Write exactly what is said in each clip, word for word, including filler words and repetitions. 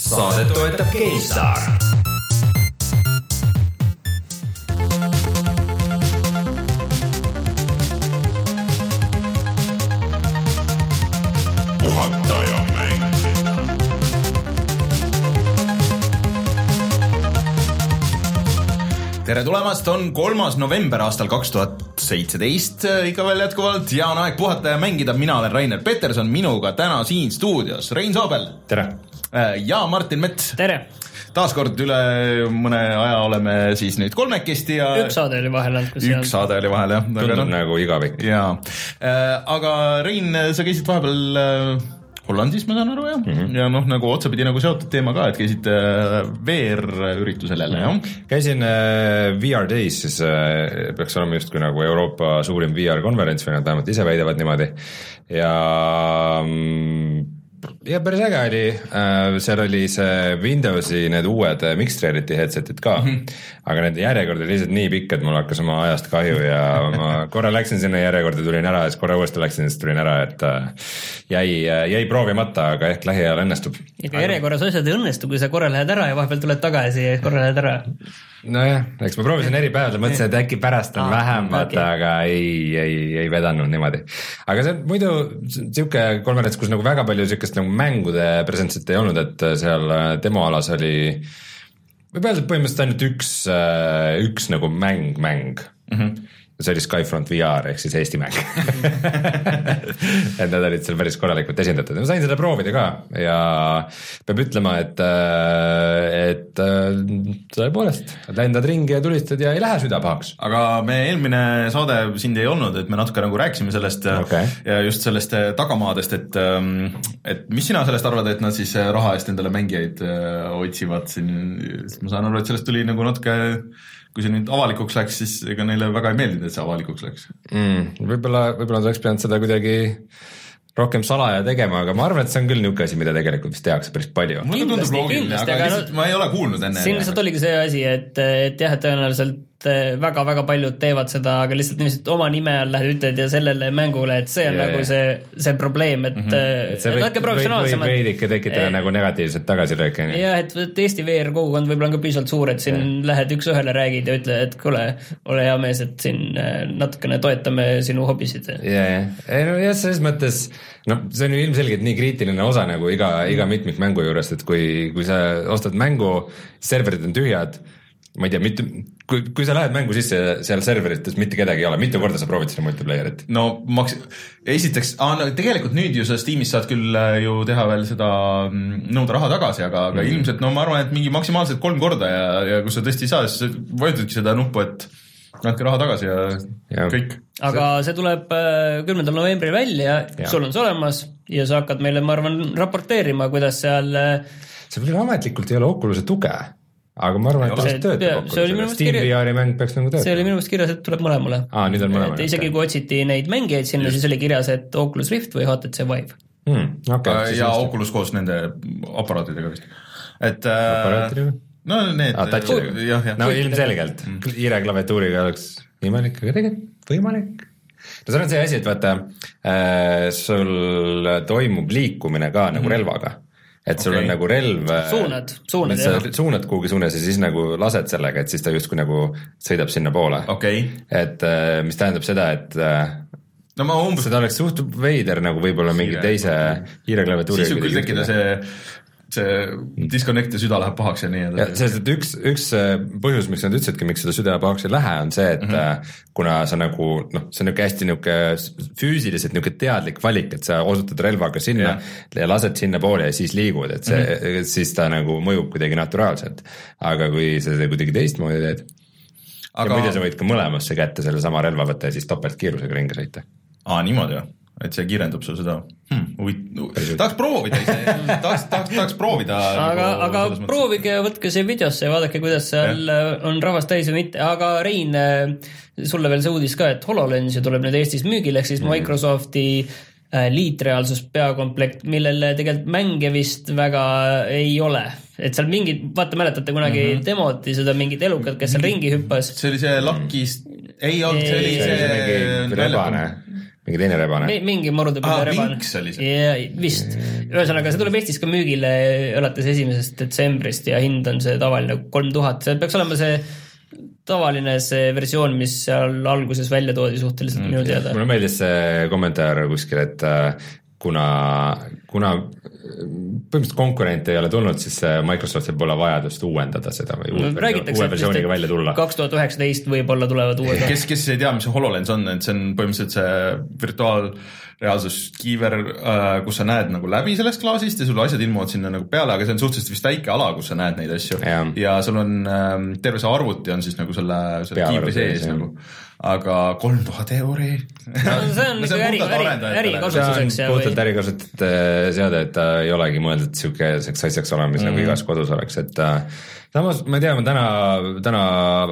Saadet toetab GameStar. Tere tulemast, on kolmas november aastal kaks tuhat seitseteist ikka veel jätkuvalt ja on aeg puhata ja mängida. Mina olen Rainer Peterson, minuga täna siin stuudios Rein Soobel. Tere. Ja Martin Mets. Tere. Taaskord üle mõne aja oleme siis nüüd kolmekesti ja üks saade oli vahel. Üks saade oli vahel, jah. Tundub no, nagu igavik. Jaa. Aga Rein, sa käisid vahepeal Hollandis, ma saan aru, jah. Mm-hmm. Ja noh, nagu otsapidi nagu seotud teema ka, et käisid V R-üritusel jälle, jah? Käisin V R Days, siis peaks olema just kui nagu Euroopa suurim V R-konverents või nad vähemalt ise väidavad niimoodi. Ja... ja päris äge oli, seal oli see Windowsi need uued Mixed Reality headsetit ka, mm-hmm. aga need järjekord oli lihtsalt nii pikk, et mul hakkas oma ajast kahju ja ma korra läksin sinna järjekorda, tulin ära ja siis korra uuesti läksin, siis tulin ära, et jäi, jäi proovimata, aga ehk lähiajal õnnestub. Ega järjekorras asjad ei õnnestu, kui sa korra lähed ära ja vahepeal tuled tagasi ja korra lähed ära. Nojah, eks ma proovisin eri päevadel, mõtlesin, et äkki pärast on ah, vähemad, okay. aga ei, ei, ei vedanud niimoodi. Aga see on muidu siuke konverents, kus nagu väga palju siukest nagu mängude presentsit ei olnud, et seal demoalas oli võib öelda põhimõtteliselt ainult üks, üks nagu mäng, mäng. Mm-hmm. See oli Skyfront V R ehk siis Eesti mäng. et nad olid seal päris korralikult esindatud. Ma sain seda proovida ka ja peab ütlema, et, et tõepoolest lendad ringi ja tulistad ja ei lähe süda pahaks. Aga me eelmine saade sind ei olnud, et me natuke nagu rääkisime sellest okay. ja just sellest tagamaadest, et, et mis sina sellest arvad, et nad siis raha eest endale mängijaid otsivad siin? Ma saan aru, et sellest tuli nagu natuke... Kui see nüüd avalikuks läks, siis ega neile väga ei meeldinud, et see avalikuks läks. Mm, võib-olla, võib-olla nad oleks pidanud seda kuidagi rohkem salaja tegema, aga ma arvan, et see on küll niuke asi, mida tegelikult vist tehakse päris palju. Mulle tundub loogiline, aga lihtsalt ma ei ole kuulnud enne. Siin lihtsalt oligi see asi, et, et jah, et tõenäoliselt väga-väga paljud teevad seda, aga lihtsalt niiviselt oma nime all lähed ütled ja sellele mängule, et see on yeah. nagu see, see probleem, et, mm-hmm. et see võib, võib, võib veidike tekitada eh, nagu negatiivset tagasirööke. Jah, et Eesti V R kogukond võib-olla on ka piisavalt suur, et siin yeah. lähed üks ühele räägid ja ütle, et kuule, ole hea mees, et siin natukene toetame sinu hobisid. jah, ei no jah, selles mõttes no see on ju ilmselgelt nii kriitiline osa nagu iga, iga mitmik mängu juures, et kui, kui sa ostad mängu, serverid on tühjad, ma ei tea, mitte, kui, kui sa lähed mängu sisse seal serverites mitte kedagi ei ole, mitu korda sa proovid seda multiplayerit? No maks... esiteks, ah, no, tegelikult nüüd ju sa Steamis saad küll ju teha veel seda nõuda raha tagasi, aga, aga mm. ilmselt, no ma arvan, et mingi maksimaalselt kolm korda ja, ja kui sa tõesti ei saa, siis vajutadki seda nuppu, et näedki raha tagasi ja, ja kõik. Aga see tuleb kümnendal novembril välja, ja. Sul on see olemas ja sa hakkad meile, ma arvan, raporteerima, kuidas seal... See veel ametlikult ei ole Oculus'e tuge. Aga ma arvan, et see töötab Oculus'e. Steam V R-i mäng peaks nagu töötab. See oli minu meelest kirjas, et tuleb mõlemale. Aa, nüüd on mõlemale. Isegi kui otsiti neid mängijaid sinna, siis oli kirjas, et Oculus Rift või H T C Vive. Hmm, okay, ja Oculus koos nende aparaatidega vist. Et, aparaatidega? No need... Ah, touchidega. Jah, jah. No ilmselgelt. Hiire klaviatuuriga oleks võimalik, aga tegelikult võimalik. No see on see asi, et vaata, äh, sul toimub liikumine ka nagu mm. relvaga. Et sul okay. on nagu relv suunad, suunad, sa suunad kuhugi suunas ja siis nagu lased sellega, et siis ta justkui nagu sõidab sinna poole. Okay. Et mis tähendab seda, et no ma umbes... seda oleks suht veider nagu võib-olla mingi Hiire. teise hiireklaviatuuri. Siis ju küll tekkida see, see disconnect ja süda läheb pahaks ja nii edasi. Sellest, et üks, üks põhjus, miks nad ütlesidki, miks seda süda pahaks ei lähe, on see, et mm-hmm. kuna sa nagu, noh, see on nagu hästi niuke füüsiliselt niuke teadlik valik, et sa osutad relvaga sinna yeah. ja lased sinna poole ja siis liigud, et see, mm-hmm. siis ta nagu mõjub kuidagi naturaalselt. Aga kui sa seda kuidagi teistmoodi teed, aga... ja muide sa võid ka mõlemasse kätte selle sama relva võtta ja siis topeltkiirusega ringi sõita. Aa, niimoodi jah. Et see kiirendub sul seda hmm, tahaks proovida ise, tahaks, tahaks, tahaks proovida aga, nagu, aga proovige ja võtke see videosse ja vaadake, kuidas seal ja. On rahvast täis või mitte, aga Rein, sulle veel see uudis ka, et HoloLens tuleb nüüd Eestis müügil, ehk siis mm. Microsofti liitreaalsus peakomplekt, millele tegelikult mänge vist väga ei ole, et seal mingid, vaata mäletate kunagi mm-hmm. demoti seda mingid elukad, kes seal ringi hüppas. See oli see Lakis, ei olnud, see oli see rebane mingi teine rebane. Mingi marutõbine rebane. Vinks oli see. Yeah, vist. Ühesõnaga, see tuleb Eestis ka müügile alates esimesest detsembrist ja hind on see tavaline kolm tuhat. See peaks olema see tavaline see versioon, mis seal alguses välja toodi suhteliselt mm, minu teada. Mulle meeldis see kommentaar kuskil, et kuna, kuna põhimõtteliselt konkurente ei ole tulnud, siis Microsoftil pole vajadust uuendada seda või uue, uue versiooniga välja tulla. kaks tuhat üheksateist võib-olla tulevad uued. Kes, kes ei tea, mis see HoloLens on, et see on põhimõtteliselt see virtuaalreaalsuskiiver, kus sa näed nagu läbi sellest klaasist ja sul asjad ilmuvad sinna nagu peale, aga see on suhteliselt vist väike ala, kus sa näed neid asju ja, ja sul on terve see arvuti on siis nagu selle, selle kiivri sees nagu. Aga kolm tuhat euri. No, see on no, äri, äri, äri kasutuseks. See on puhtalt äri kasutajate seade, et ta ei olegi mõeldud siukeseks asjaks olema, mis mm. nagu igas kodus oleks, et samas ma ei tea, ma täna, täna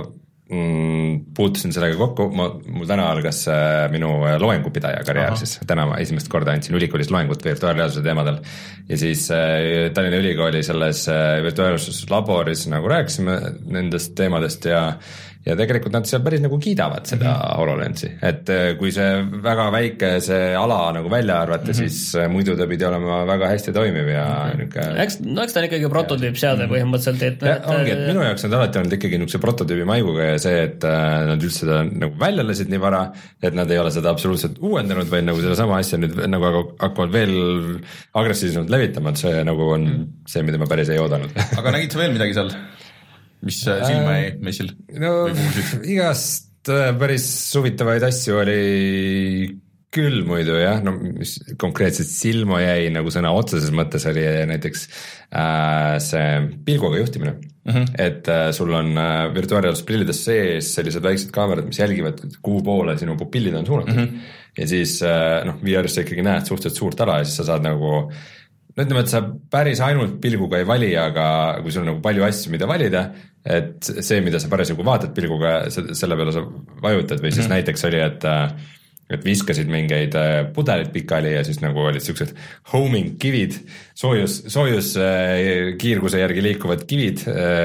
mm, puutusin sellega kokku, ma, mul täna algas minu loengupidaja karjäär, Aha. siis täna ma esimest korda andsin ülikoolis loengut virtuaalreaalsuse teemadel ja siis Tallinna Ülikooli selles virtuaalreaalsuslaboris nagu rääkisime nendest teemadest ja ja tegelikult nad seal päris nagu kiidavad seda mm-hmm. HoloLensi, et kui see väga väike see ala nagu välja arvata mm, -hmm. siis muidu ta pidi olema väga hästi toimiv ja mm -hmm. niuke... Eks, no eks ta on ikkagi prototüüpseade mm -hmm. põhimõtteliselt, et... Ja, et ongi, et minu jaoks on alati olnud ikkagi niukse prototüübi maiguga ja see, et nad üldse seda nagu välja lasid nii vara, et nad ei ole seda absoluutselt uuendanud, vaid nagu seda sama asja nüüd nagu hakkavad veel agressiivsemalt levitama, et see nagu on mm -hmm. see, mida ma päris ei oodanud. Aga nägid sa veel midagi seal? Mis silma jäi messil? No igast päris huvitavaid asju oli küll muidu jah, no mis konkreetselt silma jäi nagu sõna otseses mõttes oli näiteks äh, see pilguga juhtimine mm, -hmm. et äh, sul on äh, virtuaalreaalsusprillides sees sellised väiksed kaamerad, mis jälgivad, kuhu poole sinu pupillid on suunatud mm -hmm. ja siis äh, noh, V R-s sa ikkagi näed suhteliselt suurt ala ja siis sa saad nagu no ütleme, et sa päris ainult pilguga ei vali, aga kui sul on nagu palju asju, mida valida, et see, mida sa päris nagu vaatad pilguga, selle peale sa vajutad või siis mm-hmm. näiteks oli, et et viskasid mingeid pudelid pikali ja siis nagu olid siuksed homing kivid, soojus, soojus kiirguse järgi liikuvad kivid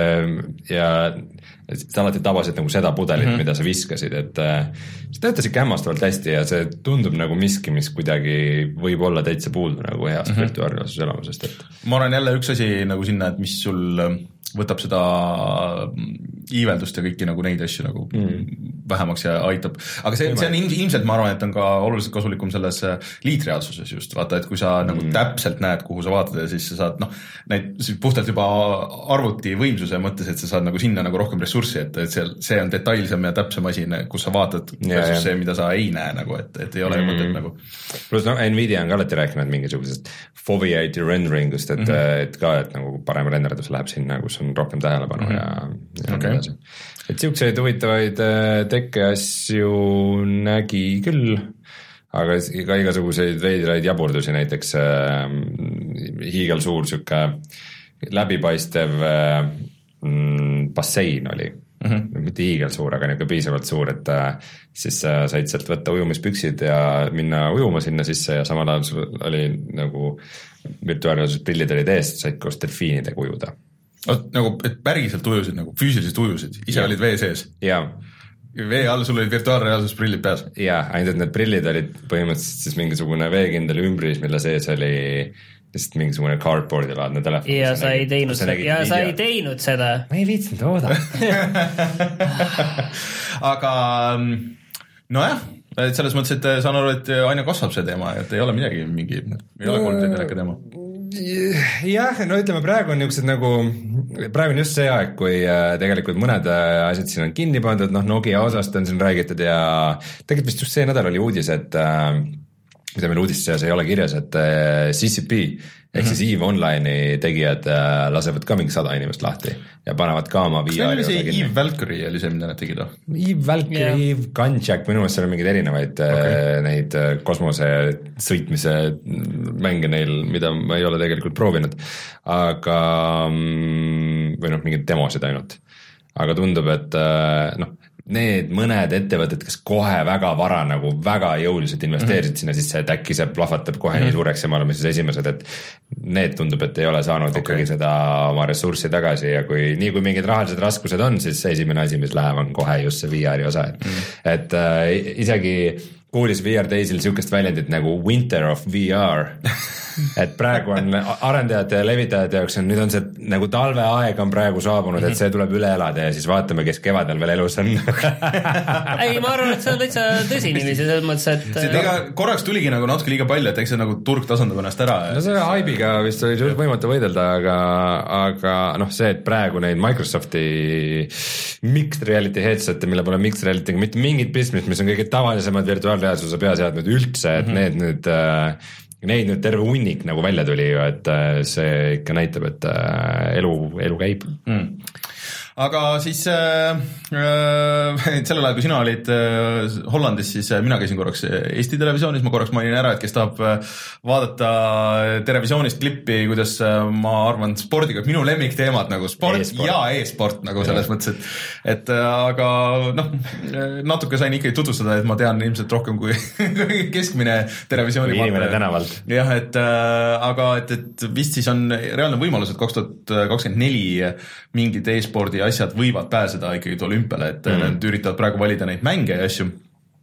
ja sa alati tabasid nagu seda pudelit mm, -hmm. mida sa viskasid, et see töötas ikka hämmastavalt hästi ja see tundub nagu miski, mis kuidagi võib olla täitsa puudu nagu heast mm -hmm. virtuaalreaalsuse elamusest, et ma olen jälle üks asi nagu sinna, et mis sul võtab seda iiveldust ja kõiki nagu neid asju nagu mm. vähemaks ja aitab, aga see, see on ilmselt, ma arvan, et on ka oluliselt kasulikum selles liitreaalsuses just, vaata, et kui sa mm. nagu täpselt näed, kuhu sa vaatad ja siis sa saad, noh, neid puhtalt juba arvuti võimsuse mõttes, et sa saad nagu sinna nagu rohkem ressurssi, et, et see, see on detailsem ja täpsem asi, kus sa vaatad versus see, mida sa ei näe nagu, et, et ei ole mm. mõtet nagu. Pluss noh, Nvidia on ka alati rääkinud mingisugusest foveated renderingust, et mm, -hmm. et ka, et nagu parem renderdus läheb sinna, kus on rohkem tähelepanu mm -hmm. ja, ja okay. nii et siukseid huvitavaid tekkeasju nägi küll, aga ka igasuguseid veidraid jaburdusi, näiteks äh, hiigelsuur siuke läbipaistev äh, bassein oli mm-hmm. mitte hiigelsuur, aga niuke piisavalt suur, et äh, siis äh, said sealt võtta ujumispüksid ja minna ujuma sinna sisse ja samal ajal sul oli nagu virtuaalreaalsus prillid olid eest, said koos delfiinidega ujuda. Nagu, et päriselt ujusid, nagu füüsiliselt ujusid, ise ja. olid vee sees? Jaa. Vee all sul olid virtuaalreaalsus prillid peas? Jaa, ainult need prillid olid põhimõtteliselt siis mingisugune veekindel ümbris, mille sees oli lihtsalt mingisugune cardboardi laadne telefon. Ja sa ei teinud seda, ja sa ei teinud seda. Ma ei viitsinud oodata. Aga nojah, et selles mõttes, et saan aru, et aina kasvab see teema, et ei ole midagi mingi, ei ole kolm D-teleka teema. Jah, no ütleme, praegu on niisugused nagu, praegu on just see aeg, kui tegelikult mõned asjad siin on kinni pandud, noh Nokia osast on siin räägitud ja tegelikult vist just see nädal oli uudis, et mida meil uudist seas ei ole kirjas, et C C P ehk siis EVE Online'i tegijad lasevad ka mingi sada inimest lahti ja panevad ka oma V R-i osa kinni. EVE Valkyrie oli see, mida nad tegid? EVE Valkyrie, yeah. EVE Gunjack, minu meelest seal on mingeid erinevaid okay. neid kosmose sõitmise mänge neil, mida ma ei ole tegelikult proovinud, aga või noh, mingeid demosid ainult. Aga tundub, et noh, need mõned ettevõtted, kes kohe väga vara nagu väga jõuliselt investeerisid mm-hmm. sinna sisse, et äkki see plahvatab kohe mm-hmm. nii suureks ja me oleme siis esimesed, et need tundub, et ei ole saanud okay. ikkagi seda oma ressurssi tagasi ja kui nii kui mingid rahalised raskused on, siis esimene asi, mis läheb, on kohe just see V R-i osa, et, mm-hmm. et äh, isegi kuulis V R Daysil siukest väljendit nagu winter of V R et praegu on arendajate ja levitajate jaoks on, nüüd on see nagu talveaeg on praegu saabunud, et see tuleb üle elada ja siis vaatame, kes kevadel veel elus on ei, ma arvan, et see on täitsa tõsi niiviisi, selles mõttes, et see ega korraks tuligi nagu natuke liiga palju, et eks see nagu turg tasandab ennast ära. No see haibiga vist oli võimatu võidelda, aga, aga noh, see, et praegu neid Microsofti mixed reality headset'e, mille pole mixed reality'ga mitte mingit pistmist, mis on kõige tavalisemad virtuaalreaalsuse peaseadmed üldse, et mm-hmm. need nüüd neid nüüd terve hunnik nagu välja tuli ju, et see ikka näitab, et elu, elu käib mm. Aga siis äh, äh, sellel ajal, kui sina olid äh, Hollandis, siis äh, mina käisin korraks Eesti televisioonis, ma korraks mainin ära, et kes tahab äh, vaadata televisioonist klippi, kuidas äh, ma arvan spordiga, minu lemmikteemad nagu sport e-sport. Ja e-sport nagu selles ja. Mõttes, et, et äh, aga noh, natuke sain ikkagi tutvustada, et ma tean ilmselt rohkem kui keskmine televisiooni inimene tänavalt. Jah, et äh, aga et, et vist siis on reaalne võimalus, et kaks tuhat kakskümmend neli mingid e-spordi asjad võivad pääseda ikkagi olümpiale, et mm. nad üritavad praegu valida neid mänge ja asju.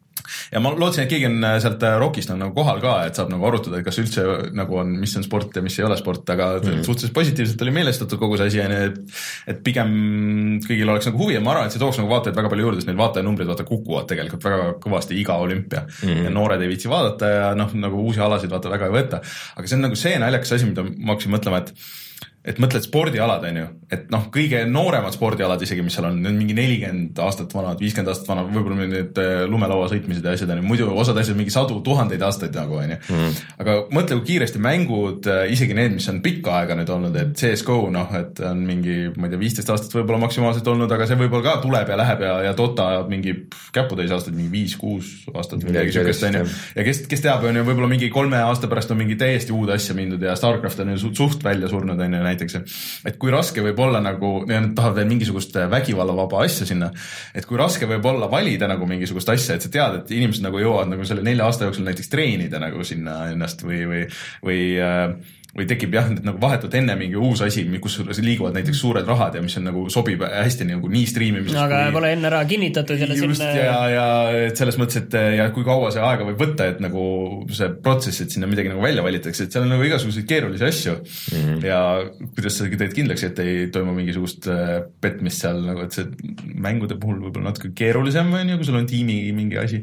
Ja ma lootsin, et keegi on sealt Rockist on nagu kohal ka, et saab nagu arutada, et kas üldse nagu on, mis on sport ja mis ei ole sport, aga mm. suhteliselt positiivselt oli meelestatud kogu see asi, et, et pigem kõigil oleks nagu huvi ja ma arvan, et see tooks nagu vaatajaid väga palju juurde, sest meil vaatajanumbrid vaata kukuvad tegelikult väga kõvasti iga olümpia mm. ja noored ei viitsi vaadata ja noh, nagu uusi alasid vaata väga ei võtta, aga see on nagu see naljakas asi, mida ma hakkasin mõtlema, et et mõtled spordialad, on ju, et noh, kõige nooremad spordialad isegi, mis seal on, need mingi nelikümmend aastat vanad, viiskümmend aastat vanad, võib-olla need lumelaua sõitmised ja asjad, muidu osad asjad mingi sadu tuhandeid aastaid nagu, on ju. Mm. Aga mõtle, kui kiiresti mängud, isegi need, mis on pikka aega nüüd olnud, et C S G O, noh, et on mingi, ma ei tea, viisteist aastat võib-olla maksimaalselt olnud, aga see võib-olla ka tuleb ja läheb ja, ja Dota mingi käputäis aastaid, mingi viis kuus aastat või midagi sükest, on ju. Ja kes, kes teab, on ju, võib-olla mingi kolme aasta pärast on mingi täiesti uud asja mindud ja Starcraft on ju suht välja surnud, on ju, näiteks, et kui raske võib olla nagu, ja nad tahavad veel mingisugust vägivallavaba asja sinna, et kui raske võib olla valida nagu mingisugust asja, et sa tead, et inimesed nagu jõuavad nagu selle nelja aasta jooksul näiteks treenida nagu sinna ennast või, või, või või tekib jah, nagu vahetult enne mingi uus asi, kus liiguvad näiteks suured rahad ja mis on nagu sobib hästi nagu nii striimimisest. Aga kui... pole enne ära kinnitatud jälle just sinna... ja, ja et selles mõttes, et ja kui kaua see aega võib võtta, et nagu see protsess, et sinna midagi nagu välja valitaks, et seal on nagu igasuguseid keerulisi asju mm-hmm. ja kuidas sa teed kindlaks, et ei toimu mingisugust petmist seal nagu, et see mängude puhul võib-olla natuke keerulisem on ju, kui sul on tiimi mingi asi.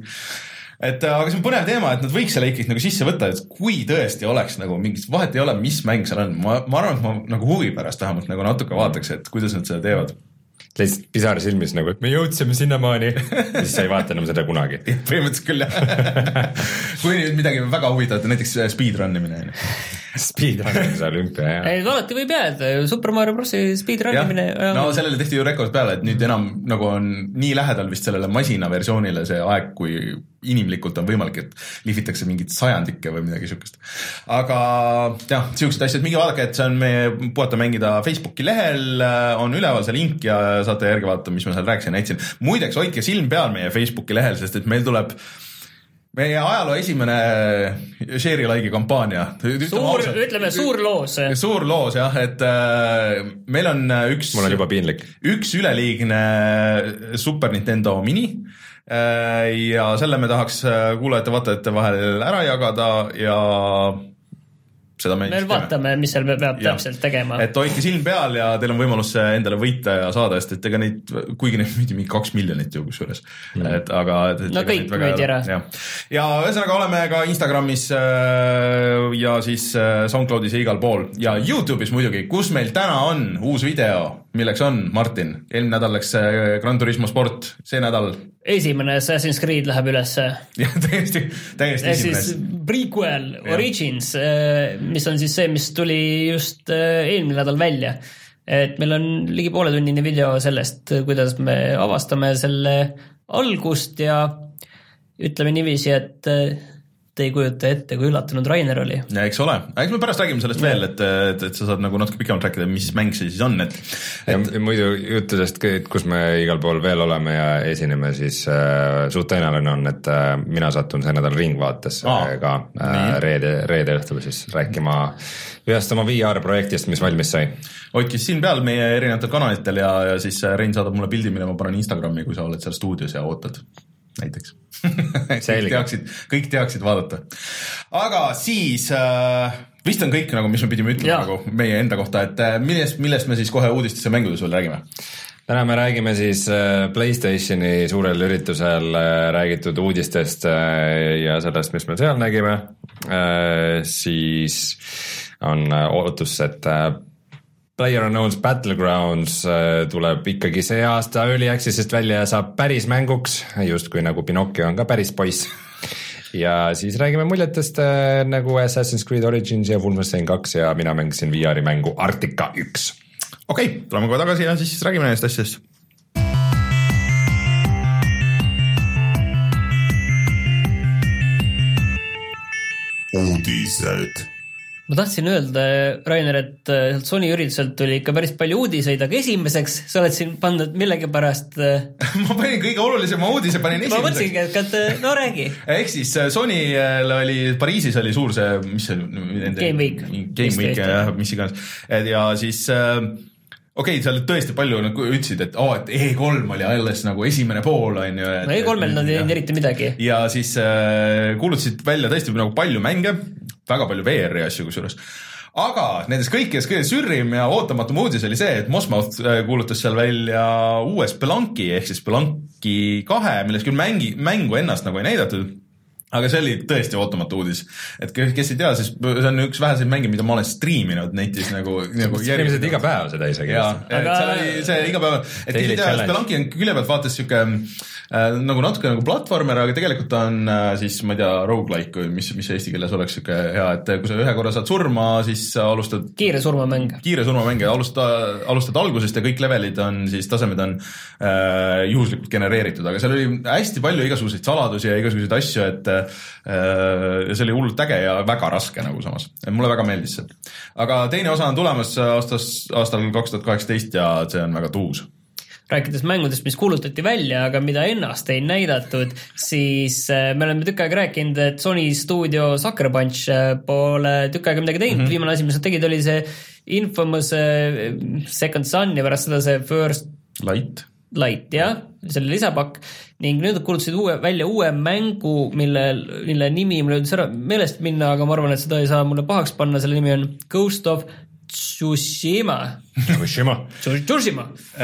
Et aga see on põnev teema, et nad võiks selle ikkagi nagu sisse võtta, et kui tõesti oleks nagu mingit vahet ei ole, mis mäng seal on, ma, ma arvan, et ma nagu huvi pärast vähemalt nagu natuke vaataks, et kuidas nad seda teevad. Lihtsalt pisar silmis nagu, et me jõudsime sinnamaani, siis sa ei vaata enam seda kunagi. Põhimõtteliselt küll, jah. Kui nüüd midagi väga huvitavat, näiteks speedrunimine. Speedrunimine olümpia, jah. Ei, alati võib jääda, Super Mario Brosi speedrunimine. Ja. No sellele tehti ju rekord peale, et nüüd enam nagu on nii lähedal vist sellele masina versioonile see aeg, kui inimlikult on võimalik, et lihvitakse mingit sajandikke või midagi sükest. Aga jah, siuksed asjad, mingi vaadake, et see on meie puhata mängida Facebooki lehel, on üleval see link ja saate järgi vaadata, mis ma seal rääkisin, näitsin. Muideks, hoidke silm peal meie Facebooki lehel, sest et meil tuleb meie ajaloo esimene share like kampaania. Suur, ütleme suur loos. Suur loos, jah, et äh, meil on üks, mul on juba piinlik. Üks üleliigne Super Nintendo Mini äh, ja selle me tahaks kuulajate vaatajate vahel ära jagada ja seda me veel vaatame, mis seal peab ja. Täpselt tegema. Et hoidke silm peal ja teil on võimalus endale võita ja saada, sest et ega neid, kuigi neid müüdi mingi kaks miljonit ju kusjuures. Mm. Et aga... Et, no kõik müüdi ära. Ja, ja ühesõnaga oleme ka Instagramis ja siis SoundCloudis ja igal pool ja YouTube'is muidugi, kus meil täna on uus video, milleks on, Martin, eelmine nädal läks Gran Turismo Sport, see nädal esimene Assassin's Creed läheb ülesse. Ja täiesti, täiesti esimene. Siis prequel, Origins, mis on siis see, mis tuli just eelmine nädal välja. Et meil on ligi pooletunnine video sellest, kuidas me avastame selle algust ja ütleme niiviisi, et te ei kujuta ette, kui üllatunud Rainer oli. Ja eks ole. Eks me pärast räägime sellest ja. Veel, et, et, et sa saad nagu natuke pikemalt rääkida, mis mäng see siis on. Et, et... Ja muidu juttudest, kus me igal pool veel oleme ja esineme, siis äh, suht tõenäoline on, et äh, mina satun see nädal Ringvaates äh, ka äh, reede, reede õhtul siis rääkima ühest oma V R-projektist, mis valmis sai. Hoidke siin peal meie erinevatel kanalitel ja, ja siis Rein saadab mulle pildi, mille ma panen Instagrami, kui sa oled seal stuudios ja ootad. näiteks kõik teaksid, kõik teaksid vaadata. Aga siis äh, vist on kõik, nagu mis me pidime ütlema nagu meie enda kohta, et millest, millest me siis kohe uudistes ja mängudes veel räägime? Täna me räägime siis PlayStationi suurel üritusel räägitud uudistest ja sellest, mis me seal nägime. Siis on ootus, et PlayerUnknown's Battlegrounds tuleb ikkagi see aasta Early Accessist välja ja saab päris mänguks, just kui nagu Pinocchio on ka päris poiss. Ja siis räägime muljetest nagu Assassin's Creed Origins ja Wolfenstein kaks ja mina mängisin V R-i mängu Arctica üks. Okei, okay, tuleme kohe tagasi ja siis räägime neist asjadest. Uudised. Ma tahtsin öelda, Rainer, et Sony ürituselt tuli ikka päris palju uudiseid, aga esimeseks sa oled siin pandud millegipärast ma panin kõige olulisema uudise, panin esimeseks. Ma mõtlesingi, et no räägi. Ehk siis Sonyl oli, Pariisis oli suur see, mis see Game Week. Game Week ja mis iganes. Ja siis okei, okay, seal tõesti palju nagu ütlesid, et, oh, et E kolm oli alles nagu esimene pool, on ju. No E kolmel nad ei eriti midagi. Ja siis äh, kuulutasid välja tõesti nagu palju mänge, väga palju V R-i asju kusjuures. Aga nendest kõikidest kõige sürrim ja ootamatum uudis oli see, et Mosmouth kuulutas seal välja uue Spelunki ehk siis Spelunki kahe, milles küll mängi, mängu ennast nagu ei näidatud. Aga see oli tõesti ootamatu uudis, et kes ei tea, siis see on üks väheseid mänge, mida ma olen striiminud netis nagu, nagu striimisid iga päev seda isegi. Jaa, aga... seal oli see iga päev, et kes ei tea, Spelunki on külje pealt vaates siuke äh, nagu natuke nagu platvormer, aga tegelikult on äh, siis, ma ei tea, roguelike, mis, mis eesti keeles oleks siuke hea, et kui sa ühe korra saad surma, siis sa alustad kiire surmamäng. Kiire surmamäng ja alustad, alustad algusest ja kõik levelid on, siis tasemed on äh, juhuslikult genereeritud, aga seal oli hästi palju igasuguseid saladusi ja igasuguseid asju, et ja see oli hullult äge ja väga raske nagu samas. Mulle väga meeldis see. Aga teine osa on tulemas aastas, aastal kaks tuhat kaheksateist ja see on väga tuus. Rääkides mängudest, mis kuulutati välja, aga mida ennast ei näidatud, siis me oleme tükk aega rääkinud, et Sony stuudio Sucker Punch pole tükk aega midagi teinud. Mm-hmm. Viimane asi, mis nad tegid, oli see infamous Second Son ja pärast seda see First Light. Light, jah, selle lisapakk ning nüüd kuulutasid uue, välja uue mängu, mille, mille nimi mul jõudis ära meelest minna, aga ma arvan, et seda ei saa mulle pahaks panna, selle nimi on Ghost of Tsushima. Tsushima. Tsushima.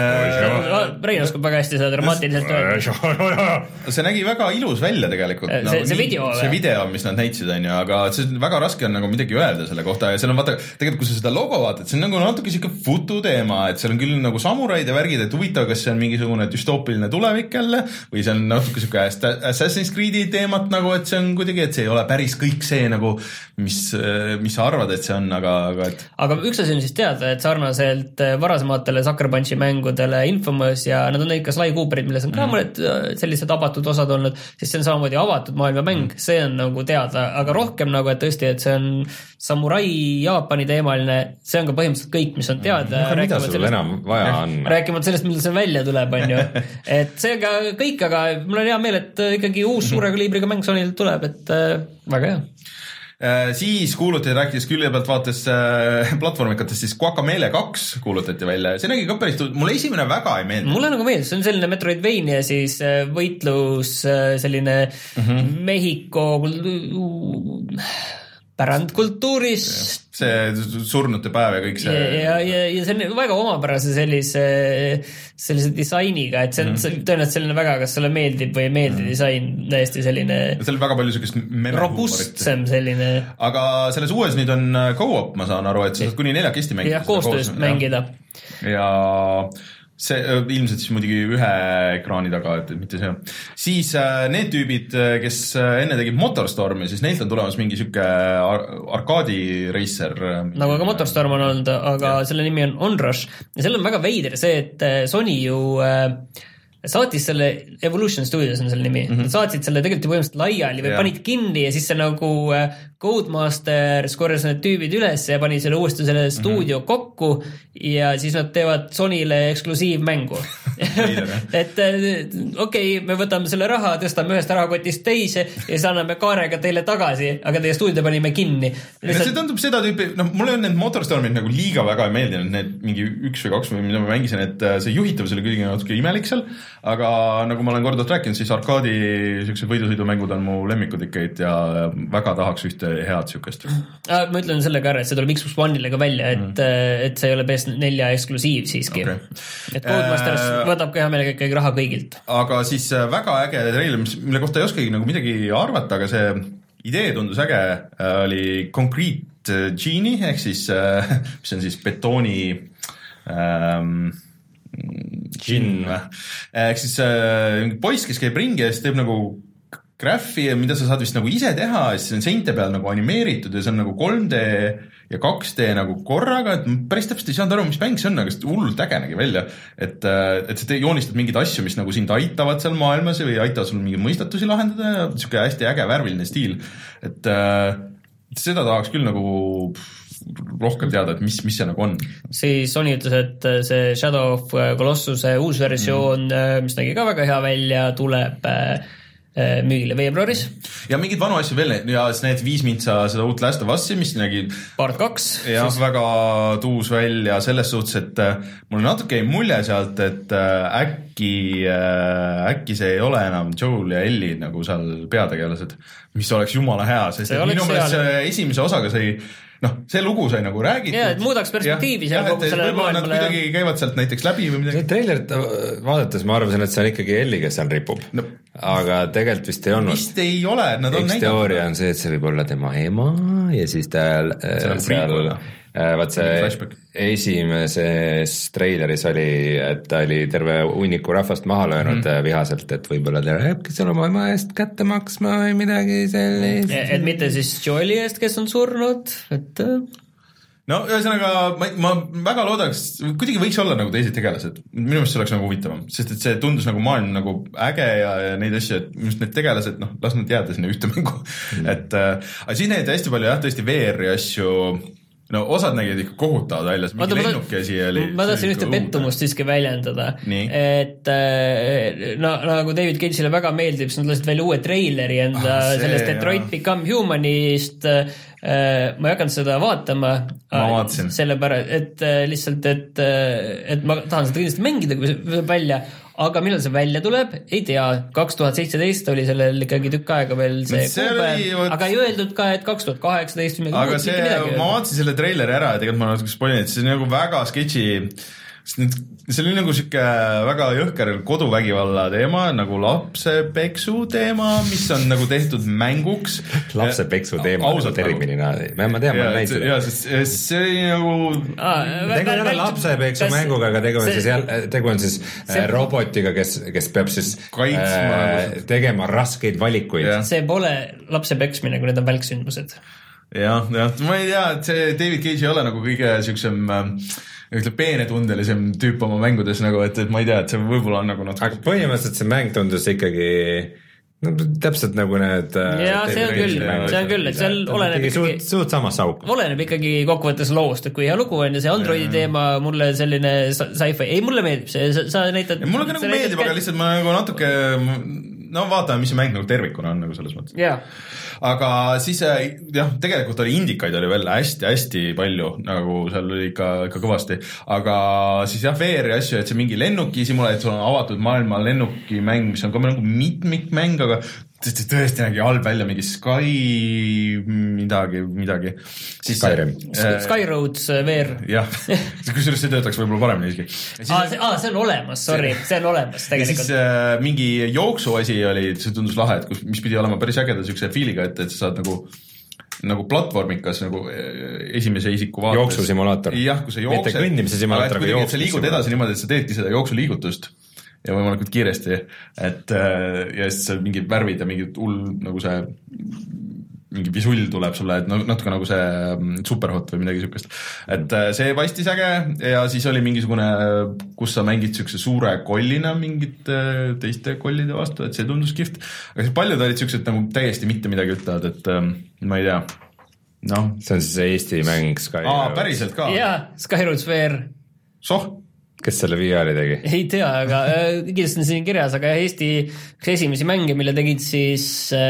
Rein oskab väga hästi seda dramaatiliselt öelda. See nägi väga ilus välja tegelikult. See, nagu, see video. See video, mis nad näitasid, on ju, aga see on väga raske on nagu midagi öelda selle kohta ja seal on vaata, tegelikult kui sa seda logo vaatad, see on nagu natuke siuke futu teema, et seal on küll nagu samuraid ja värgid, et huvitav, kas see on mingisugune dystoopiline tulevik jälle või see on natuke siuke Assassin's Creed'i teemat nagu, et see on kuidagi, et see ei ole päris kõik see nagu, mis, mis sa arvad, et see on, aga, aga et... Aga üks asi on siis teada, et sarnaselt varasematele Sucker Punchi mängudele Infamous ja nad on neid ka Sly Cooperid, milles on ka mõned mm. sellised avatud osad olnud, siis see on samamoodi avatud maailma mäng, mm. see on nagu teada, aga rohkem nagu, et tõesti, et see on samurai Jaapani teemaline, see on ka põhimõtteliselt kõik, mis on teada. Mm. Mida sul sellest, enam vaja on? Rääkimata sellest, millal see välja tuleb, on ju. Et see on ka kõik, aga mul on hea meel, et ikkagi uus suure kaliibriga mäng Sonyl tuleb, et väga hea. Siis kuulutati, rääkides külje pealt vaates äh, platvormikatest, siis Guacamelee kaks kuulutati välja. See nägi ka päris, mulle esimene väga ei meeldi. Mulle nagu meeldis, see on selline Metroidvania siis võitlus, selline mm-hmm. Mehhiko pärandkultuurist. See surnute päev ja kõik see. Ja, ja, ja see on väga omapärase sellise, sellise disainiga, et see on mm. tõenäoliselt selline väga, kas sulle meeldib või ei meeldi mm. disain, täiesti selline seal väga palju sellist robustsem selline. Aga selles uues nüüd on go-op, ma saan aru, et sa saad kuni neljakesti mängida. Jah, koostöös mängida. Ja see ilmselt siis muidugi ühe ekraani taga, et mitte see. Siis äh, need tüübid, kes enne tegid Motorstormi, siis neilt on tulemas mingi siuke ar arkaadi racer. Nagu aga Motorstorm on olnud, aga ja. Selle nimi on Onrush ja seal on väga veider see, et Sony ju äh, saatis selle, Evolution Studios on selle nimi, mm-hmm. saatsid selle tegelikult põhimõtteliselt laiali või yeah. panid kinni ja siis see nagu Codemaster korjas need tüübid üles ja pani selle uuesti selle stuudio mm-hmm. kokku ja siis nad teevad Sonyle eksklusiivmängu. et okei, okay, me võtame selle raha, tõstame ühest rahakotist teise ja siis anname kaarega teile tagasi, aga teie stuudio panime kinni. Lihtsalt... See tundub seda tüüpi, noh, mulle on need Motorstormid nagu liiga väga ei meeldinud, need mingi üks või kaks või mida ma mängisin, et see juhitavus oli kõige natuke imelik seal, aga nagu ma olen korduvalt rääkinud, siis arkaadi siuksed võidusõidumängud on mu lemmikud ikka ja väga tahaks ühte head siukest. Ma ütlen selle ka ära, et see tuleb Xbox One'ile ka välja, et, mm. et see ei ole P S neli eksklusiiv siiski okay.. et Codemasters äh, võtab ka hea meelega ikkagi raha kõigilt. aga siis väga äge treiler, mille kohta ei oskagi nagu midagi arvata, aga see idee tundus äge, oli Concrete Genie ehk siis, mis on siis betooni ähm, džinn või, ehk siis äh, poiss, kes käib ringi ja siis teeb nagu graffi, mida sa saad vist nagu ise teha, siis see on seinte peal nagu animeeritud ja see on nagu kolm D ja kaks D nagu korraga, et päris täpselt ei saanud aru, mis mäng see on, aga hullult äge nägi välja, et, et sa te joonistad mingeid asju, mis nagu sind aitavad seal maailmas või aitavad sul mingeid mõistatusi lahendada ja siuke hästi äge värviline stiil, et äh, seda tahaks küll nagu rohkem teada, et mis, mis see nagu on. Siis Sony ütles, et see Shadow of Colossuse uus versioon mm., mis nägi ka väga hea välja, tuleb müügile veebruaris. Ja mingid vanu asju veel ja need viis mintsa seda uut Last of Us'i, mis nägi part kaks. Ja siis... väga tuus välja selles suhtes, et mul natuke ei mulje sealt, et äkki, äkki see ei ole enam Joel ja Ellie nagu seal peategelased, mis oleks jumala hea, sest minu meelest esimese osaga sai noh, see lugu sai nagu räägitud. Jaa, et muudaks perspektiivi seal kogu sellele maailmale. Nad kuidagi käivad sealt näiteks läbi või midagi. See trailerit vaadates ma arvasin, et see on ikkagi Elli, kes seal ripub. No, aga tegelikult vist ei olnud. Vist ei ole, nad on näidanud. Üks teooria on see, et see võib olla tema ema ja siis ta seal... Vaat see esimeses traileris oli, et ta oli terve hunniku rahvast maha löönud mm -hmm. vihaselt, et võib-olla ta jääbki seal oma ema eest kätte maksma või midagi sellist. Et mitte siis Joeli eest, kes on surnud, et... No ühesõnaga, ma, ma väga loodaks, kuidagi võiks olla nagu teised tegelased. Minu meelest see oleks nagu huvitavam, sest et see tundus nagu maailm nagu äge ja, ja neid asju, et minu meelest need tegelased, noh, las nad jääda sinna ühte mängu mm. et äh, aga siin neid hästi palju jah, tõesti V R-i asju. No osad nägid ikka kohutavad välja, see mingi lennuki asi oli... Ma tahtsin ühte pettumust siiski väljendada, et no, nagu David Cage'ile väga meeldib, siis nad lasid välja uue traileri enda ah, see, sellest Detroit jah. Become Humanist, ma ei hakanud seda vaatama, selle pärast, et lihtsalt, et, et ma tahan seda kindlasti mängida, kui see välja, aga millal see välja tuleb, ei tea, kaks tuhat seitseteist oli sellel ikkagi tükk aega veel see, see kuupäev, oli... aga ei öeldud ka, et kaks tuhat kaheksateist aga see, ma vaatasin selle traileri ära ja tegelikult ma natuke spoilin, et see on nagu väga sketši, see oli nagu siuke väga jõhker koduvägivalla teema, nagu lapsepeksu teema, mis on nagu tehtud mänguks. Lapsepeksu teema nagu terminina, ma tean, ma näin seda. Ja, see oli nagu... Tegu ei ole lapsepeksu mänguga, aga tegu on siis, tegu on siis robotiga, kes, kes peab siis äh, tegema raskeid valikuid. See pole lapsepeksmine, kui need on välksündmused. Jah, jah, ma ei tea, et see David Cage ei ole nagu kõige siuksem... ütleb peenetundelisem tüüp oma mängudes nagu, et, et ma ei tea, et see võib-olla on nagu natuke... Aga põhimõtteliselt see mäng tundus ikkagi no, täpselt nagu need... Jaa, see on küll, see on küll, et seal oleneb ikkagi... Suht, suht samas sauk. Oleneb ikkagi kokkuvõttes loost, et kui hea lugu on ja see Androidi ja. Teema mulle selline sci-fi, ei mulle meeldib see, sa, sa näitad... Ja mulle ka nagu meeldib, aga lihtsalt ma nagu natuke... No vaatame, mis see mäng nagu tervikuna on nagu selles mõttes. Yeah. Aga siis jah, tegelikult oli indikaid oli veel hästi-hästi palju, nagu seal oli ikka, ikka kõvasti, aga siis jah, V R-i asju, et see mingi lennuki simula, et sul on avatud maailma lennuki mäng, mis on ka nagu mitmik mäng, aga tõesti nägi halb välja, mingi Sky midagi, midagi. Siis, Skyrim. Äh, Skyroads V R. Jah, kusjuures see töötaks võib-olla paremini isegi. Siis, aa, see, aa, see on olemas, sorry, see on olemas tegelikult. Ja siis äh, mingi jooksu asi oli, see tundus lahe, et kus, mis pidi olema päris ägeda siukse fiiliga, et, et sa saad nagu nagu platvormikas nagu esimese isiku vaates. Jooksusimulaator. Jah, kui sa jooksed. Mitte kõndimise simulaator, aga jooksusimulaator. Sa liigud edasi niimoodi, et sa teedki seda jooksuliigutust ja võimalikult kiiresti, et ja siis seal mingid värvid ja mingid hull nagu see mingi visull tuleb sulle, et natuke nagu see superhot või midagi siukest. Et see paistis äge ja siis oli mingisugune, kus sa mängid siukse suure kollina mingite teiste kollide vastu, et see tundus kihvt. Aga siis paljud olid siuksed nagu täiesti mitte midagi ütlevad, et ma ei tea. No. See on siis Eesti mäng Skyroads. Aa, päriselt ka? Jaa, Skyroads V R. Soh? Kes selle V R-i tegi? Ei tea, aga kindlasti on siin kirjas, aga Eesti üks esimesi mänge, mille tegid siis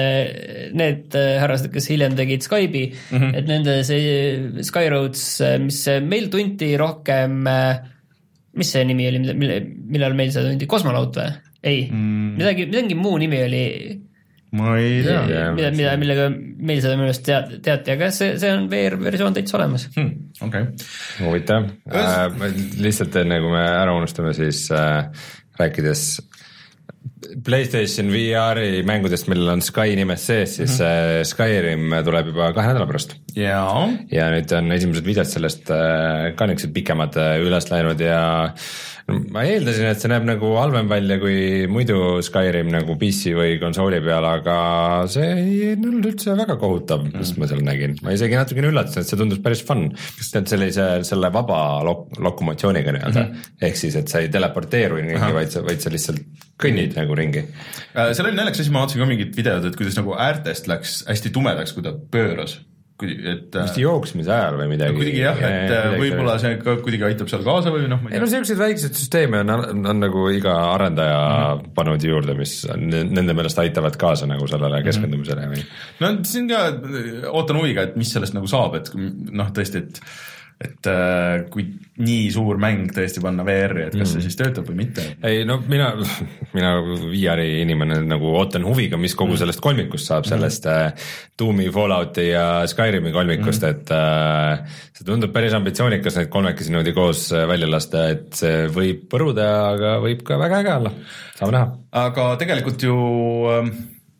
need härrased, kes hiljem tegid Skype'i, mm -hmm. et nende see Skyroads, mis meil tunti rohkem, mis see nimi oli, mille, millal meil see tunti, Kosmonaut või? ei mm., midagi, midagi muu nimi oli. Ma ei tea. Mida, mida, millega meil seda minu arust tead, teati, aga see, see on V R-versioon täitsa olemas. Hmm, okay. Huvitav. Äh, lihtsalt enne, kui me ära unustame, siis äh, rääkides PlayStation V R-i mängudest, millel on Sky nimes sees, siis mm-hmm. Skyrim tuleb juba kahe nädala pärast. Ja. ja nüüd on esimesed videod sellest ka niisugused pikemad üles läinud ja ma eeldasin, et see näeb nagu halvem välja kui muidu Skyrim nagu P C või konsooli peal, aga see ei olnud üldse väga kohutav, mis ma seal nägin. Ma isegi natukene üllatasin, et see tundus päris fun. See on sellise, selle vaba lok- lokomotsiooniga nii-öelda. Mm-hmm. Ehk siis, et sa ei teleporteeru ringi, vaid sa, vaid sa lihtsalt kõnnid nagu ringi. Seal oli näljakas asi, ma vaatasin ka mingid videod, et kuidas nagu äärtest läks hästi tumedaks, kui ta pööras. Et, vist jooksmise ajal või midagi. Kuidagi jah, et ja, võib-olla see ka kuidagi aitab seal kaasa või noh. Ei no sellised väiksed süsteeme on, on, on nagu iga arendaja mm-hmm. pannud juurde, mis nende meelest aitavad kaasa nagu sellele keskendumisele või. No siin ka ootan huviga, et mis sellest nagu saab, et noh tõesti, et et äh, kui nii suur mäng tõesti panna V R-i, et kas see siis töötab või mitte? Ei no mina, mina V R-i inimene nagu ootan huviga, mis kogu sellest kolmikust saab, sellest äh, Doomi, Fallouti ja Skyrimi kolmikust, et äh, see tundub päris ambitsioonikas neid kolmekesi niimoodi koos välja lasta, et see võib põruda, aga võib ka väga äge olla, saame näha. Aga tegelikult ju äh,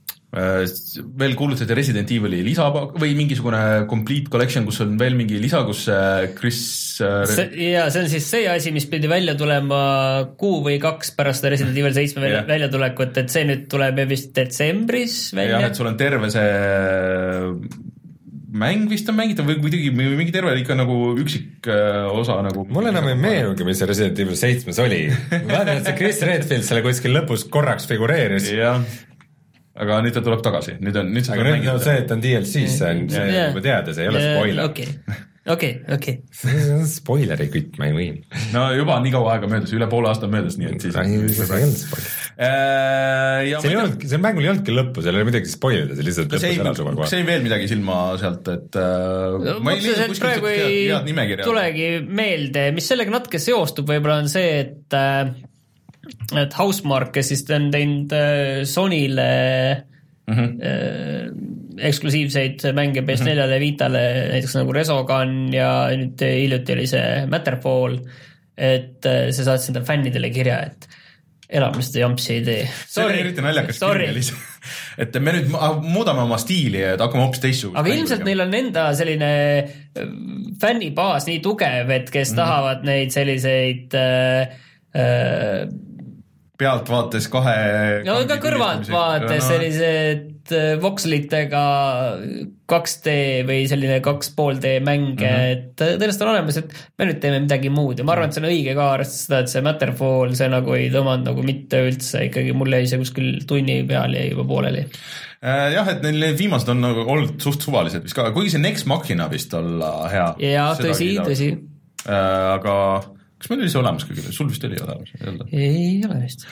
veel kuulutati Resident Evil'i lisa või mingisugune complete collection, kus on veel mingi lisa, kus Chris see, ja see on siis see asi, mis pidi välja tulema kuu või kaks pärast Resident Evil seitsme välja, välja tulekut, et see nüüd tuleb vist detsembris välja. Jah, et sul on terve see mäng vist on mängitav või kuidagi mingi terve ikka nagu üksik osa nagu. Mul enam ei meenugi, mis see Resident Evil seitsmes oli. Vaatan, et see Chris Redfield selle kuskil lõpus korraks figureeris. Jah. Aga nüüd ta tuleb tagasi, nüüd on, nüüd aga nüüd on see, et on D L C, see on see yeah. juba teada, see ei ole yeah, spoiler. Okei, okei, okei. See on spoileri kütt, ma ei või. No juba nii kaua aega möödas, üle poole aasta möödas, nii et siis. See ei olnud spoiler. See ei olnud, see mängul ei olnudki lõppu, seal oli midagi spoilida, see lihtsalt lõppes ära suva kohe. See ei veel midagi silma sealt, et no, ma ei liidu kuskilt head nimekirja. Tulegi meelde, mis sellega natuke seostub, võib-olla on see, et et Housemarque, kes siis on teinud Sonyle mm-hmm. äh, eksklusiivseid mänge P S neljale ja Vitale, näiteks nagu Resogun ja nüüd hiljuti oli see Matterfall, et see saatis endale fännidele kirja, et enam seda jampsi ei tee. See on eriti naljakas kirjelis. Et me nüüd muudame oma stiili, et hakkame hoopis teistsugust. Aga ilmselt neil on enda selline fännibaas nii tugev, et kes mm-hmm. tahavad neid selliseid äh, äh, pealtvaates kahe no ka kõrvaltvaates no. sellised vokslitega kaks D või selline kaks pool D mänge mm-hmm. et tõenäoliselt on olemas, et me nüüd teeme midagi muud ja ma arvan, et see on õige ka arvestada seda, et see Matterfall, see nagu ei tõmmanud nagu mitte üldse, ikkagi mul jäi see kuskil tunni peal ja juba pooleli. Jah, et neil viimased on nagu olnud suht suvalised vist ka, kuigi see Next Machina vist olla hea. Ja tõsi, tõsi. Aga kas meil oli see olemas kõigile? Sul vist oli olemas? Ei ole vist.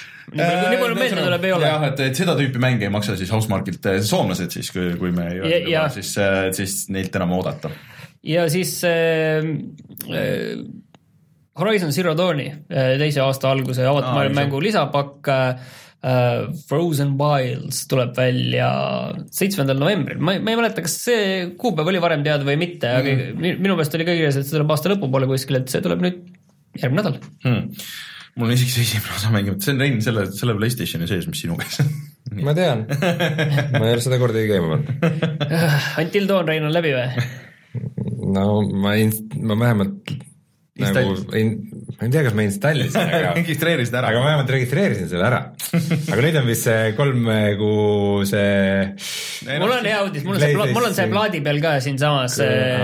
Nii palju meelde tuleb ei ole. Jah, et, et seda tüüpi mänge ei maksa siis Housemarquilt soomlased siis, kui, kui me ei ole, ja, siis, siis neilt enam oodata. Ja siis äh, äh, Horizon Zero Dawni teise aasta alguse avatud maailma mängu lisapakk äh, Frozen Wilds tuleb välja seitsmendal novembril. Ma, ma ei mäleta, kas see kuupäev oli varem teada või mitte, aga mm. minu meelest oli ka kirjas, et see tuleb aasta lõpu poole kuskil, et see tuleb nüüd järgmine nädal. Hmm. Mul on isegi see esimene osa mängimata, see on Rein selle, selle PlayStationi sees, mis sinu käes on. Ma tean, ma ei ole seda korda ei käima pannud. Until Dawn, Rein, on läbi või? No ma, ma vähemalt nagu, in, ma ei tea, kas ma installisin, aga registreerisid ära. Aga ma vähemalt registreerisin selle ära. Aga nüüd on vist see kolm kuu see mul on hea uudis, mul on see, pla- mul on see plaadi peal ka siin samas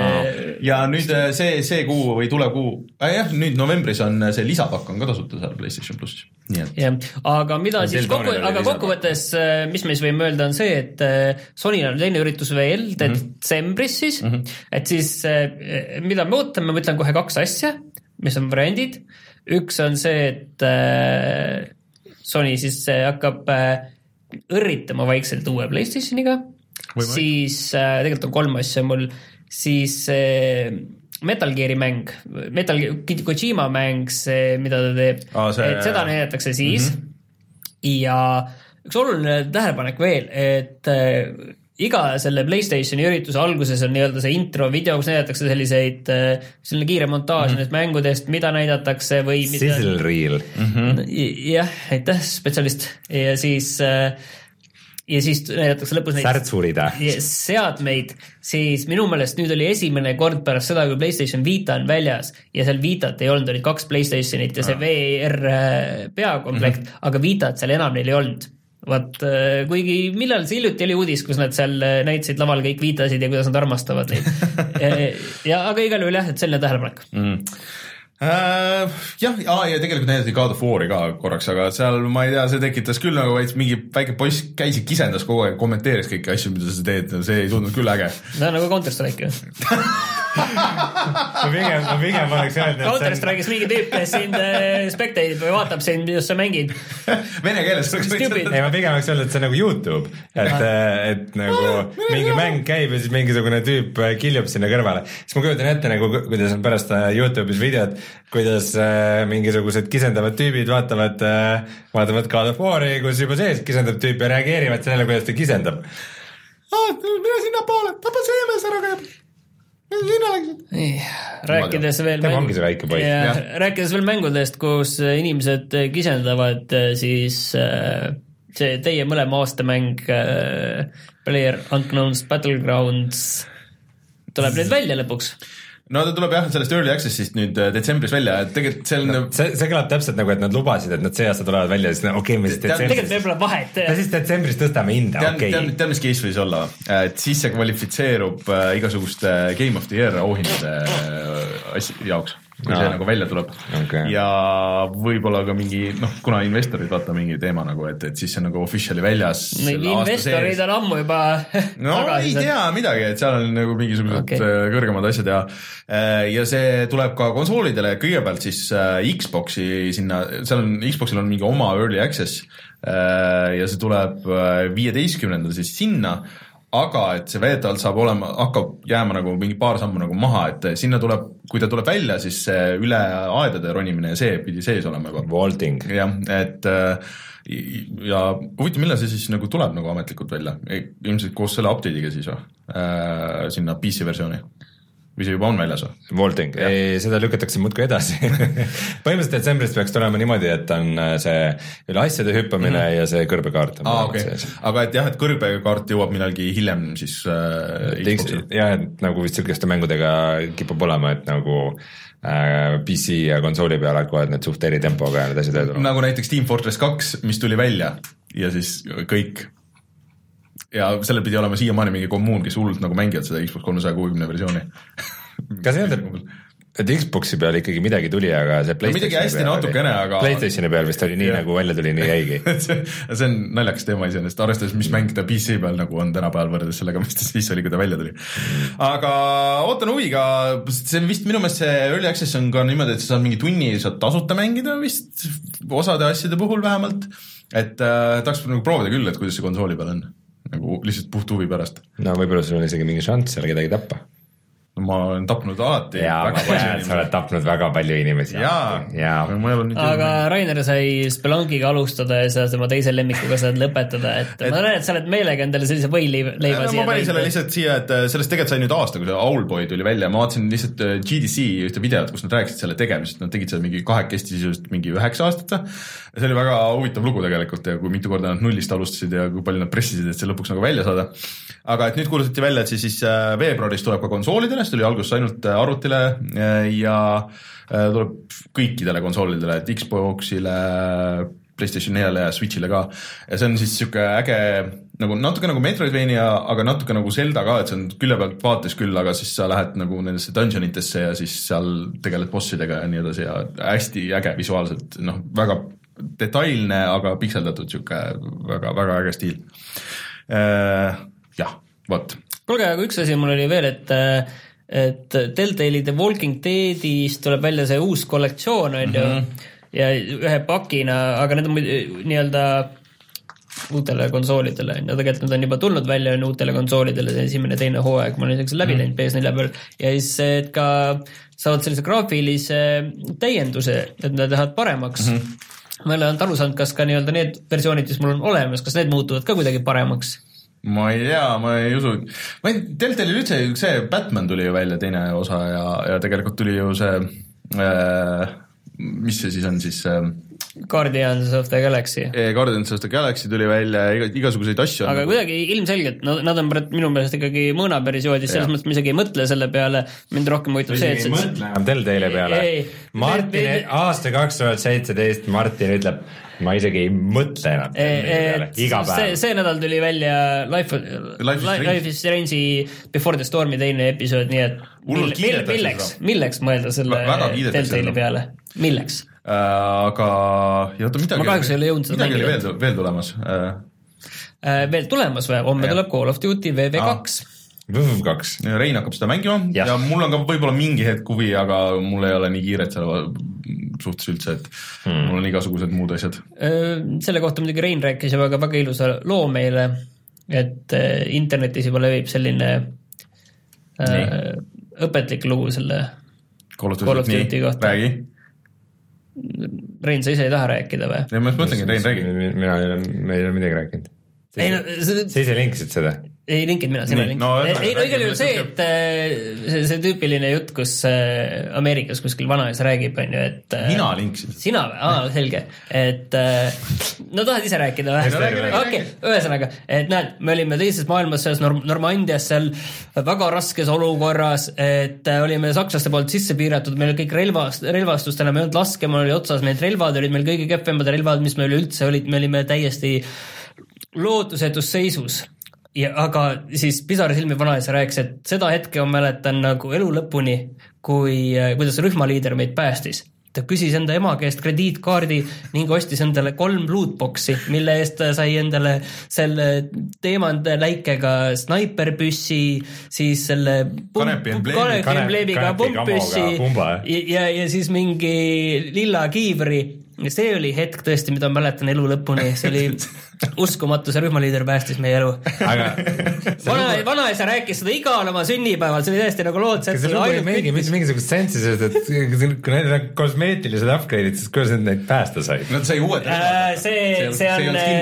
ja nüüd see, see kuu või tule kuu äh, jah, nüüd novembris on see lisapakk on ka tasuta seal PlayStation Plus. Nii et ja, aga mida siis kokku, aga kokkuvõttes mis me siis võime öelda on see, et Sonyl on teine üritus veel detsembris siis, mm-hmm. et siis mida me ootame, ma ütlen kohe kaks asja, mis on variandid. Üks on see, et äh, Sony siis hakkab äh, õrritama vaikselt uue PlayStationiga, või siis äh, tegelikult on kolm asja mul, siis äh, Metal Geari mäng, Metal Kojima mäng, see, mida ta teeb, ah, see, et seda näidatakse siis, mm-hmm. ja üks oluline tähelepanek veel, et iga selle PlayStationi ürituse alguses on nii-öelda see intro video, kus näidatakse selliseid, selline kiire montaaž mm-hmm. nendest mängudest, mida näidatakse või mida... Sizzle reel. Mm-hmm. Jah, aitäh, spetsialist. Ja siis... ja siis näidatakse lõpus neid särtsurida seadmeid, siis minu meelest nüüd oli esimene kord pärast seda, kui PlayStation Vita on väljas ja seal Vitat ei olnud, olid kaks PlayStationit ja see V R peakomplekt, mm-hmm. aga Vitat seal enam neil ei olnud. Vaat, kuigi millal see hiljuti oli uudis, kus nad seal näitasid laval kõik Vitasid ja kuidas nad armastavad neid. ja, aga igal juhul jah, et selline tähelepanek. Mm. Uh, jah, ja tegelikult näidati God of War'i ka korraks, aga seal ma ei tea, see tekitas küll nagu veits mingi väike poiss käis ja kisendas kogu aeg, kommenteeris kõiki asju, mida sa teed, see ei tundnud küll äge. See on nagu Counter-Strike ju. ma pigem, ma pigem oleks öelnud, et Counter-Strike'is mingi tüüp, kes sind spekteerib või vaatab sind, mis sa mängid. Vene keeles. ei, ma pigem oleks öelnud, et see on nagu YouTube, et, et nagu mingi mäng käib ja siis mingisugune tüüp kiljub sinna kõrvale. Siis ma kujutan ette, nagu, kuidas on pärast YouTube'is videod, kuidas äh, mingisugused kisendavad tüübid vaatavad, äh, vaatavad God of War'i, kus juba sees kisendab tüüp ja reageerivad sellele, kuidas ta kisendab. Mine sinna poole, tapa see emes ära käib. Sinna läksid. Rääkides veel, mäng... ja, rääkides veel mängudest, kus inimesed kisendavad, siis äh, see teie mõlema aastamäng äh, Player Unknown's Battlegrounds tuleb nüüd välja lõpuks. No ta tuleb jah sellest Early Accessist nüüd detsembris välja, et tegelikult see on no, see, see kõlab täpselt nagu, et nad lubasid, et nad see aasta tulevad välja, siis okei okay,, me siis detsembris tegelikult meil pole vahet ja siis detsembris tõstame hinda, okei okay. Tean, tean, mis case võis olla, et siis see kvalifitseerub igasuguste Game of the Year auhindade jaoks, kui no. see nagu välja tuleb okay. ja võib-olla ka mingi, noh, kuna investorid vaata mingi teema nagu, et, et siis see on nagu officially väljas investorid on ammu juba no ei tea midagi, et seal on nagu mingisugused okay. kõrgemad asjad ja ja see tuleb ka konsoolidele, kõigepealt siis Xboxi sinna, seal on, Xboxil on mingi oma Early Access ja see tuleb viieteistkümnendal siis sinna, aga et see veetavalt saab olema, hakkab jääma nagu mingi paar sammu nagu maha, et sinna tuleb, kui ta tuleb välja, siis see üle aedade ronimine ja see pidi sees olema juba. Vaulting. jah, et ja huvitav, millal see siis nagu tuleb nagu ametlikult välja, ilmselt koos selle update'iga siis või, sinna P C versiooni. Või see juba on väljas või? Vaulting, ei, seda lükatakse muudkui edasi põhimõtteliselt detsembrist peaks tulema niimoodi, et on see üle asjade hüppamine mm-hmm. ja see kõrbekaart. Aa, okei, okay. aga et jah, et kõrbekaart jõuab millalgi hiljem siis äh, Xboxil. jah, et nagu vist sükeste mängudega kipub olema, et nagu äh, P C ja konsooli peal hakkavad need suht eri tempoga ja need asjad töötama. Nagu näiteks Team Fortress kaks, mis tuli välja ja siis kõik ja selle pidi olema siiamaani mingi kommuun, kes hullult nagu mängivad seda Xbox kolmesaja kuuekümne versiooni. Kas ei olnud, et Xboxi peal ikkagi midagi tuli, aga see PlayStationi no, midagi hästi natukene, aga PlayStationi peal vist oli nii ja. Nagu välja tuli, nii jäigi. see on naljakas teema iseenesest, arvestades, mis mäng ta P C peal nagu on tänapäeval võrreldes sellega, mis ta siis oli, kui ta välja tuli. Aga ootan huviga, see vist minu meelest see Early Access on ka niimoodi, et sa saad mingi tunni saad tasuta mängida vist osade asjade puhul vähemalt, et äh, tahaks nagu proovida küll, et kuidas see konsooli peal on. Nagu lihtsalt puht huvi pärast. No võib-olla sul on isegi mingi šanss seal kedagi tappa. No, ma olen tapnud alati jaa, väga palju inimesi. Sa oled tapnud väga palju inimesi. Jaa, jaa. Aga Rainer sai Spelunkiga alustada ja sa tema teise lemmikuga saad lõpetada, et, et ma näen, et sa oled meelega endale sellise võileiva siia. Ma panin selle lihtsalt siia, et sellest tegelikult sai nüüd aasta, kui see Owlboy tuli välja, ma vaatasin lihtsalt G D C ühte videot, kus nad rääkisid selle tegemisest, nad tegid selle mingi kahekesti sisust mingi üheksa aastat. See oli väga huvitav lugu tegelikult ja kui mitu korda nad nullist alustasid ja kui palju nad pressisid, et see lõpuks nagu välja saada. Aga et nüüd kuulutati välja, et siis, siis veebruaris tuleb ka konsoolidele, see tuli alguses ainult arvutile ja tuleb kõikidele konsoolidele, et Xboxile, PlayStation neljale ja Switchile ka. Ja see on siis siuke äge, nagu natuke nagu Metroidvania, aga natuke nagu Zelda ka, et see on külje pealt vaates küll, aga siis sa lähed nagu nendesse dungeonitesse ja siis seal tegeled bossidega ja nii edasi ja hästi äge visuaalselt, noh, väga detailne, aga pikseldatud siuke väga, väga äge stiil. Jah, vot. Kuulge, aga üks asi mul oli veel, et et Telltale'i The Walking Deadist tuleb välja see uus kollektsioon on ju mm-hmm. ja ühe pakina, aga need on nii-öelda uutele konsoolidele, no tegelikult nad on juba tulnud välja on uutele konsoolidele, see esimene teine hooaeg, ma olen isegi läbi läinud P S nelja peal ja siis et ka saavad sellise graafilise täienduse, et nad lähevad paremaks mm-hmm. ma ei ole aru saanud, kas ka nii-öelda need versioonid, mis mul on olemas, kas need muutuvad ka kuidagi paremaks? ma ei tea, ma ei usu, ma ei, Deltalil üldse see Batman tuli ju välja teine osa ja, ja tegelikult tuli ju see äh, mis see siis on siis äh, Guardians of the Galaxy Guardians of the Galaxy tuli välja ja igasuguseid asju aga on, kuidagi ilmselgelt, nad, nad on minu meelest ikkagi mõõnaperioodis, selles mõttes ma isegi ei mõtle selle peale, mind rohkem huvitab see, et ei mõtle enam Deltali peale ei, Martin, ei, aasta kaks tuhat seitseteist Martin ütleb ma isegi ei mõtle enam peale, iga päev. See, see nädal tuli välja Life, Life, Life is Strange'i Before the Stormi teine episood, nii et mill, mill, milleks, milleks mõelda selle Deltali peale, milleks? Äh, aga ja oota, midagi, ma kahjuks ei ole jõudnud seda midagi oli veel, veel tulemas äh. Äh, veel tulemas või? Homme tuleb Call of Duty V V kaks V V kaks Rein hakkab seda mängima ja. ja mul on ka võib-olla mingi hetk huvi, aga mul ei ole nii kiiret selle suhtes üldse, et hmm. mul on igasugused muud asjad. Selle kohta muidugi Rein rääkis juba ka väga ilusa loo meile, et internetis juba levib selline nii. õpetlik lugu selle Call of Duty kohta. Räägi. Rein, sa ise ei taha rääkida või? Ei, ma mõtlengi, et Rein räägi. Mina ei ole, me ei ole midagi rääkinud. Sa ise linkisid seda? Ei linkid mina, sina linkid. No, ei, no igal juhul see, et see, see tüüpiline jutt, kus Ameerikas kuskil vanaisa räägib, on ju, et mina linksin. Sina või? Aa, selge. Et no tahad ise rääkida või? Okei, okay, ühesõnaga, et näed, me olime teises maailmas selles Normandias seal väga raskes olukorras, et olime sakslaste poolt sisse piiratud, meil kõik relvast, relvastustena, me ei olnud laskemoon oli otsas, need relvad olid meil kõige kehvemad relvad, mis meil üldse olid, me olime täiesti lootusetus seisus. Ja, aga siis pisarasilmi vanaisa rääkis, et seda hetke on mäletan nagu elu lõpuni, kui, kuidas rühmaliider meid päästis. Ta küsis enda ema käest krediitkaardi ning ostis endale kolm lootboxi, mille eest ta sai endale selle teemande läikega snaiperpüssi, siis selle kanepi embleemiga pumppüssi ja, ja siis mingi lilla kiivri. Ja see oli hetk tõesti, mida mäletan elu lõpuni, see oli uskumatu, see rühmaliider päästis meie elu. Aga vana, vanaisa rääkis seda igal oma sünnipäeval, see oli täiesti nagu lood. Kas see lugu ei mingi, mingisugust sensi, sest et kui need on kosmeetilised upgrade'id, siis kuidas need neid päästa said? No sai uued äh, see, see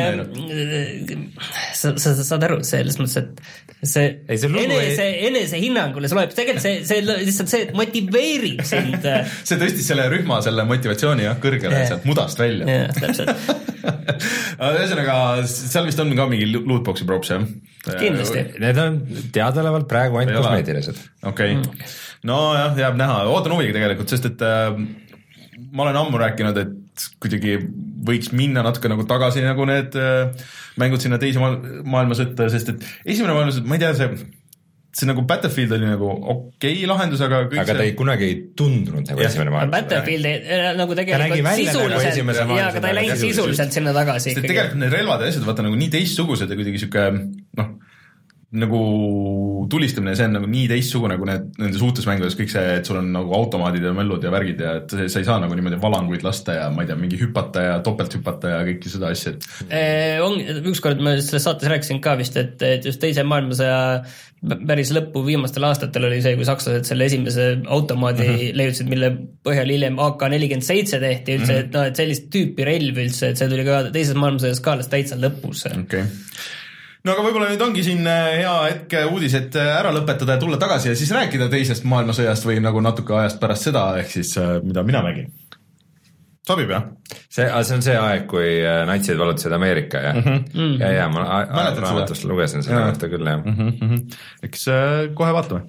on, sa, sa saad aru, selles mõttes, et see, ei, see enese, ei... enese hinnangule, see loeb, tegelikult see, see lihtsalt see, et motiveerib sind. See tõstis selle rühma, selle motivatsiooni jah, kõrgele yeah. sealt mudast välja. jah, täpselt. Ühesõnaga, seal vist on ka mingi lootboxi props, jah? Kindlasti. Need on teadaolevalt praegu ainult kosmeetilised. Okei, okay. no jah, jääb näha, ootan huviga tegelikult, sest et äh, ma olen ammu rääkinud, et kuidagi võiks minna natuke nagu tagasi nagu need äh, mängud sinna teise maailmasõtta, sest et esimene maailmasõtta, ma ei tea, see see nagu Battlefield oli nagu okei okay lahendus, aga kõik aga ta ei kunagi ei tundunud nagu esimene maailm. Battlefield nagu tegelikult sisuliselt, nagu jaa, aga ta ei läinud sisuliselt sinna tagasi. Tegelikult need relvad ja asjad vaata nagu nii teistsugused ja kuidagi siuke noh, nagu tulistamine, see on nagu nii teistsugune kui need, nendes uutes mängudes kõik see, et sul on nagu automaadid ja möllud ja värgid ja et sa ei saa nagu niimoodi valanguid lasta ja ma ei tea, mingi hüpata ja topelt hüpata ja kõiki seda asja. Et... On, ükskord ma selles saates rääkisin ka vist, et, et just teise maailmasõja päris lõppu viimastel aastatel oli see, kui sakslased selle esimese automaadi mm -hmm. leiutasid, mille põhjal hiljem A K nelikümmend seitse tehti üldse, mm -hmm. et, no, et sellist tüüpi relv üldse, et see tuli ka teises maailmasõjas ka alles täitsa lõpus. Okay. No aga võib-olla nüüd ongi siin hea hetk uudised ära lõpetada ja tulla tagasi ja siis rääkida teisest maailmasõjast või nagu natuke ajast pärast seda, ehk siis mida mina mängin. Sobib, jah? See, see on see aeg, kui natsid valutasid Ameerika, jah? Mm -hmm. Ja, ja, ma raamatust lugesin seda kohta küll, jah. Mm -hmm. Eks kohe vaatame.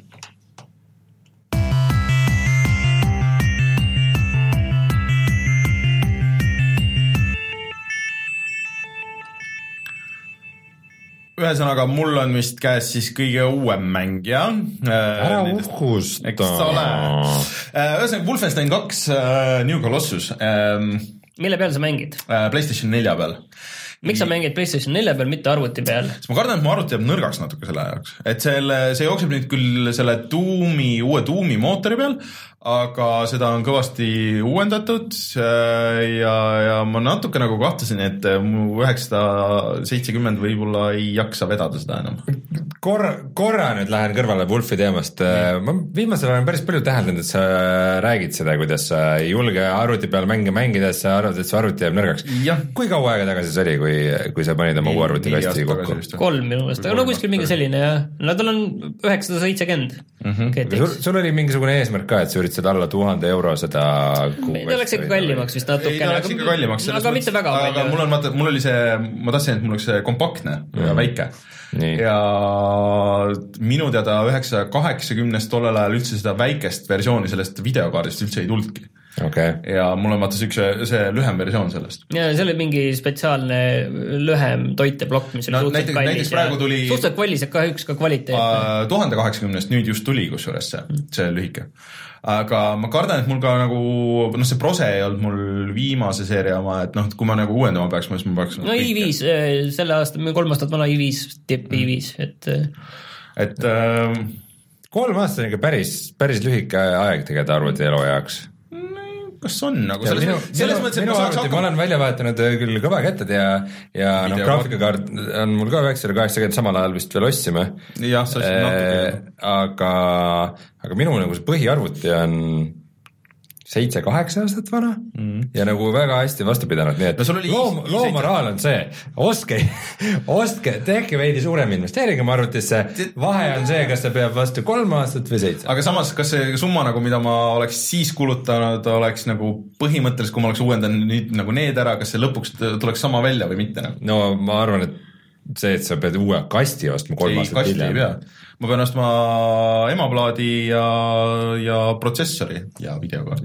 Ühesõnaga, mul on vist käes siis kõige uuem mäng, jah? Ära uhkusta. Eks ole. Ühesõnaga, Wolfenstein kaks New Colossus. Mille peal sa mängid? PlayStation nelja peal. Miks sa mängid PlayStation nelja peal, mitte arvuti peal? Ma kardan, et mu arvuti jääb nõrgaks natuke selle jaoks. Et selle, see jookseb nüüd küll selle Doomi, uue Doomi mootori peal, aga seda on kõvasti uuendatud ja, ja ma natuke nagu kahtlesin, et mu üheksasada seitsekümmend võib-olla ei jaksa vedada seda enam. Korra, korra nüüd lähen kõrvale Wolfi teemast. Ma viimasel olen päris palju täheldanud, et sa räägid seda, kuidas sa ei julge arvuti peal mänge mängida, sa arvad, et su arvuti jääb nõrgaks. Kui kaua aega tagasi see oli, kui, kui sa panid oma uue arvuti kasti kokku? Kolm minu meelest, aga no kuskil mingi selline jah. No tal on üheksasada seitsekümmend mm-hmm. sul, sul oli mingisugune eesmärk ka, et sa üritasid alla tuhande euro seda kuu ta läks ikka kallimaks vist natukene. Ei, ta läks ikka kallimaks. Aga mõttes, mitte väga aga mul, on, mul oli see, ma tahtsin, et mul oleks see kompaktne mm. ja väike. Nii. Ja minu teada üheksasaja kaheksakümnest tollel ajal üldse seda väikest versiooni sellest videokaardist üldse ei tulnudki. Okay. Ja mul on vaata see, see lühem versioon sellest. Ja see oli mingi spetsiaalne lühem toiteblokk, mis oli no, suhteliselt kallis. Tuli... Suhteliselt kallis, et kahjuks ka kvaliteet. tuhande kaheksakümnest nüüd just tuli kusjuures see, see lühike. Aga ma kardan, et mul ka nagu, noh see Prose ei olnud mul viimase seeria oma, et noh, kui ma nagu uuendama peaks, ma peaks no i viis, selle aasta, kolm aastat vana i viis, tipp i viis, et et äh, kolm aastat on ikka päris, päris lühike aeg tegelikult arvuti elu jaoks. Kas on nagu selles, minu, selles minu, mõttes, et minu ma saaks hakka... Ma olen välja vahetanud küll kõvakätted ja, ja noh, graafikakaart on mul ka üheksasada kaheksakümmend samal ajal vist veel ostsime. Jah, sa ostsid natuke. Aga, aga minu nagu see põhiarvuti on seitse-kaheksa aastat vana mm. ja nagu väga hästi vastu pidanud, nii et no, loom, loomoraal on see, ostke, ostke, tehke veidi suurem investeeringi oma arvutisse, vahe on see, kas ta peab vastu kolm aastat või seitse. Aga samas, kas see summa nagu, mida ma oleks siis kulutanud, oleks nagu põhimõtteliselt, kui ma oleks uuendanud nüüd nagu need ära, kas see lõpuks tuleks sama välja või mitte? Nagu? No ma arvan, et see, et sa pead uue kasti ostma kolm ei, aastat hiljem. Ma pean ostma emaplaadi ja, ja protsessori ja videokaardi.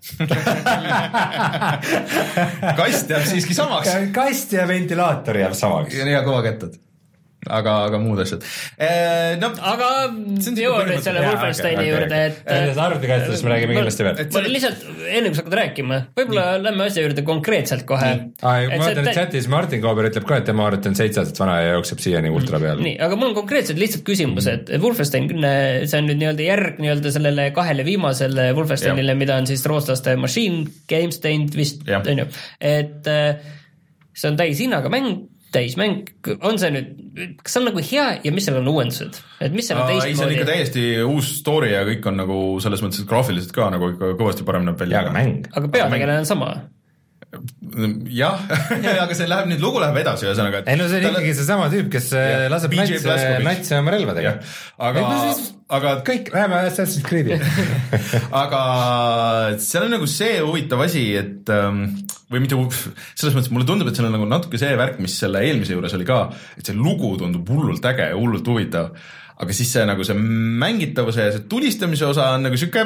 Kast jääb siiski samaks. Kast ja ventilaator jääb samaks. Ja, ja kõvakettad. Aga, aga muud asjad. E, no, aga jõuab nüüd selle Wolfensteini okay, juurde, okay. et... Selles arvutikastidest me räägime kindlasti veel. Ma lihtsalt, enne kui sa hakkad rääkima, võib-olla mm. lähme asja juurde konkreetselt kohe. Ai, ma mõtlen, et chatis Martin Kauber ütleb ka, et tema arvuti on seitse aastat vana ja jookseb siiani ultra peal. Nii, aga mul on konkreetselt lihtsalt küsimus, et Wolfenstein, see on nüüd nii-öelda järg nii-öelda sellele kahele viimasele Wolfensteinile, mida on siis rootslaste Machine Games teinud vist, on ju. Et see on täis hinnaga mäng, täismäng, on see nüüd, kas see on nagu hea ja mis seal on uuendused? Et mis seal on teist moodi? See on ikka täiesti uus story ja kõik on nagu selles mõttes, et graafiliselt ka nagu ikka kõvasti parem näeb välja. Aga mäng. Aga peategelane on sama. Jah, aga see läheb nüüd, lugu läheb edasi ühesõnaga. Ei no see on ikkagi see sama tüüp, kes ja, laseb natse oma relvadega. Aga, aga kõik läheme Assassin's Creed'i. Aga seal on nagu see huvitav asi, et või mitte, selles mõttes mulle tundub, et seal on nagu natuke see värk, mis selle eelmise juures oli ka, et see lugu tundub hullult äge ja hullult huvitav, aga siis see nagu see mängitavuse ja see tulistamise osa on nagu siuke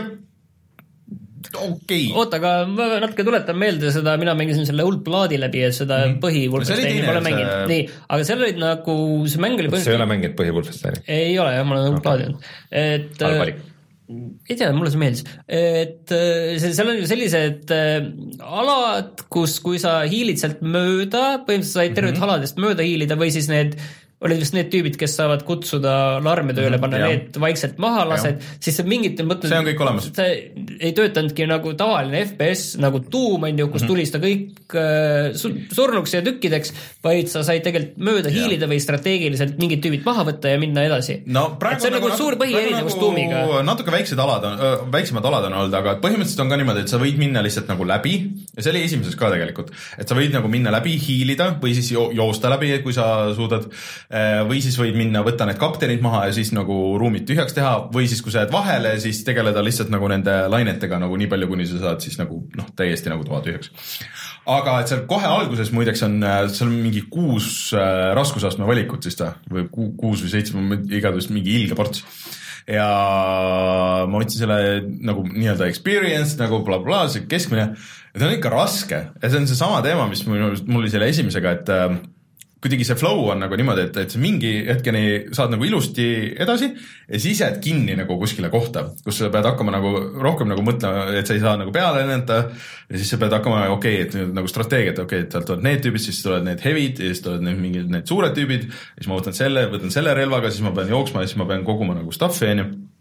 okay. Oota, aga ma natuke tuletan meelde seda, mina mängisin selle Old Bloodi läbi ja seda mm. põhi-Wolfensteini pole mänginud. See... Nii, aga seal olid nagu, see mäng oli põhimõtteliselt... See ei ole mänginud põhi-Wolfensteini? Ei ole, jah, ma olen Old okay. Bloodi olnud. Et... Alpalik. Ei tea, mulle see meeldis. Et see, seal on ju sellised alad, kus kui sa hiilid sealt mööda, põhimõtteliselt said tervet mm-hmm. haladest mööda hiilida või siis need olid vist need tüübid, kes saavad kutsuda larme tööle, panna ja. Need vaikselt maha lased, siis see mingitel mõtled, see on kõik olemas. See ei töötanudki nagu tavaline F P S, nagu tuum, on ju, kus mm-hmm. tulista kõik uh, surnuks ja tükkideks, vaid sa said tegelikult mööda ja. Hiilida või strateegiliselt mingid tüübid maha võtta ja minna edasi. No, see on nagu, nagu suur põhierinevus nagu tuumiga. Natuke väiksed alad on, öö, väiksemad alad on olnud, aga põhimõtteliselt on ka niimoodi, et sa võid minna lihtsalt nagu läbi, ja see oli esimeses ka tegelikult, et sa võid nagu minna läbi, hiilida või siis jo- joosta läbi, kui sa suudad või siis võid minna, võtta need kaptenid maha ja siis nagu ruumid tühjaks teha või siis kui sa jääd vahele, siis tegeleda lihtsalt nagu nende lainetega nagu nii palju, kuni sa saad siis nagu noh, täiesti nagu toa tühjaks. Aga et seal kohe alguses muideks on, seal on mingi kuus raskusastme valikut siis ta, või ku, kuus või seitse, igatahes mingi ilge ports. Ja ma võtsin selle nagu nii-öelda experience, nagu bla bla, see keskmine, ja ta on ikka raske. Ja see on see sama teema, mis mul, mul oli selle esimesega, et kuidagi see flow on nagu niimoodi, et, et mingi hetkeni saad nagu ilusti edasi ja siis jääd kinni nagu kuskile kohta, kus sa pead hakkama nagu rohkem nagu mõtlema, et sa ei saa nagu peale lennata ja siis sa pead hakkama okei, okay, et nagu strateegiat, okei, okay, et sealt tulevad need tüübid, siis tulevad need hevid ja siis tulevad need mingid need suured tüübid ja siis ma võtan selle, võtan selle relvaga, siis ma pean jooksma ja siis ma pean koguma nagu stuff'i, onju.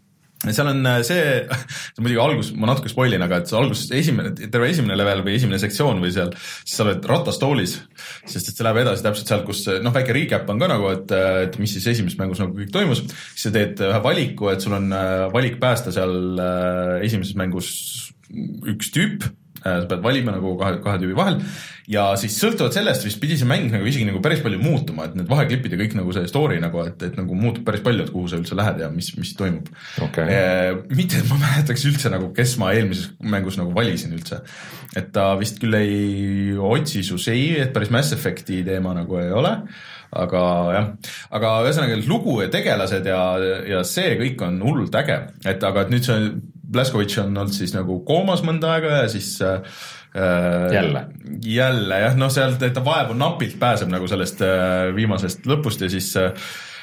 seal on see, see muidugi algus, ma natuke spoilin, aga et see algus, esimene, terve esimene level või esimene sektsioon või seal, siis sa oled ratastoolis, sest et see läheb edasi täpselt sealt, kus noh, väike recap on ka nagu, et, et mis siis esimeses mängus nagu kõik toimus, siis sa teed ühe valiku, et sul on valik päästa seal esimeses mängus üks tüüp, sa pead valima nagu kahe, kahe tüübi vahel ja siis sõltuvalt sellest vist pidi see mäng nagu isegi nagu päris palju muutuma, et need vaheklipid ja kõik nagu see story nagu, et, et nagu muutub päris palju, et kuhu sa üldse lähed ja mis, mis toimub. Okay. E, mitte, et ma mäletaks üldse nagu, kes ma eelmises mängus nagu valisin üldse. Et ta vist küll ei otsi su seivi, et päris Mass Effecti teema nagu ei ole, aga jah, aga ühesõnaga lugu ja tegelased ja, ja see kõik on hullult äge, et aga et nüüd see Blazkowicz on olnud siis nagu koomas mõnda aega ja siis äh, jälle, jälle jah, noh sealt, et ta vaevu napilt pääseb nagu sellest äh, viimasest lõpust ja siis äh,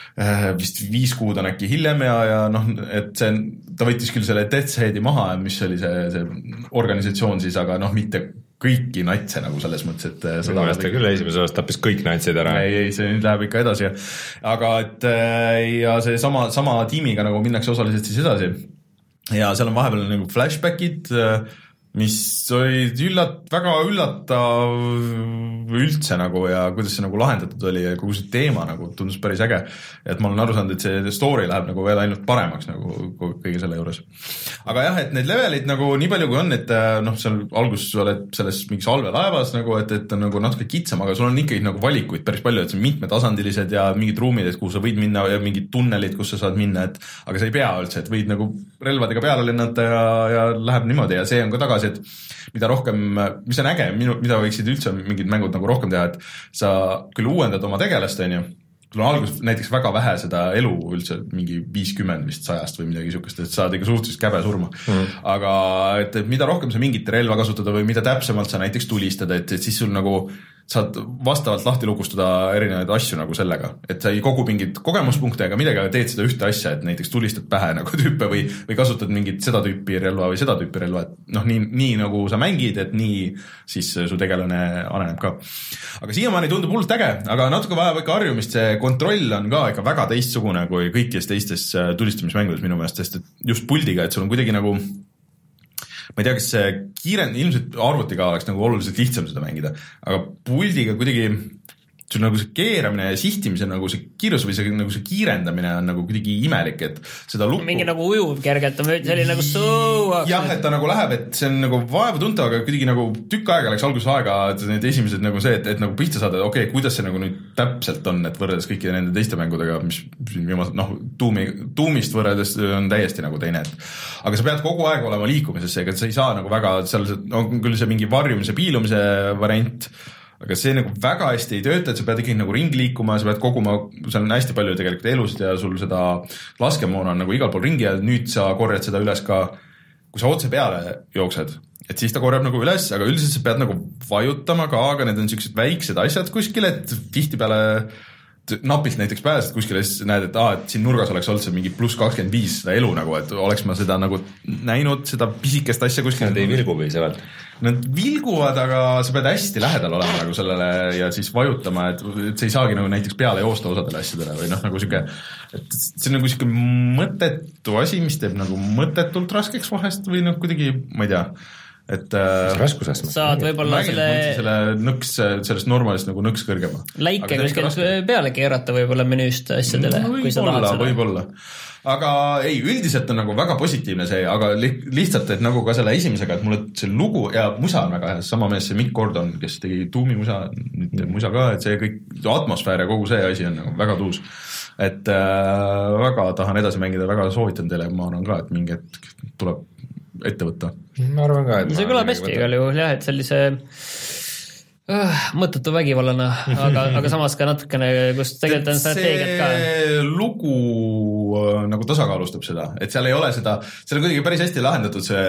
vist viis kuud on äkki hiljem ja, ja noh, et see, ta võttis küll selle Death's Headi maha, mis oli see, see organisatsioon siis, aga noh, mitte kõiki natse nagu selles mõttes, et minu meelest ta küll esimese osas tappis kõik natsid ära. ei, ei, see nüüd läheb ikka edasi. Aga et ja see sama, sama tiimiga nagu minnakse osaliselt siis edasi ja seal on vahepeal nagu flashbackid, mis olid üllat-, väga üllatav üldse nagu ja kuidas see nagu lahendatud oli ja kogu see teema nagu tundus päris äge. Et ma olen aru saanud, et see story läheb nagu veel ainult paremaks nagu kõige selle juures. Aga jah, et need levelid nagu nii palju kui on, et noh, seal alguses sa oled selles mingis allveelaevas nagu, et, et on nagu natuke kitsam, aga sul on ikkagi nagu valikuid päris palju, et see on mitmetasandilised ja mingid ruumid, et kuhu sa võid minna ja mingid tunnelid, kus sa saad minna, et aga sa ei pea üldse, et võid nagu relvadega peale lennata ja, ja läheb niimoodi ja see on ka tagasi, et mida rohkem, mis on äge, mida võiksid üldse mingid mängud nagu rohkem teha, et sa küll uuendad oma tegelast, on ju, sul on alguses näiteks väga vähe seda elu üldse, mingi viiskümmend vist sajast või midagi sihukest, et saad ikka suhteliselt käbe surma. Mm. Aga et, et mida rohkem sa mingit relva kasutada või mida täpsemalt sa näiteks tulistad, et, et siis sul nagu saad vastavalt lahti lukustada erinevaid asju nagu sellega, et sa ei kogu mingit kogemuspunkte ega midagi, aga teed seda ühte asja, et näiteks tulistad pähe nagu tüüpe või, või kasutad mingit seda tüüpi relva või seda tüüpi relva, et noh, nii, nii nagu sa mängid, et nii siis su tegelane areneb ka. Aga siiamaani tundub hullult äge, aga natuke vajab ikka harjumist, see kontroll on ka ikka väga teistsugune kui kõikides teistes tulistamismängudes minu meelest, sest et just puldiga, et sul on kuidagi nagu ma ei tea, kas see kiirend, ilmselt arvutiga oleks nagu oluliselt lihtsam seda mängida, aga puldiga kuidagi sul nagu see keeramine ja sihtimise nagu see kiirus või see, nagu see kiirendamine on nagu kuidagi imelik, et seda luku... Mingi nagu ujuv kergelt, see oli nagu so... Jah, et ta nagu läheb, et see on nagu vaeva tuntav, aga kuidagi nagu tükk aega läks alguses aega, et need esimesed nagu see, et, et nagu pihta saada, okei, okay, kuidas see nagu nüüd täpselt on, et võrreldes kõikide nende teiste mängudega, mis noh, tuumi, tuumist võrreldes on täiesti nagu teine, et aga sa pead kogu aeg olema liikumises, seega sa ei saa nagu väga, seal on küll see mingi varjumise, piilumise variant, aga see nagu väga hästi ei tööta, et sa pead ikkagi nagu ringi liikuma, sa pead koguma, seal on hästi palju tegelikult elusid ja sul seda laskemoona on nagu igal pool ringi ja nüüd sa korjad seda üles ka, kui sa otse peale jooksed, et siis ta korjab nagu üles, aga üldiselt sa pead nagu vajutama ka, aga need on sellised väiksed asjad kuskil, et tihtipeale napilt näiteks pääsed kuskile, siis näed, et, aa, et siin nurgas oleks olnud see mingi pluss kakskümmend viis seda elu nagu, et oleks ma seda nagu näinud, seda pisikest asja kuskil. Nad ei vilgu piisavalt. Nad vilguvad, aga sa pead hästi lähedal olema nagu sellele ja siis vajutama, et, et sa ei saagi nagu näiteks peale joosta osadele asjadele või noh, nagu siuke, et see on nagu siuke mõttetu asi, mis teeb nagu mõttetult raskeks vahest või noh, kuidagi, ma ei tea, et raskusest saad võib-olla selle selle nõks, sellest normaalist nagu nõks kõrgema. Läike kuskilt peale keerata võib-olla menüüst asjadele, no, kui sa tahad seda. Võib-olla. Aga ei, üldiselt on nagu väga positiivne see, aga lihtsalt, et nagu ka selle esimesega, et mulle see lugu ja musa on väga hea, sama mees see Mick Gordon, kes tegi tuumi musa, nüüd teeb musa ka, et see kõik atmosfäär ja kogu see asi on nagu väga tuus. Et äh, väga tahan edasi mängida, väga soovitan teile, ma arvan ka, et mingi hetk tuleb ette võtta. Ma arvan ka, et see kõlab hästi igal juhul jah, et sellise uh, mõttetu vägivallana, aga, aga samas ka natukene, kus tegelikult on strateegiat ka. See lugu uh, nagu tasakaalustab seda, et seal ei ole seda, seal on kuidagi päris hästi lahendatud see,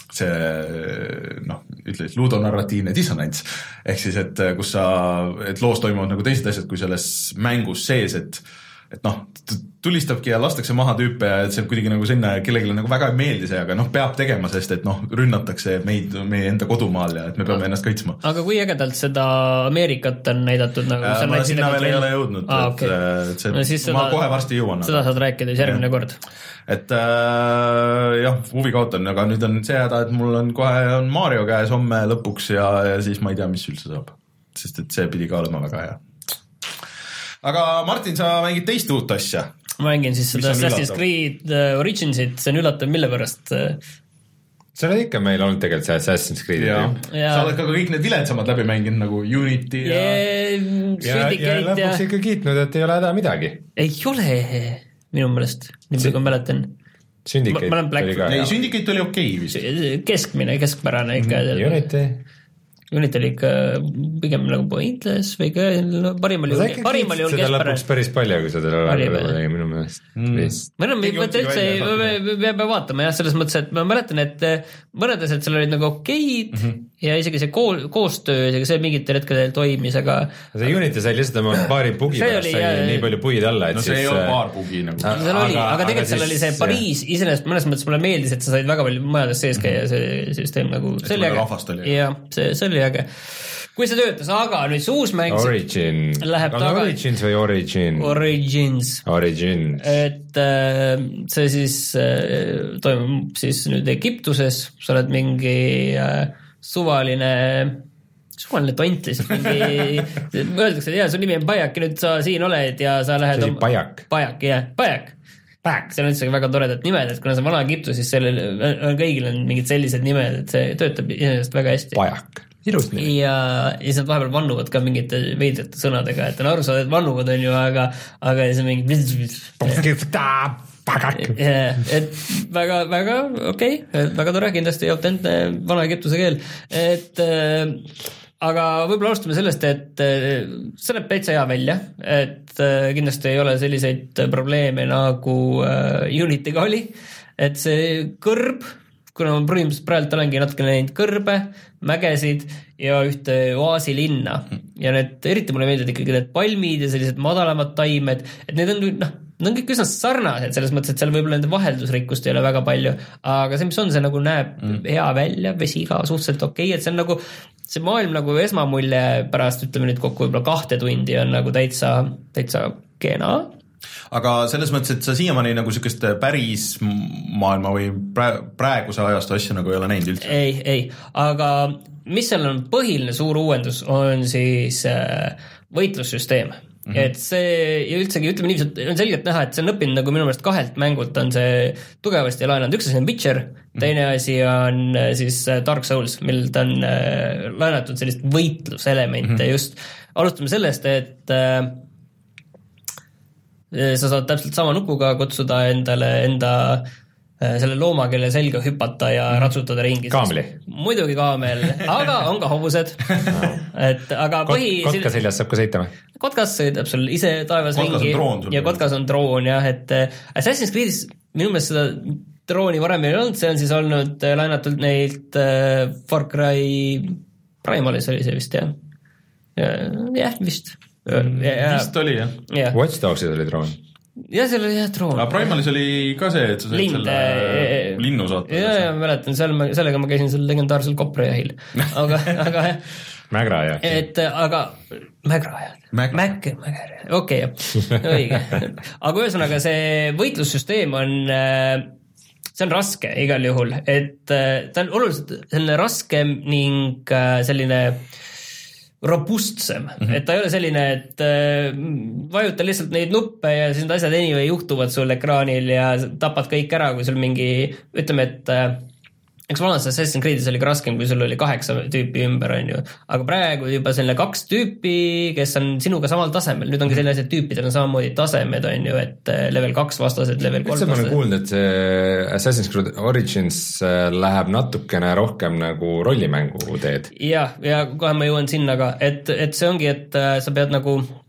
see noh, ütle, ludonarratiivne dissonants, ehk siis, et kus sa, et loos toimuvad nagu teised asjad kui selles mängus sees, et et noh, tulistabki ja lastakse maha tüüpe ja et see kuidagi nagu sinna kellelegi nagu väga ei meeldi see, aga noh, peab tegema, sest et noh, rünnatakse meid meie enda kodumaal ja et me peame ennast kaitsma. Aga kui ägedalt seda Ameerikat on näidatud nagu äh, ma sinna veel ei ole jõudnud, ah, okay. et see, no ma seda, kohe varsti jõuan. Seda saad rääkida siis järgmine kord. Et äh, jah, huvi kaotan, aga nüüd on see häda, et mul on kohe on Mario käes homme lõpuks ja, ja siis ma ei tea, mis üldse saab. Sest et see pidi ka olema väga hea. Aga Martin, sa mängid teist uut asja. Ma mängin siis seda Assassin's Creed Originsit, see on üllatav, mille pärast? See on ikka meil olnud tegelikult see Assassin's Creed. Sa oled ka kõik need viletsamad läbi mänginud nagu Unity ja... Ja, ja, ja lõpuks ikka kiitnud, et ei ole häda midagi. Ei ole minu meelest, nii kui mäletan. Syndicate ma, ma oli ka. Ei, Syndicate oli okei okay, vist. Keskmine, keskpärane ikka. Unity... Unity oli ikka pigem nagu pointless või ka no, parim oli julge. Parim oli julge. Seda lõpuks päris palju, kui seda oli minu meelest. Ma enam ei mõtle üldse, me peame vaatama jah, selles mõttes, et ma mäletan, et mõnedes, et seal olid nagu okeid mm -hmm. ja isegi see kool, koostöö, isegi see mingitel hetkedel toimis, aga see Unity sai lihtsalt oma paari bugi pärast, sai ja, nii palju puid alla, et no see siis ei ole paar bugi nagu. No, seal oli, aga, aga tegelikult seal oli see Pariis, iseenesest mõnes mõttes mulle meeldis, et sa said väga palju majades sees käia, see süsteem nagu jah, see, see oli äge. Kui see töötas, aga nüüd see uus mäng Origin. Läheb taga Origins või Origin? Origins. Origins. Et äh, see siis äh, toimub siis nüüd Egiptuses, sa oled mingi äh, suvaline suvaline tont lihtsalt mingi öeldakse, et jah, su nimi on Pajak ja nüüd sa siin oled ja sa lähed see oli Pajak. Pajak, jah, Pajak. Pajak. See on üldse väga toredad nimed, et kuna see vana Egiptus, siis sellel kõigil on mingid sellised nimed, et see töötab iseenesest väga hästi. Pajak. Ilus nimi. Ja siis nad vahepeal vannuvad ka mingite veidrate sõnadega, et on aru saada, et vannuvad on ju, aga, aga see mingi et väga, väga okei, okay, väga tore, kindlasti autentne vana Egiptuse keel, et äh, aga võib-olla alustame sellest, et äh, see näeb täitsa hea välja, et äh, kindlasti ei ole selliseid probleeme nagu äh, Unity'ga oli, et see kõrb, kuna ma põhimõtteliselt praegu olengi natuke näinud kõrbe, mägesid ja ühte oaasilinna ja need, eriti mulle meeldivad ikkagi need palmid ja sellised madalamad taimed, et need on, noh, need on kõik üsna sarnased selles mõttes, et seal võib-olla nende vaheldusrikkust ei ole väga palju, aga see, mis on, see nagu näeb mm. hea välja, vesi ka suhteliselt okei, et see on nagu, see maailm nagu esmamulje pärast, ütleme nüüd kokku võib-olla kahte tundi on nagu täitsa, täitsa kena. Aga selles mõttes, et sa siiamaani nagu sükest päris maailma või praeguse ajastu asja nagu ei ole näinud üldse? Ei, ei, aga mis seal on põhiline suur uuendus, on siis võitlussüsteem. Mm -hmm. Et see, ja üldsegi ütleme niiviselt, on selgelt näha, et see on õppinud nagu minu meelest kahelt mängult on see tugevasti laenanud. Üks asi on Witcher, mm -hmm. teine asi on siis Dark Souls, millelt on laenatud sellist võitluselemente mm -hmm. just. Alustame sellest, et sa saad täpselt sama nupuga kutsuda endale enda selle looma, kelle selga hüpata ja ratsutada ringi. Kaameli? Muidugi kaamel, aga on ka hobused. et, aga Kot, põhi... Kotka seljas saab ka sõitama? Kotkas sõidab sul ise taevas Kotkas ringi. On ja Kotkas on droon, jah, et Assassin's Creed'is minu meelest seda drooni varem ei olnud, see on siis olnud laenatult neilt Far Cry Primalis oli see vist, jah. jah, vist. Ja, vist oli, jah. Ja. Watch Dogsid oli droon. Ja seal oli jah droon. Aga Primalis oli ka see, et sa said Lind, selle äh, linnu saata. Ja, ja mäletan, seal, sellega ma käisin seal legendaarsel koprajahil. Aga, aga jah. Mägrajad. Et, aga mägrajad. Mäk, mäger. Okei, okay, õige. Aga ühesõnaga see võitlussüsteem on, see on raske igal juhul, et ta on oluliselt selline raskem ning selline robustsem, mm -hmm. et ta ei ole selline, et äh, vajuta lihtsalt neid nuppe ja siis need asjad anyway juhtuvad sul ekraanil ja tapad kõik ära, kui sul mingi, ütleme, et äh, eks vanas Assassin's Creed'is oli ka raskem, kui sul oli kaheksa tüüpi ümber, on ju. Aga praegu juba selline kaks tüüpi, kes on sinuga samal tasemel. Nüüd ongi selline asi, et tüüpidel on samamoodi tasemed, on ju, et level kaks vastased, level kolm vastased. Ma olen kuulnud, et see Assassin's Creed Origins läheb natukene rohkem nagu rollimängu teed. Ja, ja kohe ma jõuan sinna ka, et, et see ongi, et sa pead nagu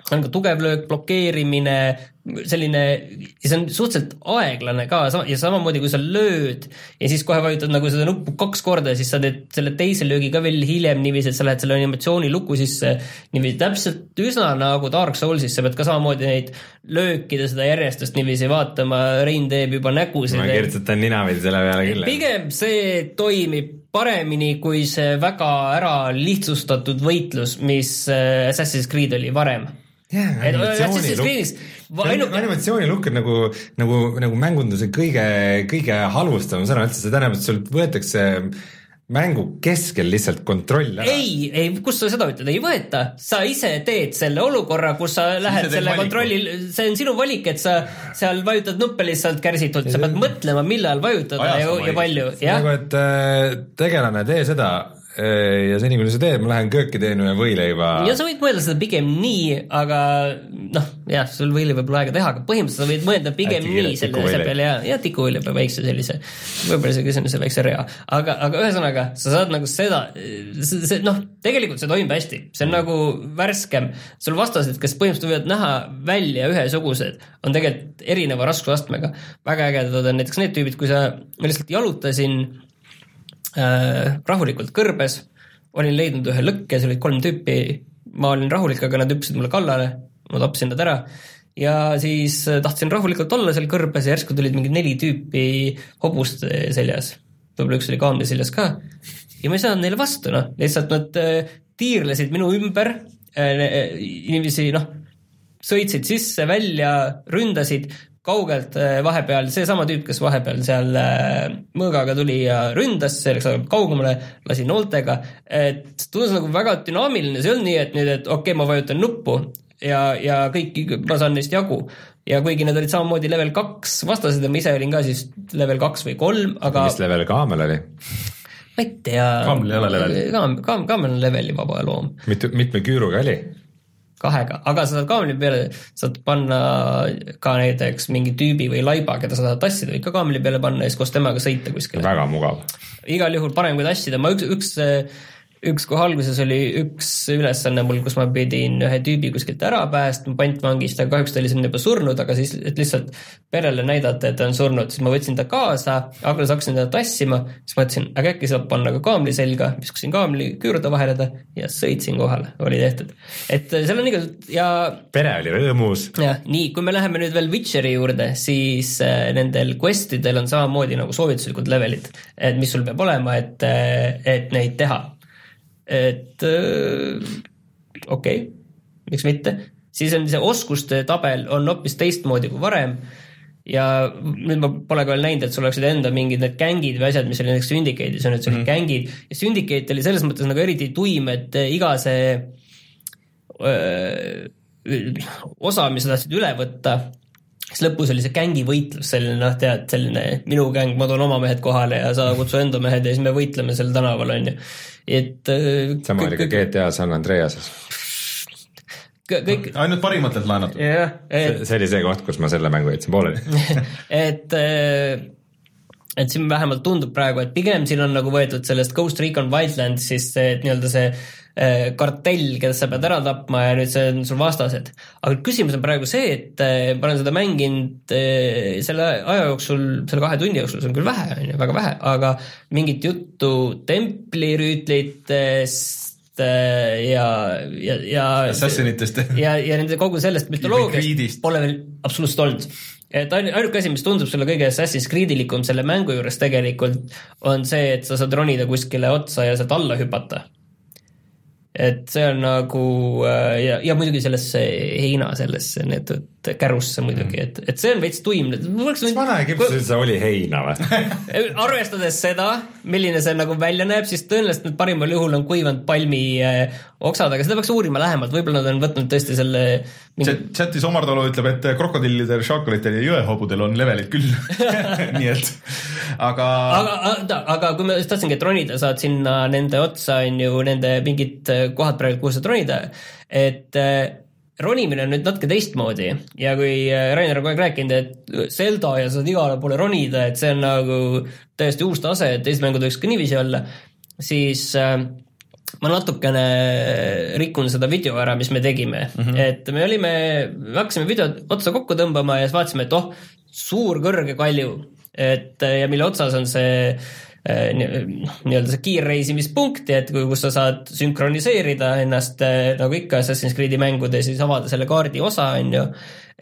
on ka tugevlöök, blokeerimine, selline, ja see on suhteliselt aeglane ka ja samamoodi kui sa lööd ja siis kohe vajutad nagu seda nuppu kaks korda ja siis sa teed selle teise löögi ka veel hiljem niiviisi, et sa lähed selle animatsiooni luku sisse niiviisi täpselt üsna nagu Dark Soulsis, sa pead ka samamoodi neid löökida seda järjestust niiviisi vaatama, Rein teeb juba nägusid. Ma kirjutan nina või selle peale küll. Pigem see toimib paremini kui see väga ära lihtsustatud võitlus, mis Assassin's Creed oli varem. Yeah, animatsiooni lukk ainu... animatsiooni lukk on nagu, nagu, nagu mängunduse kõige, kõige halvustavam sõna üldse, see tähendab, et sul võetakse mängu keskel lihtsalt kontroll ära. Ei, ei, kus sa seda ütled, ei võeta, sa ise teed selle olukorra, kus sa lähed selle kontrolli, see on sinu valik, et sa seal vajutad nuppe lihtsalt kärsitult, sa pead mõtlema, millal vajutada ja, ja palju. Nagu, et äh, tegelane, tee seda ja seni, kui sa teed, ma lähen kööki teenu ja võileiva. Ja sa võid mõelda seda pigem nii, aga noh, jah, sul võileiva pole aega teha, aga põhimõtteliselt sa võid mõelda pigem Äti, nii selle asja peale ja, ja tikuvilja väikse sellise, võib-olla see küsimuse väikse rea. Aga, aga ühesõnaga, sa saad nagu seda, see, see, noh, tegelikult see toimib hästi, see on nagu värskem. Sul vastased, kes põhimõtteliselt võivad näha välja ühesugused, on tegelikult erineva raskusastmega. Väga ägedad on näiteks need tüübid, kui sa lihtsalt jalutasin Äh, rahulikult kõrbes, olin leidnud ühe lõkke, see oli kolm tüüpi, ma olin rahulik, aga nad hüppasid mulle kallale, ma tapsin nad ära ja siis tahtsin rahulikult olla seal kõrbes ja järsku tulid mingid neli tüüpi hobust seljas, võib-olla üks oli kaamli seljas ka ja ma ei saanud neile vastu, noh, lihtsalt nad äh, tiirlesid minu ümber äh, inimesi, noh, sõitsid sisse, välja, ründasid kaugelt vahepeal, see sama tüüp, kes vahepeal seal mõõgaga tuli ja ründas, selleks aga kaugemale, lasi nooltega, et tundus nagu väga dünaamiline, see on nii, et nüüd, et okei okay,, ma vajutan nuppu ja, ja kõik, ma saan neist jagu ja kuigi need olid samamoodi level kaks vastased ja ma ise olin ka siis level kaks või kolm, aga mis level kaamel oli? Ma ei tea. Kaamel ei ole leveli. Kaamel kaam, on leveli vaba loom. Mitu, mitme küüruga oli? Kahega, aga sa saad kaamli peale, saad panna ka näiteks mingi tüübi või laiba, keda sa saad tassida, või ka kaamli peale panna ja siis koos temaga sõita kuskile. Väga mugav. Igal juhul parem kui tassida, ma üks, üks, üks kohe alguses oli üks ülesanne mul, kus ma pidin ühe tüübi kuskilt ära pääst, ma pantvangist, aga kahjuks ta oli sinna juba surnud, aga siis et lihtsalt perele näidata, et ta on surnud, siis ma võtsin ta kaasa, aga hakkasin ta tassima, siis ma ütlesin, aga äkki saab panna ka kaamli selga, viskasin kaamli küürda vaheleda ja sõitsin kohale, oli tehtud. Et seal on iga, ja pere oli rõõmus. Ja, nii, kui me läheme nüüd veel Witcheri juurde, siis äh, nendel questidel on samamoodi nagu soovituslikud levelid, et mis sul peab olema, et, et neid teha. Et öö, okei, okay, miks mitte, siis on see oskuste tabel on hoopis teistmoodi kui varem ja nüüd ma pole ka veel näinud, et sul oleksid enda mingid need gängid või asjad, mis oli näiteks Syndicate'is on, et sul olid mm. gängid ja Syndicate oli selles mõttes nagu eriti tuim, et iga see öö, osa, mis sa tahtsid üle võtta, siis lõpus oli see gängi võitlus, selline, noh, tead, selline minu gäng, ma toon oma mehed kohale ja sa kutsu enda mehed ja siis me võitleme sel tänaval, on ju. Et, sama oli ka G T A San Andreases. Kõik... ainult parimatelt laenatud. Yeah, et... see, see oli see koht, kus ma selle mängu jätsin pooleli. et, et siin vähemalt tundub praegu, et pigem siin on nagu võetud sellest Ghost Recon Wildlands, siis see, et nii-öelda see kartell, keda sa pead ära tapma ja nüüd see on sul vastased. Aga küsimus on praegu see, et ma olen seda mänginud selle aja jooksul, selle kahe tunni jooksul, see on küll vähe, väga vähe, aga mingit juttu templirüütlitest ja, ja, ja Assassinitest ja, ja nende kogu sellest mütoloogiast pole veel absoluutselt olnud. Et ainuke asi, mis tundub sulle kõige Assassin's Creedilikum selle mängu juures tegelikult on see, et sa saad ronida kuskile otsa ja saad alla hüpata. Et see on nagu ja, ja muidugi sellesse heina sellesse need kärusse muidugi, et, et see on veits tuim. Mis vana Egiptuses see oli heina või? Arvestades seda, milline see nagu välja näeb, siis tõenäoliselt need parimal juhul on kuivanud palmi oksad, aga seda peaks uurima lähemalt, võib-olla nad on võtnud tõesti selle mingi... Chatis Omar Tolo ütleb, et krokodillidel, šaakolitel ja jõehobudel on levelid küll. Nii et aga... aga aga, aga kui ma tahtsingi, et ronida saad sinna nende otsa on ju nende mingid kohad praegu, kuhu saad ronida, et ronimine on nüüd natuke teistmoodi ja kui Rainer on kogu aeg rääkinud, et Zelda ja saad igale poole ronida, et see on nagu täiesti uus tase, et teised mängud võiks ka niiviisi olla, siis ma natukene rikun seda video ära, mis me tegime, mm-hmm. et me olime, me hakkasime videot otsa kokku tõmbama ja siis vaatasime, et oh, suur kõrge kalju, et ja mille otsas on see nii-öelda see kiirreisimispunkt, et kus sa saad sünkroniseerida ennast nagu ikka Assassin's Creed'i mängude, siis avada selle kaardi osa, on ju,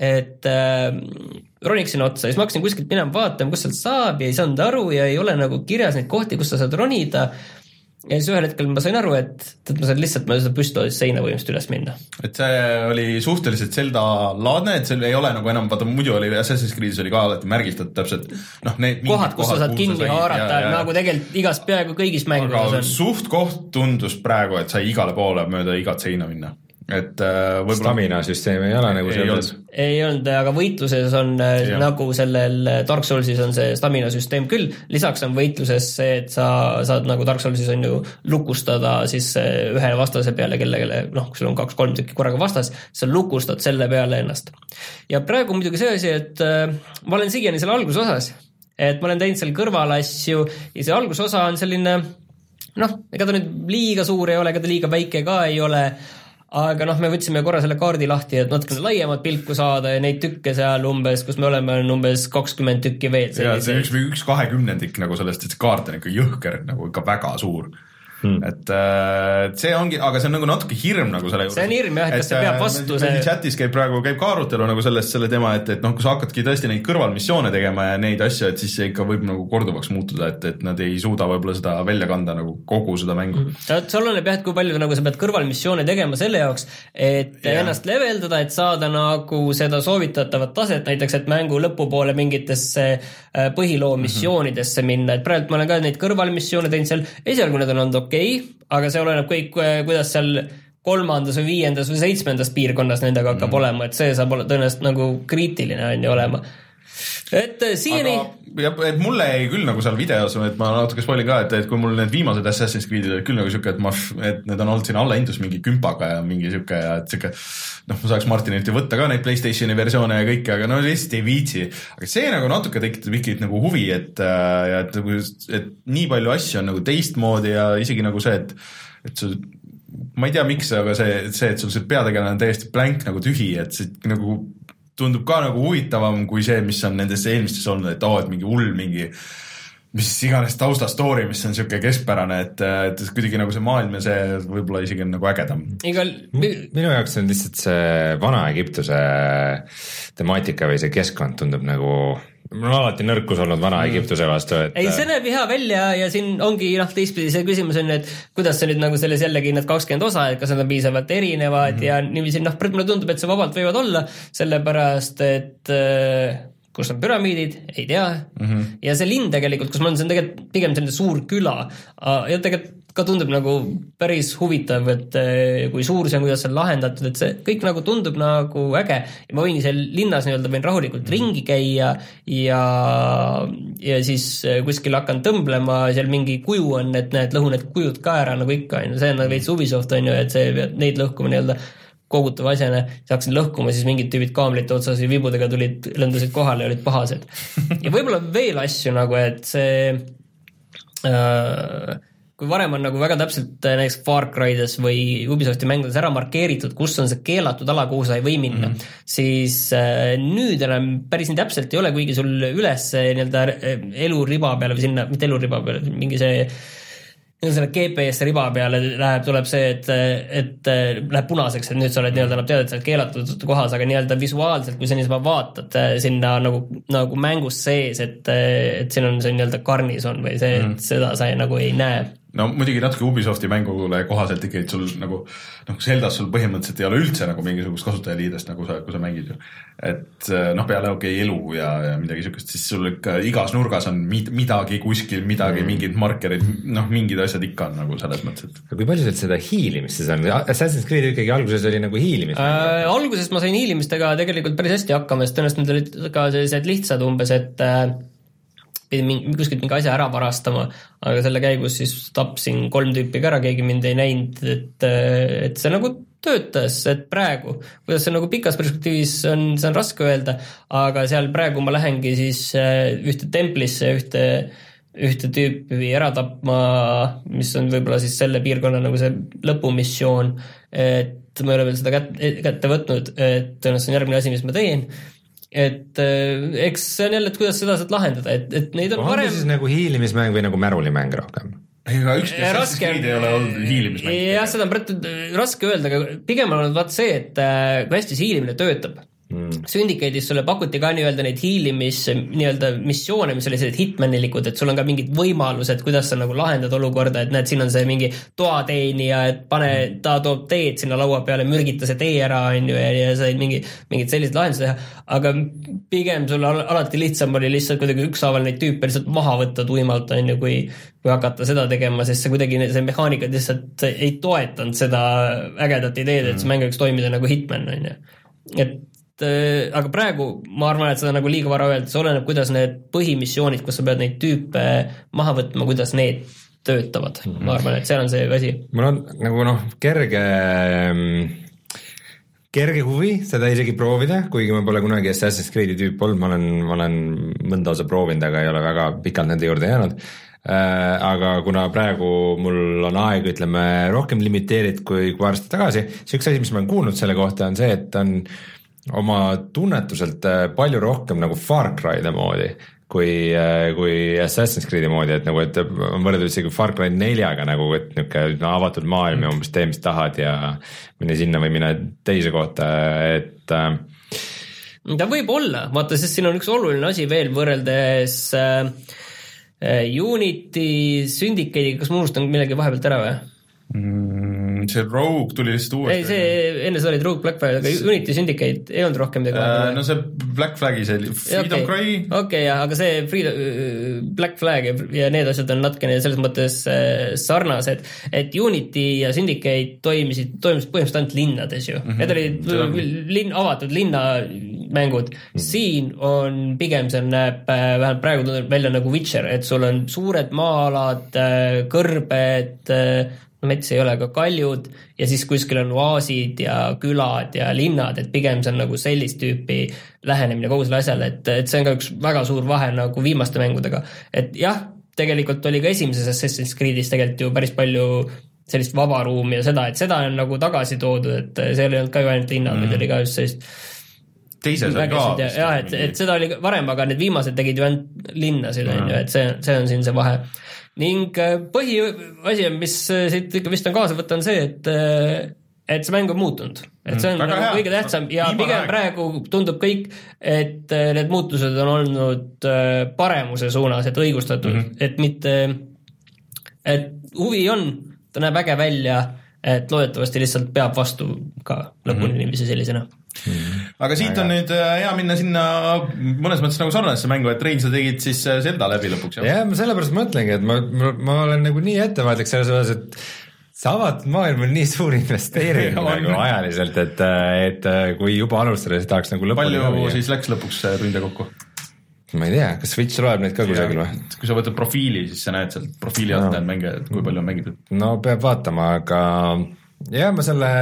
et äh, roniksin otsa, siis ma hakkasin kuskilt minema vaatama, kus sealt saab ja ei saanud aru ja ei ole nagu kirjas neid kohti, kus sa saad ronida. Ja siis ühel hetkel ma sain aru, et, et ma sain lihtsalt ma seda püstolist seina võimist üles minna. Et see oli suhteliselt Zelda-laadne, et see ei ole nagu enam, vaata muidu oli Assassin's Creed'is oli ka alati märgistatud täpselt noh, need kohad, kus sa saad kinni haarata, nagu tegelikult igas peaaegu kõigis mängudes on. Suht koht tundus praegu, et sai igale poole mööda igat seina minna. Et äh, võib-olla stamina süsteem ei ole nagu ei olnud. ei olnud, aga võitluses on ja. Nagu sellel Dark Soulsis on see stamina süsteem küll, lisaks on võitluses see, et sa saad nagu Dark Soulsis on ju lukustada siis ühe vastase peale, kelle, kelle noh, kui sul on kaks-kolm tükki korraga vastas, sa lukustad selle peale ennast. Ja praegu muidugi see asi, et äh, ma olen siiani selle algusosas, et ma olen teinud seal kõrvalasju ja see algusosa on selline noh, ega ta nüüd liiga suur ei ole, ega ta liiga väike ka ei ole, aga noh, me võtsime korra selle kaardi lahti, et natukene laiemat pilku saada ja neid tükke seal umbes, kus me oleme, on umbes kakskümmend tükki veel. Ja see üks, üks kahekümnendik nagu sellest, et see kaart on ikka jõhker, nagu ikka väga suur. Hmm. Et, et see ongi, aga see on nagu natuke hirm nagu selle juures. See on hirm jah, et kas see peab vastu see... Chatis käib praegu, käib ka arutelu nagu sellest, selle tema, et, et noh, kui sa hakkadki tõesti neid kõrvalmissioone tegema ja neid asju, et siis see ikka võib nagu korduvaks muutuda, et, et nad ei suuda võib-olla seda välja kanda nagu kogu seda mängu. Hmm. See oleneb jah, et kui palju nagu sa pead kõrvalmissioone tegema selle jaoks, et ja. Ennast leveldada, et saada nagu seda soovitatavat taset, näiteks, et mängu lõpupoole mingitesse põhiloo missioonidesse minna, et praegu ma olen ka neid kõrvalmissioone teinud seal, esialgu need on olnud okei, aga see oleneb kõik, kuidas seal kolmandas või viiendas või seitsmendas piirkonnas nendega hakkab mm. olema, et see saab olla tõenäoliselt nagu kriitiline on ju olema. Et siiani... Aga, et mulle ei küll nagu seal videos, et ma natuke spoilin ka, et, et kui mul need viimased Assassin's Creed'id olid küll nagu siuke, et, ma, et need on olnud siin alla hindus mingi kümpaga ja mingi siuke ja et siuke, noh, ma saaks Martinilt ju võtta ka neid PlayStationi versioone ja kõike, aga no lihtsalt ei viitsi. Aga see nagu natuke tekitab ikka nagu huvi, et, ja et, et nii palju asju on nagu teistmoodi ja isegi nagu see, et, et sul, ma ei tea miks, aga see, see, et sul see peategelane on täiesti blank nagu tühi, et see nagu tundub ka nagu huvitavam kui see, mis on nendes eelmistes olnud, et oo, et mingi hull, mingi mis iganes tausta story, mis on siuke keskpärane, et, et kuidagi nagu see maailm ja see võib-olla isegi on nagu ägedam. Igal... Minu jaoks on lihtsalt see vana Egiptuse temaatika või see keskkond tundub nagu... Mul on alati nõrkus olnud vana Egiptuse vastu, et... Ei, see näeb hea välja ja siin ongi noh, teistpidi see küsimus on, et kuidas see nüüd nagu selles jällegi need kakskümmend osa, et kas nad on piisavalt erinevad mm-hmm. ja niiviisi, noh, mulle tundub, et see vabalt võivad olla, sellepärast, et äh, kus on püramiidid, ei tea. Mm-hmm. Ja see linn tegelikult, kus ma olen, see on tegelikult pigem selline suur küla ja tegelikult ka tundub nagu päris huvitav, et kui suur see on, kuidas see on lahendatud, et see kõik nagu tundub nagu äge ja ma võin seal linnas nii-öelda võin rahulikult mm. ringi käia ja, ja siis kuskil hakkan tõmblema, seal mingi kuju on, et näed, lõhu need kujud ka ära nagu ikka, see on veits Ubisoft on ju, et see peab neid lõhkuma nii-öelda kogutav asjana, siis hakkasin lõhkuma, siis mingid tüübid kaamlite otsas ja vibudega tulid, lendasid kohale ja olid pahased. Ja võib-olla veel asju nagu, et see äh, kui varem on nagu väga täpselt näiteks Far Cry'des või Ubisofti mängudes ära markeeritud, kus on see keelatud ala, kuhu sa ei või minna, mm-hmm. siis äh, nüüd enam päris nii täpselt ei ole, kuigi sul üles nii-öelda eluriba peale või sinna, mitte eluriba peale, mingi see selle G P S riba peale läheb, tuleb see, et, et läheb punaseks, et nüüd sa oled nii-öelda, nad teavad, et sa oled keelatud kohas, aga nii-öelda visuaalselt, kui sa niisama vaatad sinna nagu, nagu mängus sees, et, et siin on see nii-öelda karnis on või see, et seda sa ei, nagu ei näe. No muidugi natuke Ubisofti mängule kohaselt ikkagi, et sul nagu, noh, Zeldas sul põhimõtteliselt ei ole üldse nagu mingisugust kasutajaliidest, nagu sa, kui sa mängid ju. Et noh, peale okei okay, elu ja, ja midagi sükest, siis sul ikka igas nurgas on midagi kuskil, midagi, mm. mingid markerid, noh, mingid asjad ikka on nagu selles mõttes, et... Kui palju sealt seda hiilimist siis on? Assassin's Creed ikkagi alguses oli nagu hiilimist? Äh, alguses ma sain hiilimistega tegelikult päris hästi hakkama, sest tõenäoliselt need olid ka sellised lihtsad umbes, et äh, pidin kuskilt mingi asja ära varastama, aga selle käigus siis tapsin kolm tüüpi ära, keegi mind ei näinud, et, et see nagu töötas, et praegu, kuidas see nagu pikas perspektiivis on, see on raske öelda, aga seal praegu ma lähengi siis ühte templisse, ühte ühte tüüpi ära tapma, mis on võib-olla siis selle piirkonna nagu see lõpumissioon, et ma ei ole veel seda kätte, kätte võtnud, et no see on järgmine asi, mis ma teen. Et eks see on jälle, et kuidas seda saad lahendada, et, et neid on, on varem... siis nagu hiilimismäng või nagu märulimäng rohkem? Ega ükski Assassin's Creed ei ole olnud hiilimismäng. Jah, seda on praegu raske öelda, aga pigem on olnud vaat see, et kui hästi see hiilimine töötab. Mm. Syndicate'is sulle pakuti ka nii-öelda neid hiilimis nii-öelda missioone, mis oli sellised hitmanilikud, et sul on ka mingid võimalused, kuidas sa nagu lahendad olukorda, et näed, siin on see mingi toateenija, et pane, ta toob teed sinna laua peale, mürgita see tee ära, on ju, ja said mingi, mingid sellised lahendused teha, aga pigem sul alati lihtsam oli lihtsalt kuidagi ükshaaval neid tüüpe lihtsalt maha võtta tuimalt, on ju, kui, kui hakata seda tegema, sest see kuidagi, see mehaanikad lihtsalt ei toetanud seda ägedat ideed, et see mäng võiks toimida nagu Hitman, on ju. Et aga praegu ma arvan, et seda nagu liiga vara öelda, see oleneb, kuidas need põhimissioonid, kus sa pead neid tüüpe maha võtma, kuidas need töötavad. Mm-hmm. Ma arvan, et seal on see asi. Mul on nagu noh, kerge kerge huvi seda isegi proovida, kuigi ma pole kunagi Assassin's Creed'i tüüp olnud, ma olen, ma olen mõnda osa proovinud, aga ei ole väga pikalt nende juurde jäänud. Aga kuna praegu mul on aeg, ütleme, rohkem limiteerid kui, kui aasta tagasi, see üks asi, mis ma olen kuulnud selle kohta, on see, et on oma tunnetuselt palju rohkem nagu Far Cry'de moodi kui, kui Assassin's Creed'i moodi, et nagu, et on võrreldud isegi Far Cry neljaga nagu, et niisugune avatud maailm ja umbes tee, mis tahad ja mine sinna või mine teise kohta, et ta võib olla, vaata, sest siin on üks oluline asi veel võrreldes äh, Unity, Syndicate'iga, kas ma unustan millegi vahepealt ära või? Mm, see Rogue tuli lihtsalt uuesti. Ei, see enne seda oli Rogue Black Flag, aga Unity Syndicate ei olnud rohkem midagi äh, no see Black Flagi, see Freedom okay. Cry. Okei, okay, jah, aga see Freedom, Black Flag ja need asjad on natukene selles mõttes sarnased, et Unity ja Syndicate toimisid, toimisid põhimõtteliselt ainult linnades ju. Mm-hmm. Need olid linn, avatud linna mängud. Mm-hmm. Siin on pigem see näeb, vähemalt praegu tundub välja nagu Witcher, et sul on suured maa-alad, kõrbed, no mets ei ole ka kaljud ja siis kuskil on oaasid ja külad ja linnad, et pigem see on nagu sellist tüüpi lähenemine kogu selle asjale, et, et see on ka üks väga suur vahe nagu viimaste mängudega. Et jah, tegelikult oli ka esimeses Assassin's Creed'is tegelikult ju päris palju sellist vabaruumi ja seda, et seda on nagu tagasi toodud, et see oli olnud ka ju ainult linnad, mm. oli ka just sellist teises oli ka. Ja, jah, et, et seda oli varem, aga need viimased tegid ju ainult linnasid, mm. et see, see on siin see vahe. Ning põhi asi, mis siit ikka vist on kaasa võtta, on see, et, et see mäng on muutunud. Et see on mm, nagu kõige tähtsam ja Viimane pigem aeg. Praegu tundub kõik, et need muutused on olnud paremuse suunas, et õigustatud, mm-hmm. et mitte, et huvi on, ta näeb äge välja, et loodetavasti lihtsalt peab vastu ka lõpuni mm-hmm. nimisi sellisena. Mm. Aga siit on nüüd hea minna sinna mõnes mõttes nagu sarnasesse mängu, et Rein, sa tegid siis Zelda läbi lõpuks. Jah, ma sellepärast mõtlengi, et ma, ma, ma olen nagu nii ettevaatlik selles osas, et see avatud maailm on nii suur investeering nagu ajaliselt, et, et kui juba alustada, siis tahaks nagu lõpuni. Palju läbi, siis läks lõpuks tunde kokku? Ma ei tea, kas Switch loeb neid ka kusagil või? Kui sa võtad profiili, siis sa näed sealt profiili alt no. Näed mänge, et kui palju on mängitud. No peab vaatama, aga jah, ma selle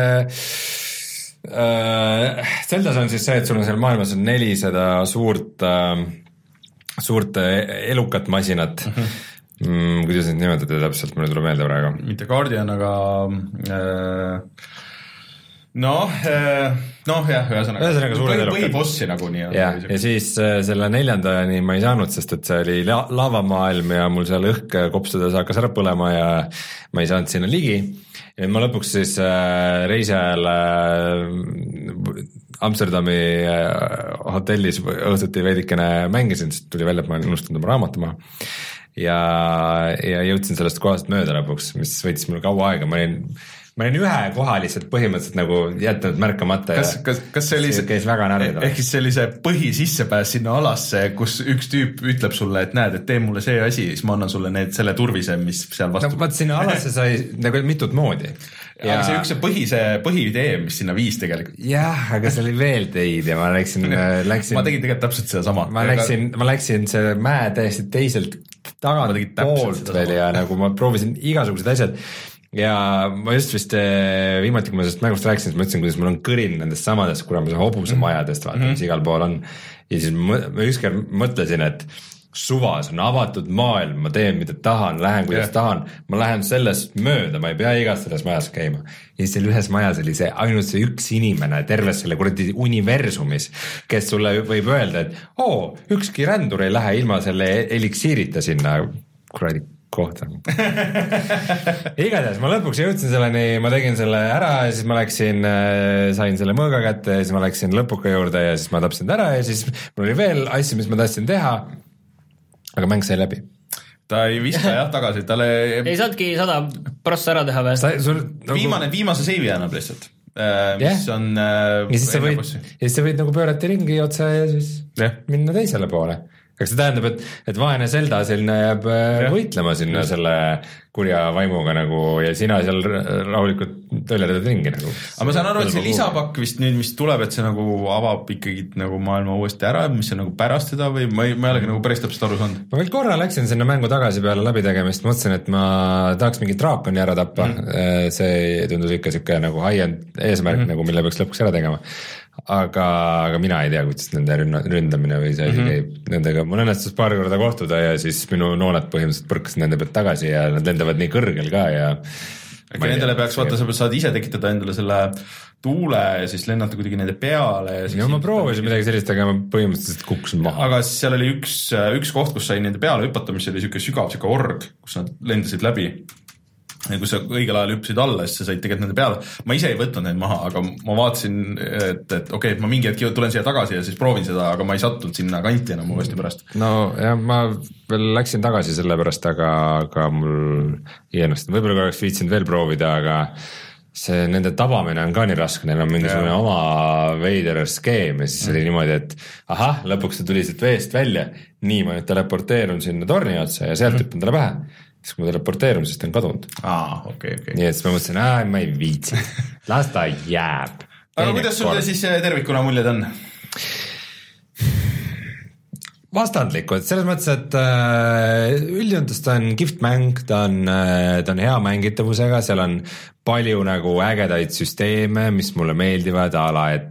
Zeldas on siis see, et sul on seal maailmas on nelisada suurt suurt elukat masinat mm-hmm. mm, kuidas neid nimetada täpselt, mulle tuleb meelde praegu mitte Guardian, aga äh, noh noh jah, ühesõnaga põhi, põhibossi nagu nii ja, ja siis selle neljandani ma ei saanud, sest et see oli la- lavamaailm ja mul seal õhk kopsudes hakkas ära põlema ja ma ei saanud sinna ligi. Ja ma lõpuks siis äh, reisi ajal äh, Amsterdami äh, hotellis õhtuti veidikene mängisin, sest tuli välja, et ma olen unustanud oma raamatumaa ja, ja jõudsin sellest kohast mööda lõpuks, mis võitis mul kaua aega, ma olin ma olin ühe koha lihtsalt põhimõtteliselt nagu jätnud märkamata kas, ja kas, kas see oli see, käis väga närvidama. Ehk siis see oli see põhisissepääs sinna alasse, kus üks tüüp ütleb sulle, et näed, et tee mulle see asi, siis ma annan sulle need, selle turvise, mis seal vastu. No vaat sinna alasse sai nagu mitut moodi. Ja... Aga see üks see põhi, see põhiidee, mis sinna viis tegelikult. Jah, aga see oli veel teid ja ma läksin, läksin ma tegin tegelikult täpselt seda sama. Ma läksin, ma läksin see mäe täiesti teiselt tagant poolt veel ja nagu ma proovisin igasugused asjad ja ma just vist viimati, kui ma sellest mängust rääkisin, siis ma ütlesin, kuidas mul on kõrin nendest samadest kuramuse hobuse majadest, vaata, mis igal pool on. Ja siis ma ükskord mõtlesin, et suva, see on avatud maailm, ma teen mida tahan, lähen kuidas yeah. tahan, ma lähen sellest mööda, ma ei pea igast selles majas käima. Ja siis seal ühes majas oli see ainult see üks inimene terves selle kuradi universumis, kes sulle võib öelda, et oo, ükski rändur ei lähe ilma selle eliksiirita sinna kuradi kohta. Igatahes ma lõpuks jõudsin selleni, ma tegin selle ära ja siis ma läksin, sain selle mõõga kätte ja siis ma läksin lõpuka juurde ja siis ma tapsin ära ja siis mul oli veel asju, mis ma tahtsin teha, aga mäng sai läbi. Ta ei viska jah tagasi, talle ei saadki sada prossa ära teha või? Sul, nagu... Viimane, viimase seivi annab lihtsalt, mis yeah. on ja siis sa võid, ja siis sa võid nagu pöörata ringi otsa ja siis yeah. minna teisele poole. Kas see tähendab, et, et vaene Zelda selline jääb ja. võitlema sinna ja. selle kurja vaimuga nagu ja sina seal rahulikult tõljedad ringi nagu. Aga ma saan aru, et see lisapakk vist nüüd, mis tuleb, et see nagu avab ikkagi nagu maailma uuesti ära, mis on nagu pärast seda või ma ei, ma ei olegi nagu päris täpselt aru saanud. Ma veel korra läksin sinna mängu tagasi peale läbi tegemist, mõtlesin, et ma tahaks mingi draakoni ära tappa, mm. see tundus ikka siuke nagu high-end eesmärk mm. nagu, mille peaks lõpuks ära tegema. Aga, aga mina ei tea, kuidas nende ründamine või see asi mm -hmm. käib nendega. Mul õnnestus paar korda kohtuda ja siis minu nooled põhimõtteliselt põrkasid nende pealt tagasi ja nad lendavad nii kõrgel ka ja äkki nendele peaks, vaata, sa saad ise tekitada endale selle tuule ja siis lennata kuidagi nende peale ja siis ja ma proovisin midagi sellist, aga ma põhimõtteliselt kukkusin maha. Aga seal oli üks, üks koht, kus sai nende peale hüpata, mis oli siuke sügav, siuke org, kus nad lendasid läbi ja kui sa õigel ajal hüppasid alla, siis sa said tegelikult nende peale. Ma ise ei võtnud neid maha, aga ma vaatasin, et, et okei, okay, et ma mingi hetk tulen siia tagasi ja siis proovin seda, aga ma ei sattunud sinna kanti enam uuesti pärast. No ja ma veel läksin tagasi selle pärast, aga, aga mul ei ennast. Võib-olla kui oleks viitsinud veel proovida, aga see nende tabamine on ka nii raske, neil on mingisugune yeah. oma veider skeem ja siis mm. oli niimoodi, et ahah, lõpuks ta tuli siit veest välja, nii ma nüüd teleporteerun sinna torni otsa ja sealt mm. hüppan talle pähe. Siis kui ma teleporteerun, siis ta on kadunud. Aa, okei, okei. Nii et siis ma mõtlesin, aa, ma ei viitsi. Las ta jääb. Aga kuidas sul siis tervikuna muljed on? Vastandlikud, selles mõttes, et üldjoontes ta on kihvt mäng, ta on, ta on hea mängitavusega, seal on palju nagu ägedaid süsteeme, mis mulle meeldivad, ala, et,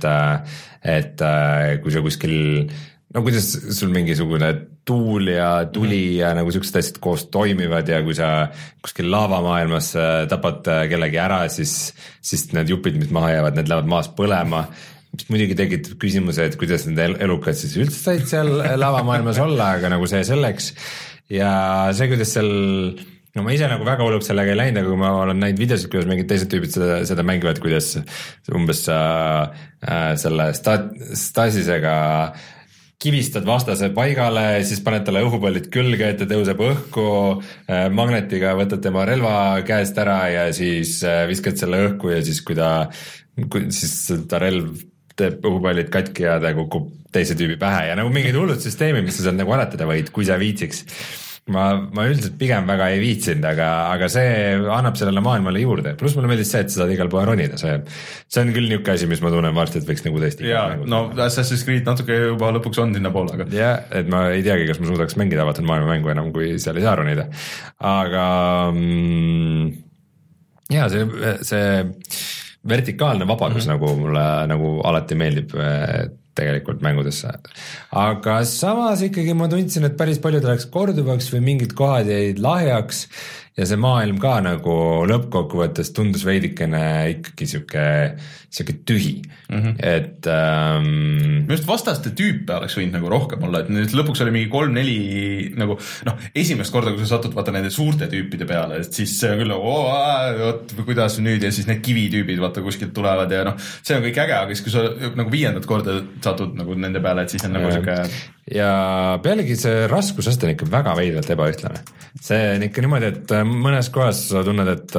et kui sa kuskil, no kuidas sul mingisugune tuul ja tuli ja nagu siuksed asjad koos toimivad ja kui sa kuskil laavamaailmas tapad kellegi ära, siis, siis need jupid, mis maha jäävad, need lähevad maas põlema, mis muidugi tekitab küsimuse, et kuidas need elukad siis üldse said seal laavamaailmas olla, aga nagu see selleks. Ja see, kuidas seal, no ma ise nagu väga hulluks sellega ei läinud, aga kui ma olen näinud videosid, kuidas mingid teised tüübid seda, seda mängivad, kuidas umbes äh, selle stat, stasisega kivistad vastase paigale, siis paned talle õhupallid külge, et ta tõuseb õhku, magnetiga võtad tema relva käest ära ja siis viskad selle õhku ja siis kui ta, kui, siis ta relv teeb õhupallid katki ja ta kukub teise tüübi pähe ja nagu mingid hullud süsteemi, mis sa sealt nagu aretada võid, kui sa viitsiks. Ma, ma üldiselt pigem väga ei viitsinud, aga, aga see annab sellele maailmale juurde. Plus mulle meeldis see, et sa saad igal pool ronida. See, see on küll niuke asi, mis ma tunnen varsti, et võiks nagu tõesti. Jaa, no Assassin's Creed natuke juba lõpuks on sinna poole. Aga... jah, et ma ei teagi, kas ma suudaks mängida avatud maailma mängu enam, kui seal ei saa ronida. Aga mm, jaa, see, see vertikaalne vabadus mm-hmm. nagu mulle nagu alati meeldib tegelikult mängudesse. Aga samas ikkagi ma tundsin, et päris paljud oleks korduvaks või mingid kohad jäid lahjaks ja see maailm ka nagu lõppkokkuvõttes tundus veidikene ikkagi siuke, siuke tühi. Mm-hmm. Et ähm... just vastaste tüüpe oleks võinud nagu rohkem olla, et nüüd lõpuks oli mingi kolm-neli nagu, noh, esimest korda, kui sa satud vaata nende suurte tüüpide peale, et siis see on küll nagu, oot, kuidas nüüd ja siis need kivitüübid vaata kuskilt tulevad ja noh, see on kõik äge, aga siis kui sa nagu viiendat korda satud nagu nende peale, et siis on nagu siuke ja pealegi see raskusest on ikka väga veidralt ebaühtlane. See on ikka niimoodi, et mõnes kohas sa tunned, et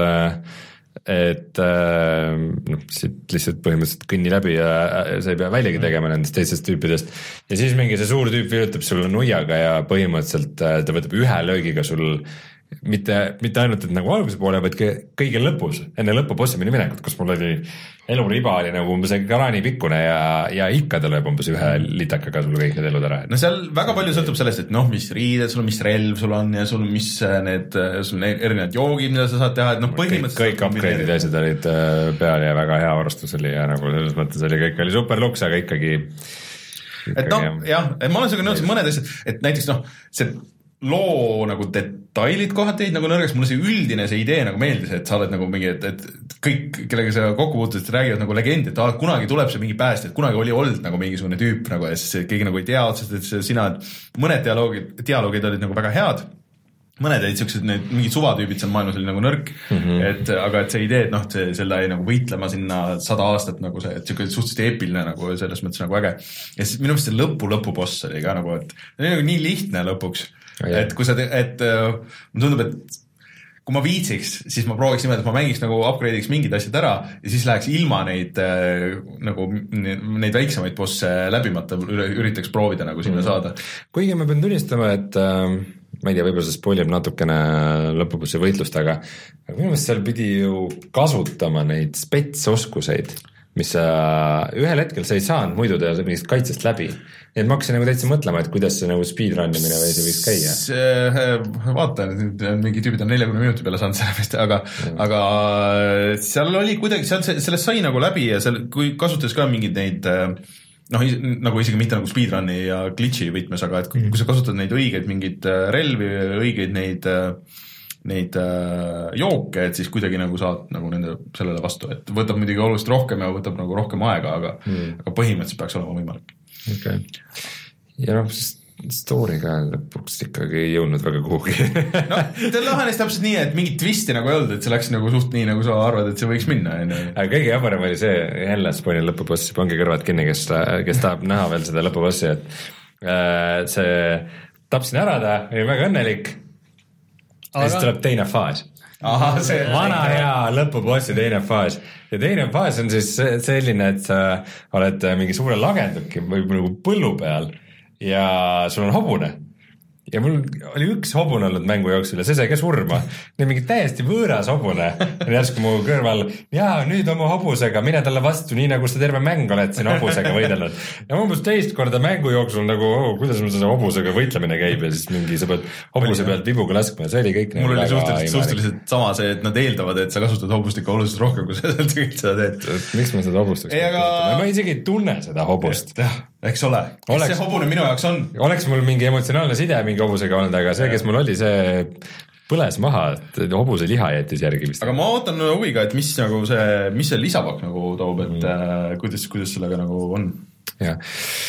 et noh, siit lihtsalt põhimõtteliselt kõnni läbi ja sa ei pea väljagi tegema nendest teistest tüüpidest ja siis mingi see suur tüüp virutab sulle nuiaga ja põhimõtteliselt ta võtab ühe löögiga sul mitte, mitte ainult, et nagu alguse poole, vaid kõige lõpus, enne lõpupossimini minekut, kus mul oli eluriba oli nagu umbes kraani pikkune ja, ja ikka ta lööb umbes ühe litakaga sul kõik need elud ära. No seal väga palju sõltub sellest, et noh, mis riided sul on, mis relv sul on ja sul on, mis need, sul on erinevad joogid, mida sa saad teha, et noh, põhimõtteliselt kõik, kõik upgrade'id ja asjad olid peal ja väga hea varustus oli ja nagu selles mõttes oli kõik oli super luks, aga ikkagi et noh, jah, et ma olen sinuga nõus, et mõned asjad, et näiteks noh, see loo nagu detailid kohati jäid nagu nõrgeks, mulle see üldine see idee nagu meeldis, et sa oled nagu mingi, et, et kõik, kellega sa kokku puutud, räägivad nagu legendi, et ah, kunagi tuleb see mingi pääst, et kunagi oli olnud nagu mingisugune tüüp nagu ja siis keegi nagu ei tea otsast, et sina, mõned dialoogid, dialoogid olid nagu väga head, mõned olid siuksed, need mingid suvatüübid seal maailmas oli nagu nõrk, mm -hmm. et aga et see idee, et noh, see, selle nagu võitlema sinna sada aastat nagu see, et siuke suhteliselt eepiline nagu selles mõttes nagu äge. Ja siis minu meelest see lõpu lõpuboss oli ka nagu, et oli nagu nii lihtne lõpuks. Oh, et kui sa, et uh, mulle tundub, et kui ma viitsiks, siis ma prooviks niimoodi, et ma mängiks nagu upgrade'iks mingid asjad ära ja siis läheks ilma neid uh, nagu neid väiksemaid bosse läbimata, üritaks proovida nagu sinna mm. saada. Kuigi ma pean tunnistama, et uh, ma ei tea, võib-olla see spoilib natukene lõpupussi võitlust, aga minu meelest seal pidi ju kasutama neid spetsoskuseid, mis sa ühel hetkel sa ei saanud muidu teha mingist kaitsest läbi. Nii et ma hakkasin nagu täitsa mõtlema, et kuidas see nagu speedrunimine või see võiks käia. See, vaata, mingi tüübid on neljakümne minuti peale saanud selle vist, aga, aga seal oli kuidagi, seal sellest sai nagu läbi ja seal, kui kasutades ka mingeid neid noh, nagu isegi mitte nagu speedrunni ja glitchi võtmes, aga et kui, kui sa kasutad neid õigeid mingeid relvi, õigeid neid neid äh, jooke, et siis kuidagi nagu saad nagu nende sellele vastu, et võtab muidugi oluliselt rohkem ja võtab nagu rohkem aega, aga, mm. aga põhimõtteliselt peaks olema võimalik. Okay. Ja noh, story ka lõpuks ikkagi ei jõudnud väga kuhugi. no, ta lahenes täpselt nii, et mingit twisti nagu ei olnud, et see läks nagu suht nii, nagu sa arvad, et see võiks minna. Aga kõige jabarem oli see, jälle spoilin lõpupossi, pange kõrvad kinni, kes, kes tahab näha veel seda lõpupossi, et äh, see tapsin ära ta, oli väga õnnelik. Aga... ja siis tuleb teine faas. Aha, see vana hea lõpupossi teine faas. Ja teine faas on siis selline, et sa oled mingi suure lagenduki või nagu põllu peal ja sul on hobune. Ja mul oli üks hobune olnud mängu jooksul ja see sai ka surma. Nii mingi täiesti võõras hobune. Ja järsku mu kõrval, jaa, nüüd oma hobusega, mine talle vastu, nii nagu sa terve mäng oled siin hobusega võidelnud. Ja ma umbes teist korda mängu jooksul nagu, oh, kuidas mul seda hobusega võitlemine käib ja siis mingi sa pead hobuse pealt vibuga laskma ja see oli kõik. Mul oli suhteliselt, suhteliselt sama see, et nad eeldavad, et sa kasutad hobust ikka oluliselt rohkem, kui sa seda teed. Miks ma seda hobust ei, aga... ma isegi ei tunne seda hobust. Eks ole, kes oleks, see hobune minu jaoks on? Oleks mul mingi emotsionaalne side mingi hobusega olnud, aga see, kes mul oli, see põles maha, et hobuse liha jättis järgi vist. Aga ma ootan huviga, et mis, nagu see, mis see lisapakk nagu toob, et mm. äh, kuidas, kuidas sellega nagu on. Jah.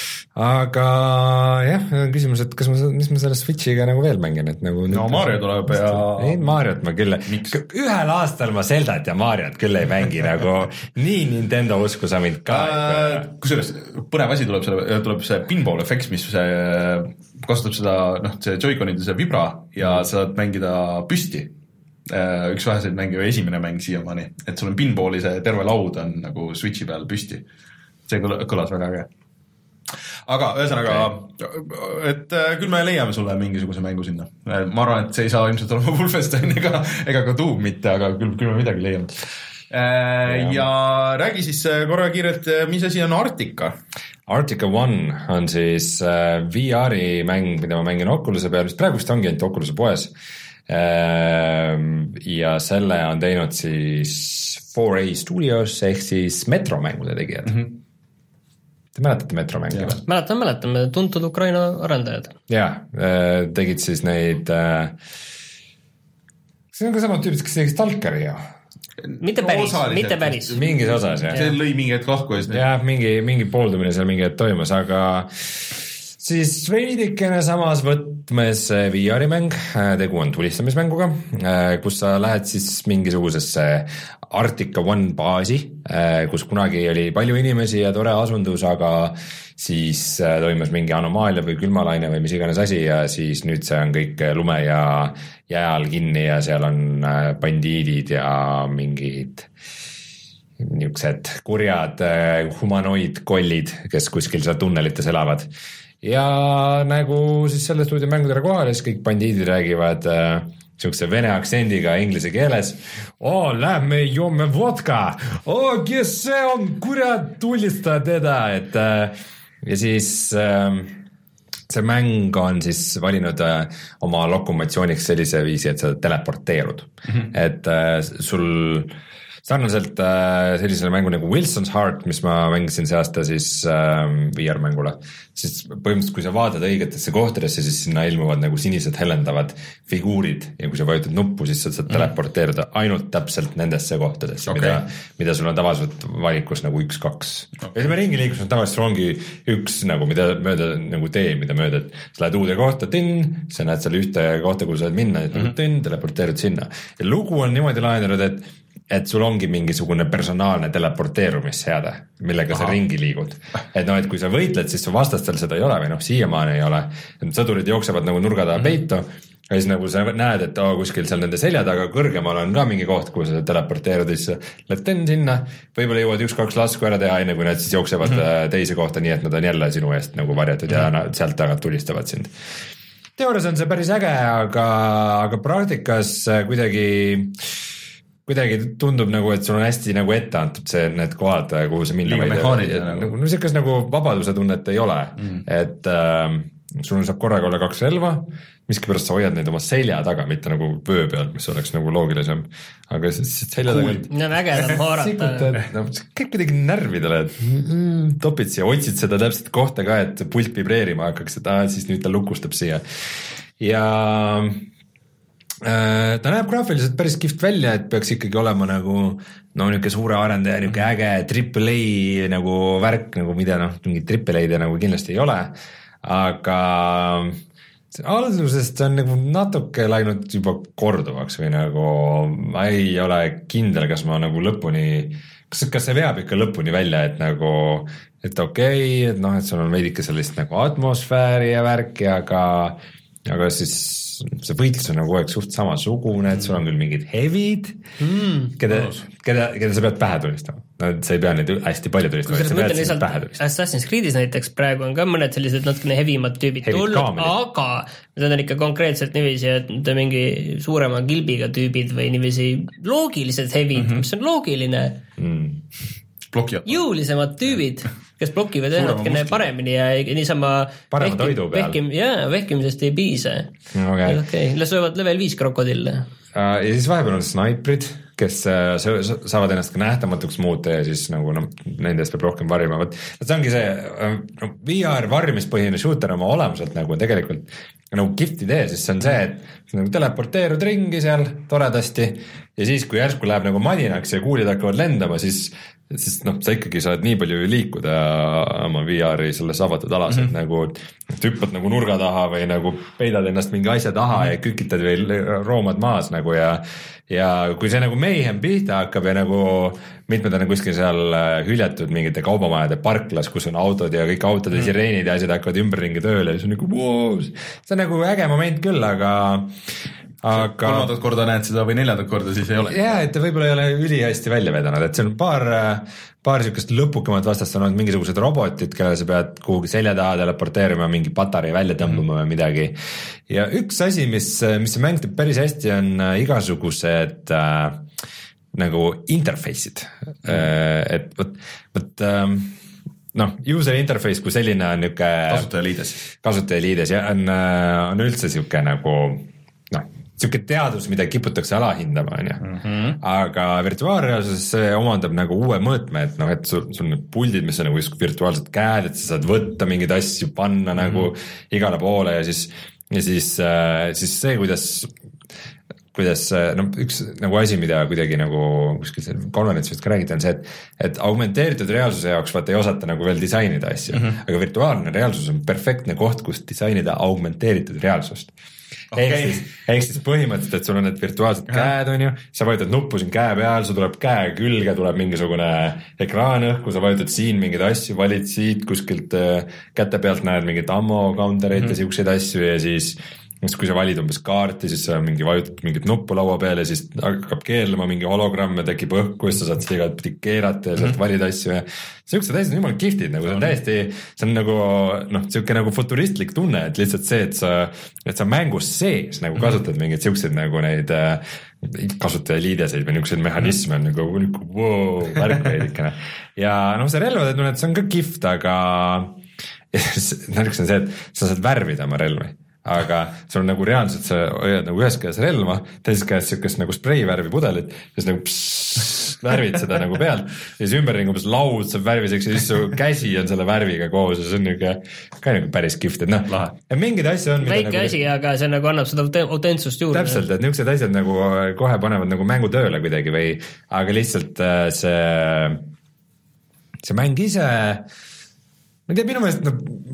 Aga jah, küsimus, et kas ma, mis ma selle Switchiga nagu veel mängin, et nagu no nüüd, Mario tuleb ja ei, Mariot ma küll Miks? ühel aastal ma Zeldat ja Mariot küll ei mängi nagu nii Nintendo usku sa mind ka äh, kusjuures põnev asi tuleb selle, tuleb see pinball effects, mis see kasutab seda, noh, see Joy-Conide see vibra ja mm. saad mängida püsti üks väheseid mängi või esimene mäng siiamaani, et sul on pinballi see terve laud on nagu Switchi peal püsti, see kõlas väga äge. Aga ühesõnaga, et küll me leiame sulle mingisuguse mängu sinna. Ma arvan, et see ei saa ilmselt olema Wolfenstein ega, ega ka Doom mitte, aga küll, küll me midagi leiame. Ja, ja räägi siis korra kiirelt, mis asi on Arctica? Arctica One on siis V R-i mäng, mida ma mängin Oculus'e peal, mis praegu vist ongi ainult Oculus'e poes. Ja selle on teinud siis four A Studios ehk siis Metro mängude tegijad. Mm-hmm. Te mäletate Metro mänge? Mäletan, mäletan, tuntud Ukraina arendajad. Jaa, tegid siis neid, see on ka samad tüübid, kes tegid Stalkeri ju. Mitte päris, mitte päris. Mingis osas, jah. See lõi mingi hetk lahku. Jah, mingi, mingi pooldumine seal mingi hetk toimus, aga siis veidikene samas võtmes V R-i mäng, tegu on tulistamismänguga, kus sa lähed siis mingisugusesse Arctica One baasi, kus kunagi oli palju inimesi ja tore asundus, aga siis toimus mingi anomaalia või külmalaine või mis iganes asi ja siis nüüd see on kõik lume ja jää all kinni ja seal on bandiidid ja mingid niisugused kurjad humanoidkollid, kes kuskil seal tunnelites elavad. Ja nagu siis selle stuudio mängudele kohal ja siis kõik bandiidid räägivad niisuguse vene aktsendiga inglise keeles. Oo, lähme joome vodka! Oo, kes see on? Kurat, tulista teda! Et, ja siis see mäng on siis valinud oma lokomatsiooniks sellise viisi, et sa teleporteerud. Mm-hmm. Et sul sarnaselt äh, sellisele mängu nagu Wilson's Heart, mis ma mängisin see aasta siis äh, V R-mängule, siis põhimõtteliselt kui sa vaatad õigetesse kohtadesse, siis sinna ilmuvad nagu sinised helendavad figuurid ja kui sa vajutad nuppu, siis sa saad teleporteeruda ainult täpselt nendesse kohtadesse, okay. mida, mida sul on tavaliselt valikus nagu üks-kaks okay.. ja see ringi liiklus on tavaliselt ongi üks nagu, mida mööda nagu tee, mida mööda, et sa lähed uude kohta, tinn, sa näed seal ühte kohta, kuhu sa saad minna, et mm -hmm. tinn, teleporteerud sinna. Ja lugu on niimoodi lahendanud, et et sul ongi mingisugune personaalne teleporteerumisseade, millega Aha. sa ringi liigud. Et noh, et kui sa võitled, siis su vastastel seda ei ole või noh, siiamaani ei ole. Sõdurid jooksevad nagu nurga taha peitu ja siis nagu sa näed, et oh, kuskil seal nende selja taga kõrgemal on ka mingi koht, kuhu sa teleporteerud, siis lähed tönn sinna, võib-olla jõuad üks-kaks lasku ära teha, enne kui nad siis jooksevad mm-hmm. teise kohta, nii et nad on jälle sinu eest nagu varjatud mm-hmm. ja sealt tagant tulistavad sind. Teoorias on see päris äge, aga, aga praktikas kuidagi kuidagi tundub nagu, et sul on hästi nagu ette antud see, need kohad, kuhu sa minna võid. Nagu, no siukest nagu vabaduse tunnet ei ole, mm. et äh, sul saab korraga olla kaks relva, miskipärast sa hoiad neid oma selja taga, mitte nagu vöö peal, mis oleks nagu loogilisem, aga siis selja taga. No vägedam haarata. No, kõik kuidagi närvidele, et mm, topid siia, otsid seda täpselt kohta ka, et pult vibreerima hakkaks, et ah, siis nüüd ta lukustab siia. Ja ta näeb graafiliselt päris kihvt välja, et peaks ikkagi olema nagu no niuke suure arendaja, niuke äge triple A nagu värk, nagu mida noh, mingi triple A-d nagu kindlasti ei ole, aga algusest on nagu natuke läinud juba korduvaks või nagu ma ei ole kindel, kas ma nagu lõpuni, kas, kas see veab ikka lõpuni välja, et nagu, et okei okay,, et noh, et sul on veidike sellist nagu atmosfääri ja värki, aga, aga siis see võitlus on nagu kogu aeg suht samasugune, et sul on küll mingid hevid mm,, keda, keda, keda sa pead pähe tulistama. No, sa ei pea neid hästi palju tulistama, sa pead sind pähe tulistama. Assassin's Creed'is näiteks praegu on ka mõned sellised natukene hevimad tüübid tulnud, aga need on ikka konkreetselt niiviisi, et mingi suurema kilbiga tüübid või niiviisi loogilised hevid, mm -hmm. mis on loogiline mm. jõulisemad tüübid kes blokivad natukene paremini ja niisama parema toidu peal. Vehkim, jaa, vehkimisest ei piisa. Okay. Okay. Las söövad level viis krokodille. Ja siis vahepeal on snaiprid, kes saavad ennast ka nähtamatuks muuta ja siis nagu no, nendest peab rohkem varjuma. See ongi see no, V R varjumispõhine shooter oma olemuselt nagu tegelikult nagu kihvt idee, siis see on see, et nagu teleporteerud ringi seal toredasti ja siis, kui järsku läheb nagu madinaks ja kuulid hakkavad lendama, siis siis noh, sa ikkagi saad nii palju liikuda oma V R-i selles avatud alas, mm -hmm. et nagu tüppad nagu nurga taha või nagu peidad ennast mingi asja taha mm -hmm. ja kükitad või roomad maas nagu ja ja kui see nagu meihem pihta hakkab ja nagu mitmed on kuskil seal hüljatud mingite kaubamajade parklas, kus on autod ja kõik autod ja sireenid ja asjad hakkavad ümberringi tööle ja siis on nagu wow, see on nagu äge moment küll, aga aga kolmandat korda näed seda või neljandat korda siis ei ole. Jaa, et võib-olla ei ole üli hästi välja vedanud, et see on paar, paar siukest lõpukemat vastast on olnud mingisugused robotid, kelle sa pead kuhugi selja taha teleporteerima, mingi patarei välja tõmbama mm. või midagi. Ja üks asi, mis, mis see mäng teeb päris hästi, on igasugused äh, nagu interface'id mm. äh, et võt, võt äh, noh, user interface kui selline on niuke kasutajaliides, kasutajaliides ja on, on üldse siuke nagu noh, siuke teadus, mida kiputakse alahindama, on ju. Aga virtuaalreaalsuses see omandab nagu uue mõõtme, et noh, et sul, sul need puldid, mis on nagu virtuaalsed käed, et sa saad võtta mingeid asju, panna mm -hmm. nagu igale poole ja siis, ja siis, siis see, kuidas kuidas, no üks nagu asi, mida kuidagi nagu kuskil seal konverentsis vist ka räägiti, on see, et, et augmenteeritud reaalsuse jaoks vaata ei osata nagu veel disainida asju, mm -hmm. aga virtuaalne reaalsus on perfektne koht, kus disainida augmenteeritud reaalsust. Okay. Ehk siis, ehk siis põhimõtteliselt, et sul on need virtuaalsed ja. käed, on ju, sa vajutad nuppu siin käe peal, sul tuleb käe külge, tuleb mingisugune ekraan õhku, sa vajutad siin mingeid asju, valid siit kuskilt käte pealt, näed mingit ammo countereid mm -hmm. ja siukseid asju ja siis Siis kui sa valid umbes kaarti, siis sa mingi vajutad mingit nuppu laua peale, siis hakkab keerlema mingi hologramm ja tekib õhku ja sa saad seda igat pidi keerata ja saad mm-hmm. valida asju ja siuksed asjad on jumala kihvtid, nagu see on täiesti, see on nagu noh, siuke nagu futuristlik tunne, et lihtsalt see, et sa, et sa mängus sees nagu kasutad mm-hmm. mingeid siukseid nagu neid kasutajaliideseid või niisuguseid mehhanisme on nagu wow, värk veidikene. Ja noh, see relvade tunne, et see on ka kihvt, aga näiteks on see, et sa saad värvida oma relvi. aga sul on nagu reaalselt sa hoiad nagu ühes käes relva, teises käes siukest nagu spreivärvi pudelit, siis nagu psss, värvid seda nagu pealt ja siis ümberring umbes laud saab värviseks ja siis su käsi on selle värviga koos ja see on niuke ka nagu päris kihvt, et noh, mingeid asju on väike nagu, asi, aga see nagu annab seda autentsust juurde. Täpselt, et niisugused asjad nagu kohe panevad nagu mängu tööle kuidagi või, aga lihtsalt see, see mäng ise, ma ei tea, minu meelest no,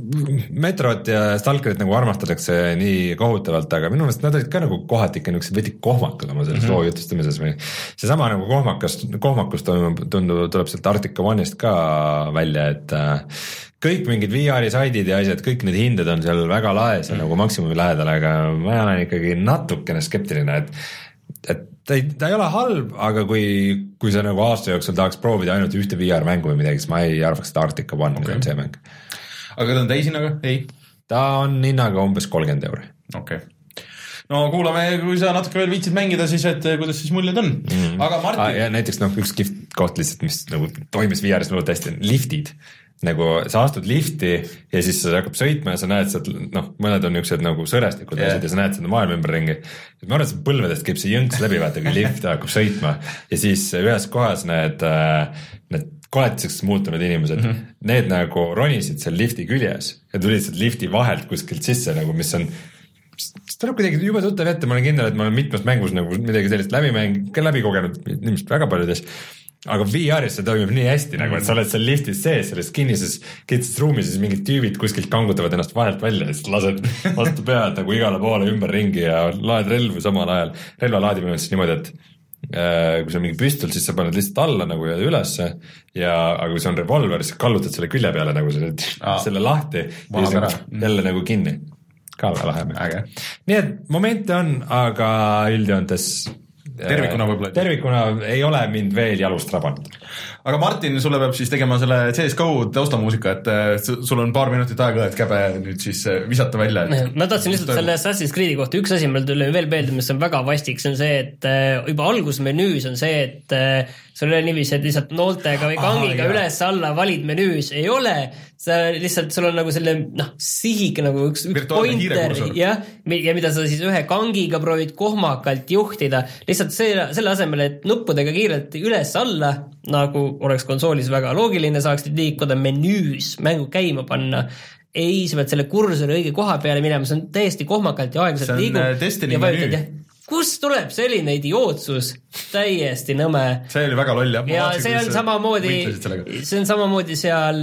Metrot ja Stalkerit nagu armastatakse nii kohutavalt, aga minu meelest nad olid ka nagu kohati ikka niisugused veidi kohmakad oma selles mm -hmm. loo jutustamises või see sama nagu kohmakas, kohmakus tundub, tundub, tuleb sealt Arctica One'ist ka välja, et äh, kõik mingid V R-i saidid ja asjad, kõik need hinded on seal väga laes ja mm -hmm. nagu maksimumi lähedal, aga ma olen ikkagi natukene skeptiline, et et ta ei, ta ei ole halb, aga kui, kui sa nagu aasta jooksul tahaks proovida ainult ühte V R-mängu või midagi, siis ma ei arvaks, et Arctica One okay. on see mäng. Aga ta on täishinnaga? Ei? Ta on hinnaga umbes kolmkümmend euri. Okei. Okay. No kuulame, kui sa natuke veel viitsid mängida, siis et kuidas siis muljed on. Mm. Aga Martin... Ah, ja näiteks noh, üks kihvt koht lihtsalt, mis nagu toimis V R-is mulle hästi, liftid. Nagu sa astud lifti ja siis sa hakkab sõitma ja sa näed sealt, noh, mõned on niisugused nagu sõrestikud yeah. ja sa näed seda maailma ümberringi. Ma arvan, et põlvedest käib see jõnks läbi, vaata, kui lift hakkab sõitma ja siis ühes kohas need, need koletiseks muutunud inimesed, mm -hmm. need nagu ronisid seal lifti küljes ja tulid sealt lifti vahelt kuskilt sisse nagu, mis on see tuleb kuidagi juba tuttav ette, ma olen kindel, et ma olen mitmes mängus nagu midagi sellist läbimäng, ka läbi kogenud inimesed väga paljudes, aga V R-is see toimib nii hästi nagu, et sa oled seal liftis sees, selles kinnises kitses ruumis, siis mingid tüübid kuskilt kangutavad ennast vahelt välja ja siis lased vastu pead nagu igale poole ümber ringi ja laed relvu samal ajal. Relva laadimine siis niimoodi, et äh, kui see on mingi püstol, siis sa paned lihtsalt alla nagu ja ülesse ja, aga kui see on revolver, siis kallutad selle külje peale nagu selle, ah, selle lahti ja siis on jälle nagu kinni. Ka väga lahe. Nii et momente on, aga üldjoontes tervikuna võib-olla tervikuna ei ole mind veel jalust rabanud. Aga Martin, sulle peab siis tegema selle C S G O taustamuusika, et sul on paar minutit aega, et käbe nüüd siis visata välja, et ma tahtsin lihtsalt selle Assassin's Creed'i kohta üks asi, meil tuli veel meelde, mis on väga vastik, see on see, et juba algusmenüüs on see, et sul ei ole niiviisi, et lihtsalt nooltega või kangiga Aha, üles-alla valid menüüs, ei ole, sa lihtsalt, sul on nagu selle noh, sihik nagu üks, üks pointer ja, ja mida sa siis ühe kangiga proovid kohmakalt juhtida, lihtsalt see, selle asemel, et nuppudega kiirelt üles-alla, nagu oleks konsoolis väga loogiline, saaksid liikuda menüüs, mängu käima panna, ei, sa pead selle kursori õige koha peale minema, see on täiesti kohmakalt ja aeglaselt liigub ja vajutad jah, kust tuleb selline idiootsus? Täiesti nõme. See oli väga loll, jah. Ja see on samamoodi, see on samamoodi seal,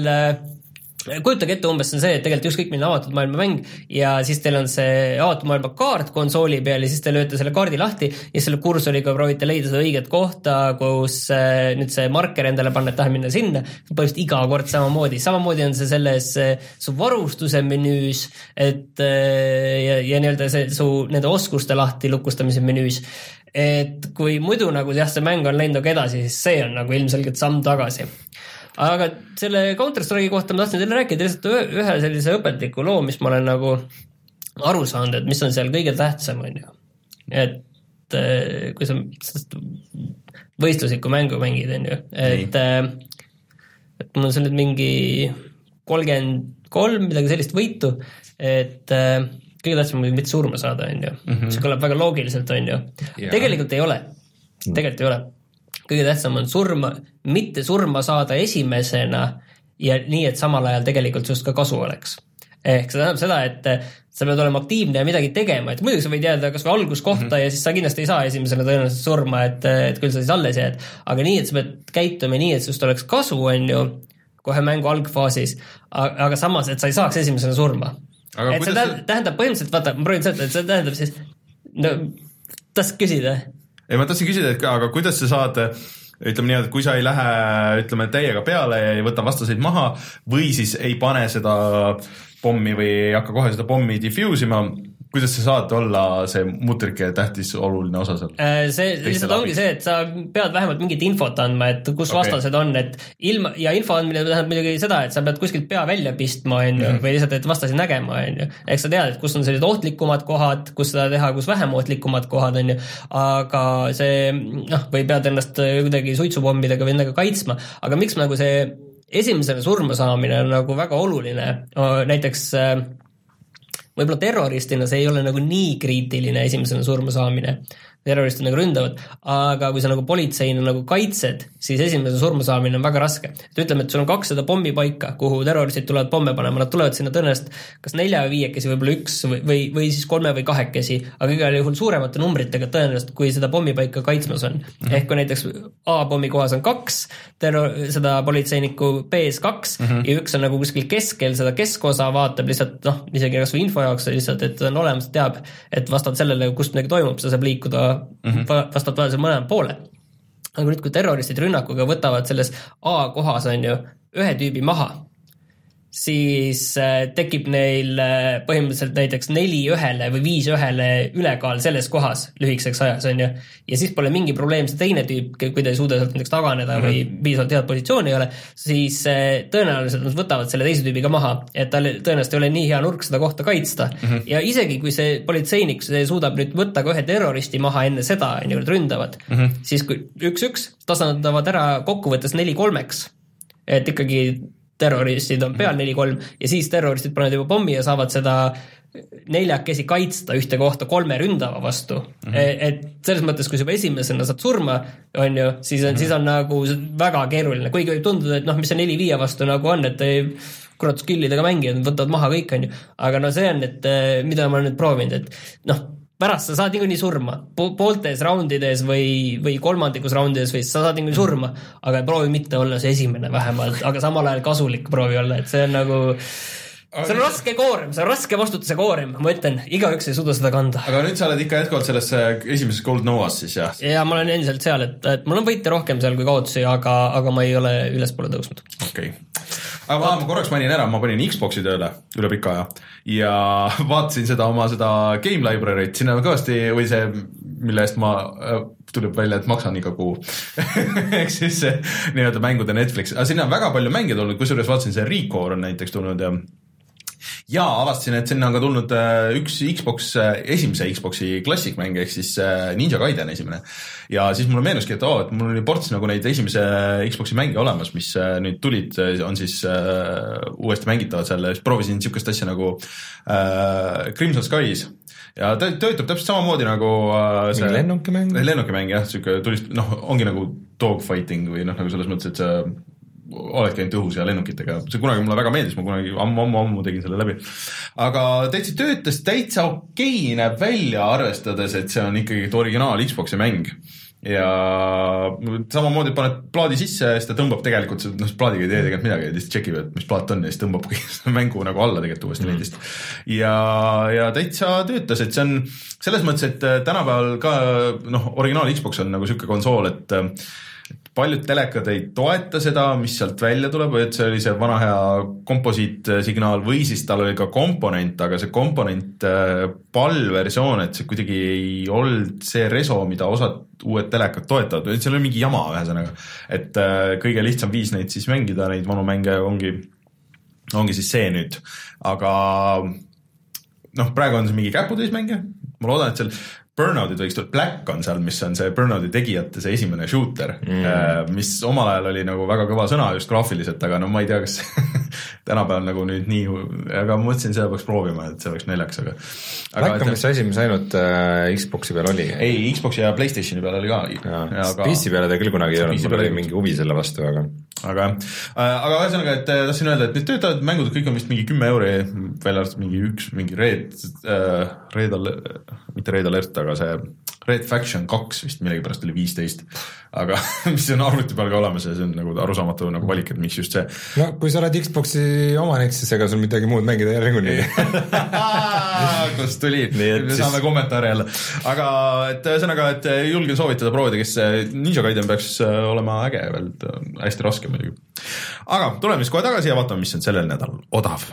kujutage ette umbes see on see, et tegelikult ükskõik milline avatud maailma mäng ja siis teil on see avatud maailma kaart konsooli peal ja siis te lööte selle kaardi lahti ja selle kursoriga proovite leida seda õiget kohta, kus nüüd see marker endale panna, et tahan minna sinna, põhimõtteliselt iga kord samamoodi. Samamoodi on see selles su varustuse menüüs, et ja, ja nii-öelda see su nende oskuste lahti lukustamise menüüs. Et kui muidu nagu jah, see mäng on läinud nagu edasi, siis see on nagu ilmselgelt samm tagasi. Aga selle Counter-Strike'i kohta ma tahtsin teile rääkida lihtsalt ühe sellise õpetliku loo, mis ma olen nagu aru saanud, et mis on seal kõige tähtsam, on ju. Et kui sa võistluslikku mängu mängid, on ju, et, et mul on seal nüüd mingi kolmkümmend kolm, midagi sellist võitu, et kõige tähtsam on mitte surma saada, on ju. Mm-hmm. See kõlab väga loogiliselt, on ju. Ja. Tegelikult ei ole. Tegelikult ei ole. Kõige tähtsam on surma, mitte surma saada esimesena ja nii, et samal ajal tegelikult just ka kasu oleks. Ehk see tähendab seda, et sa pead olema aktiivne ja midagi tegema, et muidugi sa võid jääda kas või alguskohta mm-hmm. ja siis sa kindlasti ei saa esimesena tõenäoliselt surma, et, et küll sa siis alles jääd. Aga nii, et sa pead käituma nii, et just oleks kasu, on ju, kohe mängu algfaasis, aga samas, et sa ei saaks esimesena surma. Aga et see tähendab, tähendab põhimõtteliselt, vaata, ma proovin seda, et see tähendab siis, no, tahtsid küsida? Ei, ma tahtsin küsida, et aga kuidas sa saad, ütleme nii, et kui sa ei lähe, ütleme, täiega peale ja ei võta vastaseid maha või siis ei pane seda pommi või ei hakka kohe seda pommi diffuusima, kuidas sa saad olla see mutrike tähtis oluline osa seal? See lihtsalt ongi see, et sa pead vähemalt mingit infot andma, et kus okay. vastased on, et ilma, ja info andmine tähendab midagi seda, et sa pead kuskilt pea välja pistma, on ju, mm. või lihtsalt, et vastasi nägema, on ju. Eks sa tead, et kus on sellised ohtlikumad kohad, kus seda teha, kus vähem ohtlikumad kohad, on ju, aga see, noh, või pead ennast kuidagi suitsupommidega või endaga kaitsma, aga miks nagu see esimesena surma saamine on nagu väga oluline, näiteks võib-olla terroristina see ei ole nagu nii kriitiline esimesena surma saamine, terroristid nagu ründavad, aga kui sa nagu politseina nagu kaitsed, siis esimese surma saamine on väga raske. Et ütleme, et sul on kakssada pommipaika, kuhu terroristid tulevad pomme panema, nad tulevad sinna tõenäoliselt kas nelja või viiekesi, võib-olla üks või, või, või siis kolme või kahekesi, aga igal juhul suuremate numbritega tõenäoliselt, kui seda pommipaika kaitsmas on. Mm-hmm. Ehk kui näiteks A pommi kohas on kaks, terror, seda politseinikku B-s kaks mm-hmm. ja üks on nagu kuskil keskel, seda keskosa vaatab lihtsalt, noh, isegi kas või info jaoks lihtsalt, et on olemas, teab, et vastavalt sellele, kust midagi toimub, seda saab liikuda Mm-hmm. vastavalt vaadase mõlema poole. Aga nüüd, kui terroristid rünnakuga võtavad selles A kohas on ju ühe tüübi maha, siis tekib neil põhimõtteliselt näiteks neli ühele või viis ühele ülekaal selles kohas lühikeseks ajas on ju. Ja siis pole mingi probleem see teine tüüp, kui ta ei suuda sealt näiteks taganeda mm-hmm. või piisavalt head positsiooni ei ole, siis tõenäoliselt nad võtavad selle teise tüübiga maha, et tal tõenäoliselt ei ole nii hea nurk seda kohta kaitsta. Mm-hmm. Ja isegi kui see politseinik see suudab nüüd võtta ka ühe terroristi maha enne seda, enne kui nad ründavad, mm-hmm. siis kui üks-üks tasandavad ära kokkuvõttes neli kolmeks, et ikkagi terroristid on peal neli kolm ja siis terroristid panevad juba pommi ja saavad seda neljakesi kaitsta ühte kohta kolme ründava vastu. Mm-hmm. Et selles mõttes, kui juba esimesena saad surma, on ju, siis on, mm-hmm. siis on nagu väga keeruline. Kuigi võib tunduda, et noh, mis see neli viie vastu nagu on, et ei kurat skillidega mängijad, võtavad maha kõik, on ju. Aga no see on, et mida ma olen nüüd proovinud, et noh, pärast sa saad niikuinii surma, pooltes raundides või, või kolmandikus raundides või sa saad niikuinii surma, aga proovi mitte olla see esimene vähemalt, aga samal ajal kasulik proovi olla, et see on nagu, see on raske koorem, see on raske vastutuse koorem, ma ütlen, igaüks ei suuda seda kanda. Aga nüüd sa oled ikka jätkuvalt selles esimeses Gold Novas siis, jah? Ja ma olen endiselt seal, et, et mul on võite rohkem seal kui kaotusi, aga, aga ma ei ole ülespoole tõusnud. Okei. Okay. Aga ma, ma korraks mainin ära, ma panin Xboxi tööle üle pika aja ja vaatasin seda oma seda game library't, sinna kõvasti, või see, mille eest ma tuleb välja, et maksan iga kuu. Ehk siis see nii-öelda mängude Netflix, aga sinna on väga palju mänge tulnud, kusjuures vaatasin, see Recore on näiteks tulnud ja ja avastasin, et sinna on ka tulnud üks Xbox, esimese Xboxi klassikmäng, ehk siis Ninja Gaiden esimene. Ja siis mulle meenuski, et, oh, et mul oli ports nagu neid esimese Xboxi mänge olemas, mis nüüd tulid, on siis uh, uuesti mängitavad seal, proovisin niisugust asja nagu uh, Crimson Skies. Ja ta töötab täpselt samamoodi nagu uh, see lennukimäng. Lennukimäng, jah, siuke tulist, noh, ongi nagu dogfighting või noh, nagu selles mõttes, et see oled käinud õhus ja lennukitega, see kunagi mulle väga meeldis, ma kunagi ammu, ammu, ammu tegin selle läbi. Aga täitsa töötas täitsa okei näeb välja, arvestades, et see on ikkagi originaal Xboxi mäng. Ja samamoodi paned plaadi sisse ja siis ta tõmbab tegelikult, noh, plaadiga ei tee tegelikult midagi, ja siis tšekib, et mis plaat on ja siis tõmbab mängu nagu alla tegelikult uuesti mm. nendist. Ja, ja täitsa töötas, et see on selles mõttes, et tänapäeval ka, noh, originaal Xbox on nagu siuke konsool, et paljud telekad ei toeta seda, mis sealt välja tuleb, et see oli see vana hea komposiitsignaal või siis tal oli ka komponent, aga see komponent pallversioon, et see kuidagi ei olnud see reso, mida osad uued telekad toetavad, et seal oli mingi jama ühesõnaga, et kõige lihtsam viis neid siis mängida, neid vanu mänge ongi, ongi siis see nüüd, aga noh, praegu on see mingi käputäis mänge, ma loodan, et seal Burnoutid võiks tulla, Black on seal, mis on see Burnouti tegijate see esimene shooter, mm. mis omal ajal oli nagu väga kõva sõna just graafiliselt, aga no ma ei tea, kas tänapäeval nagu nüüd nii, aga ma mõtlesin, seda peaks proovima, et see oleks neljaks, aga Black on mis asi, mis ainult äh, Xboxi peal oli? Ei, Xboxi ja PlayStationi peal oli ka. Aga... P C peale ta küll kunagi ei olnud, mul oli mingi huvi selle vastu, aga aga, aga ühesõnaga, et tahtsin öelda, et need töötavad mängud, kõik on vist mingi kümme euri, välja arvatud mingi üks, mingi Red, äh, Red Alert, mitte Red Alert, aga see Red Faction kaks vist millegi pärast oli viisteist, aga mis on arvuti peal ka olemas ja see on nagu arusaamatu nagu valik, et miks just see. No kui sa oled Xboxi omanik, siis ega sul midagi muud mängida ei ringu nii. Kus tuli, me saame kommentaare jälle. Aga et sõnaga, et julgen soovitada proovida, kes Ninja Gaiden peaks olema äge veel, hästi raske muidugi. Aga tuleme siis kohe tagasi ja vaatame, mis on sellel nädalal odav.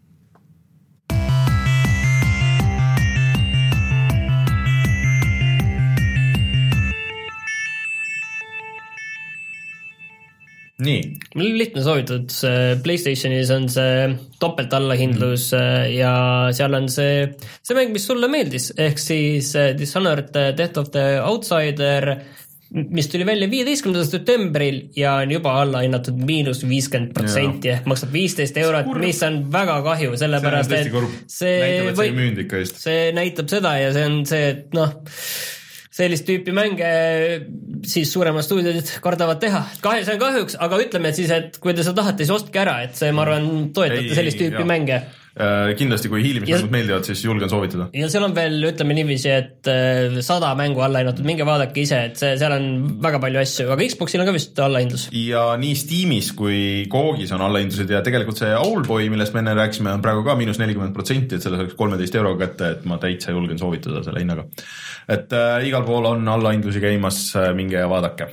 Nii. Mul oli lihtne soovitud, PlayStationis on see topelt allahindlus mm. ja seal on see, see mäng, mis sulle meeldis, ehk siis Dishonored, Death of the Outsider mis tuli välja viieteistkümnendal septembril ja on juba alla hinnatud miinus viiskümmend protsenti ehk maksab viisteist eurot, mis on väga kahju, sellepärast see et see, näitab, et see, või, ikka just. see näitab seda ja see on see, et noh, sellist tüüpi mänge siis suuremad stuudiod kardavad teha. Kahju, see on kahjuks, aga ütleme, et siis, et kui te seda tahate, siis ostke ära, et see, ma arvan, toetate ei, sellist tüüpi jah. Mänge. Äh, kindlasti, kui hiilimismängud meeldivad, siis julgen soovitada. Ja seal on veel, ütleme niiviisi, et sada mängu allahinnatud, minge vaadake ise, et see, seal on väga palju asju, aga Xboxil on ka vist allahindlus. Ja nii Steamis kui Googis on allahindlused ja tegelikult see Owlboy, millest me enne rääksime, on praegu ka miinus nelikümmend protsenti, et selles oleks kolmeteist euro kätte, et ma täitsa julgen soovitada selle hinnaga. Et äh, igal pool on allahindlusi käimas, äh, minge ja vaadake.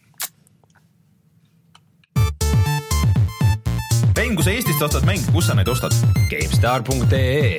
Rein, kui sa Eestist ostad mäng, kus sa neid ostad? GameStar punkt ee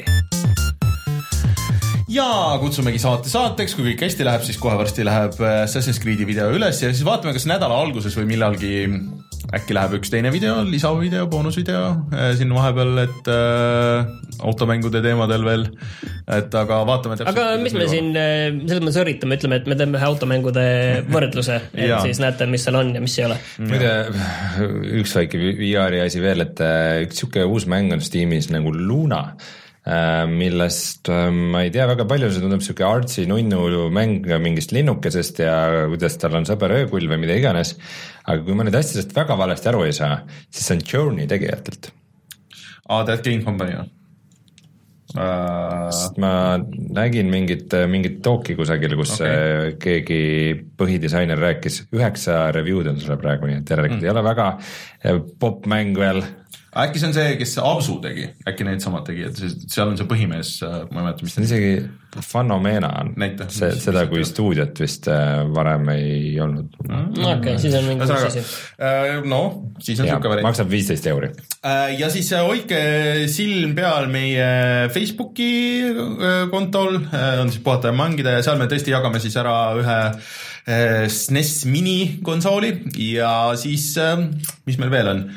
ja kutsumegi saate saateks, kui kõik hästi läheb, siis kohe varsti läheb Assassin's Creed'i video üles ja siis vaatame, kas nädala alguses või millalgi äkki läheb üks teine video, lisavideo, boonusvideo siin vahepeal, et äh, automängude teemadel veel, et aga vaatame täpselt. Aga mis me siin selles mõttes õritame, ütleme, et me teeme ühe automängude võrdluse, et siis näete, mis seal on ja mis ei ole. Muide, üks väike V R-i asi veel, et üks siuke uus mäng on Steamis nagu Luna, millest ma ei tea väga palju, see tundub siuke artsi nunnu mäng mingist linnukesest ja kuidas tal on sõber öökull või mida iganes, aga kui ma nüüd asjadest väga valesti aru ei saa, siis see on Journey tegijatelt. Ah, That Game Company, jah? Uh... ma nägin mingit, mingit talki kusagil, kus okay. keegi põhidisainer rääkis, üheksa review'd on sulle praegu, nii et järelikult mm. ei ole väga pop mäng veel. Äkki see on see, kes Absu tegi, äkki need samad tegi, et seal on see põhimees, ma ei mäleta, mis see on isegi Fanomena on, Näite, see, mis, seda mis kui stuudiot vist varem ei olnud. No okei, siis on mingi uus asi. No, siis on siuke variant. Maksab viisteist euri. Ja siis hoidke silm peal meie Facebooki kontol, on siis puhata ja mangida ja seal me tõesti jagame siis ära ühe S N E S mini konsooli ja siis, mis meil veel on?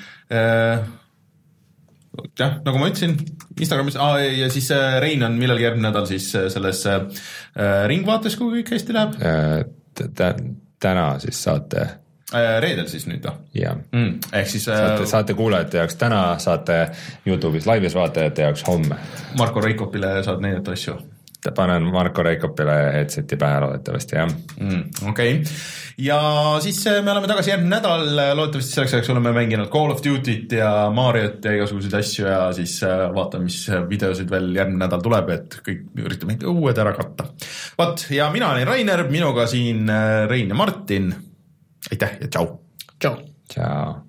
jah, nagu ma ütlesin, Instagramis ah, ja siis Rein on millalgi järgmine nädal siis selles äh, ringvaates, kui kõik hästi läheb. Täna siis saate äh, reedel siis nüüd või? jah mm, ehk siis äh, saate, saate kuulajate jaoks täna, saate YouTube'is laivis vaatajate jaoks homme. Marko Reikopile saad näidata asju. Panen Marko Reikopile headseti pähe loodetavasti, jah mm, okei okay. Ja siis me oleme tagasi järgmine nädal, loodetavasti selleks ajaks oleme mänginud Call of Duty't ja Mariot ja igasuguseid asju ja siis vaatame, mis videosid veel järgmine nädal tuleb, et kõik üritame uued ära katta. Vaat, ja mina olin Rainer, minuga siin Rein ja Martin. Aitäh ja tšau! Tšau! Tšau!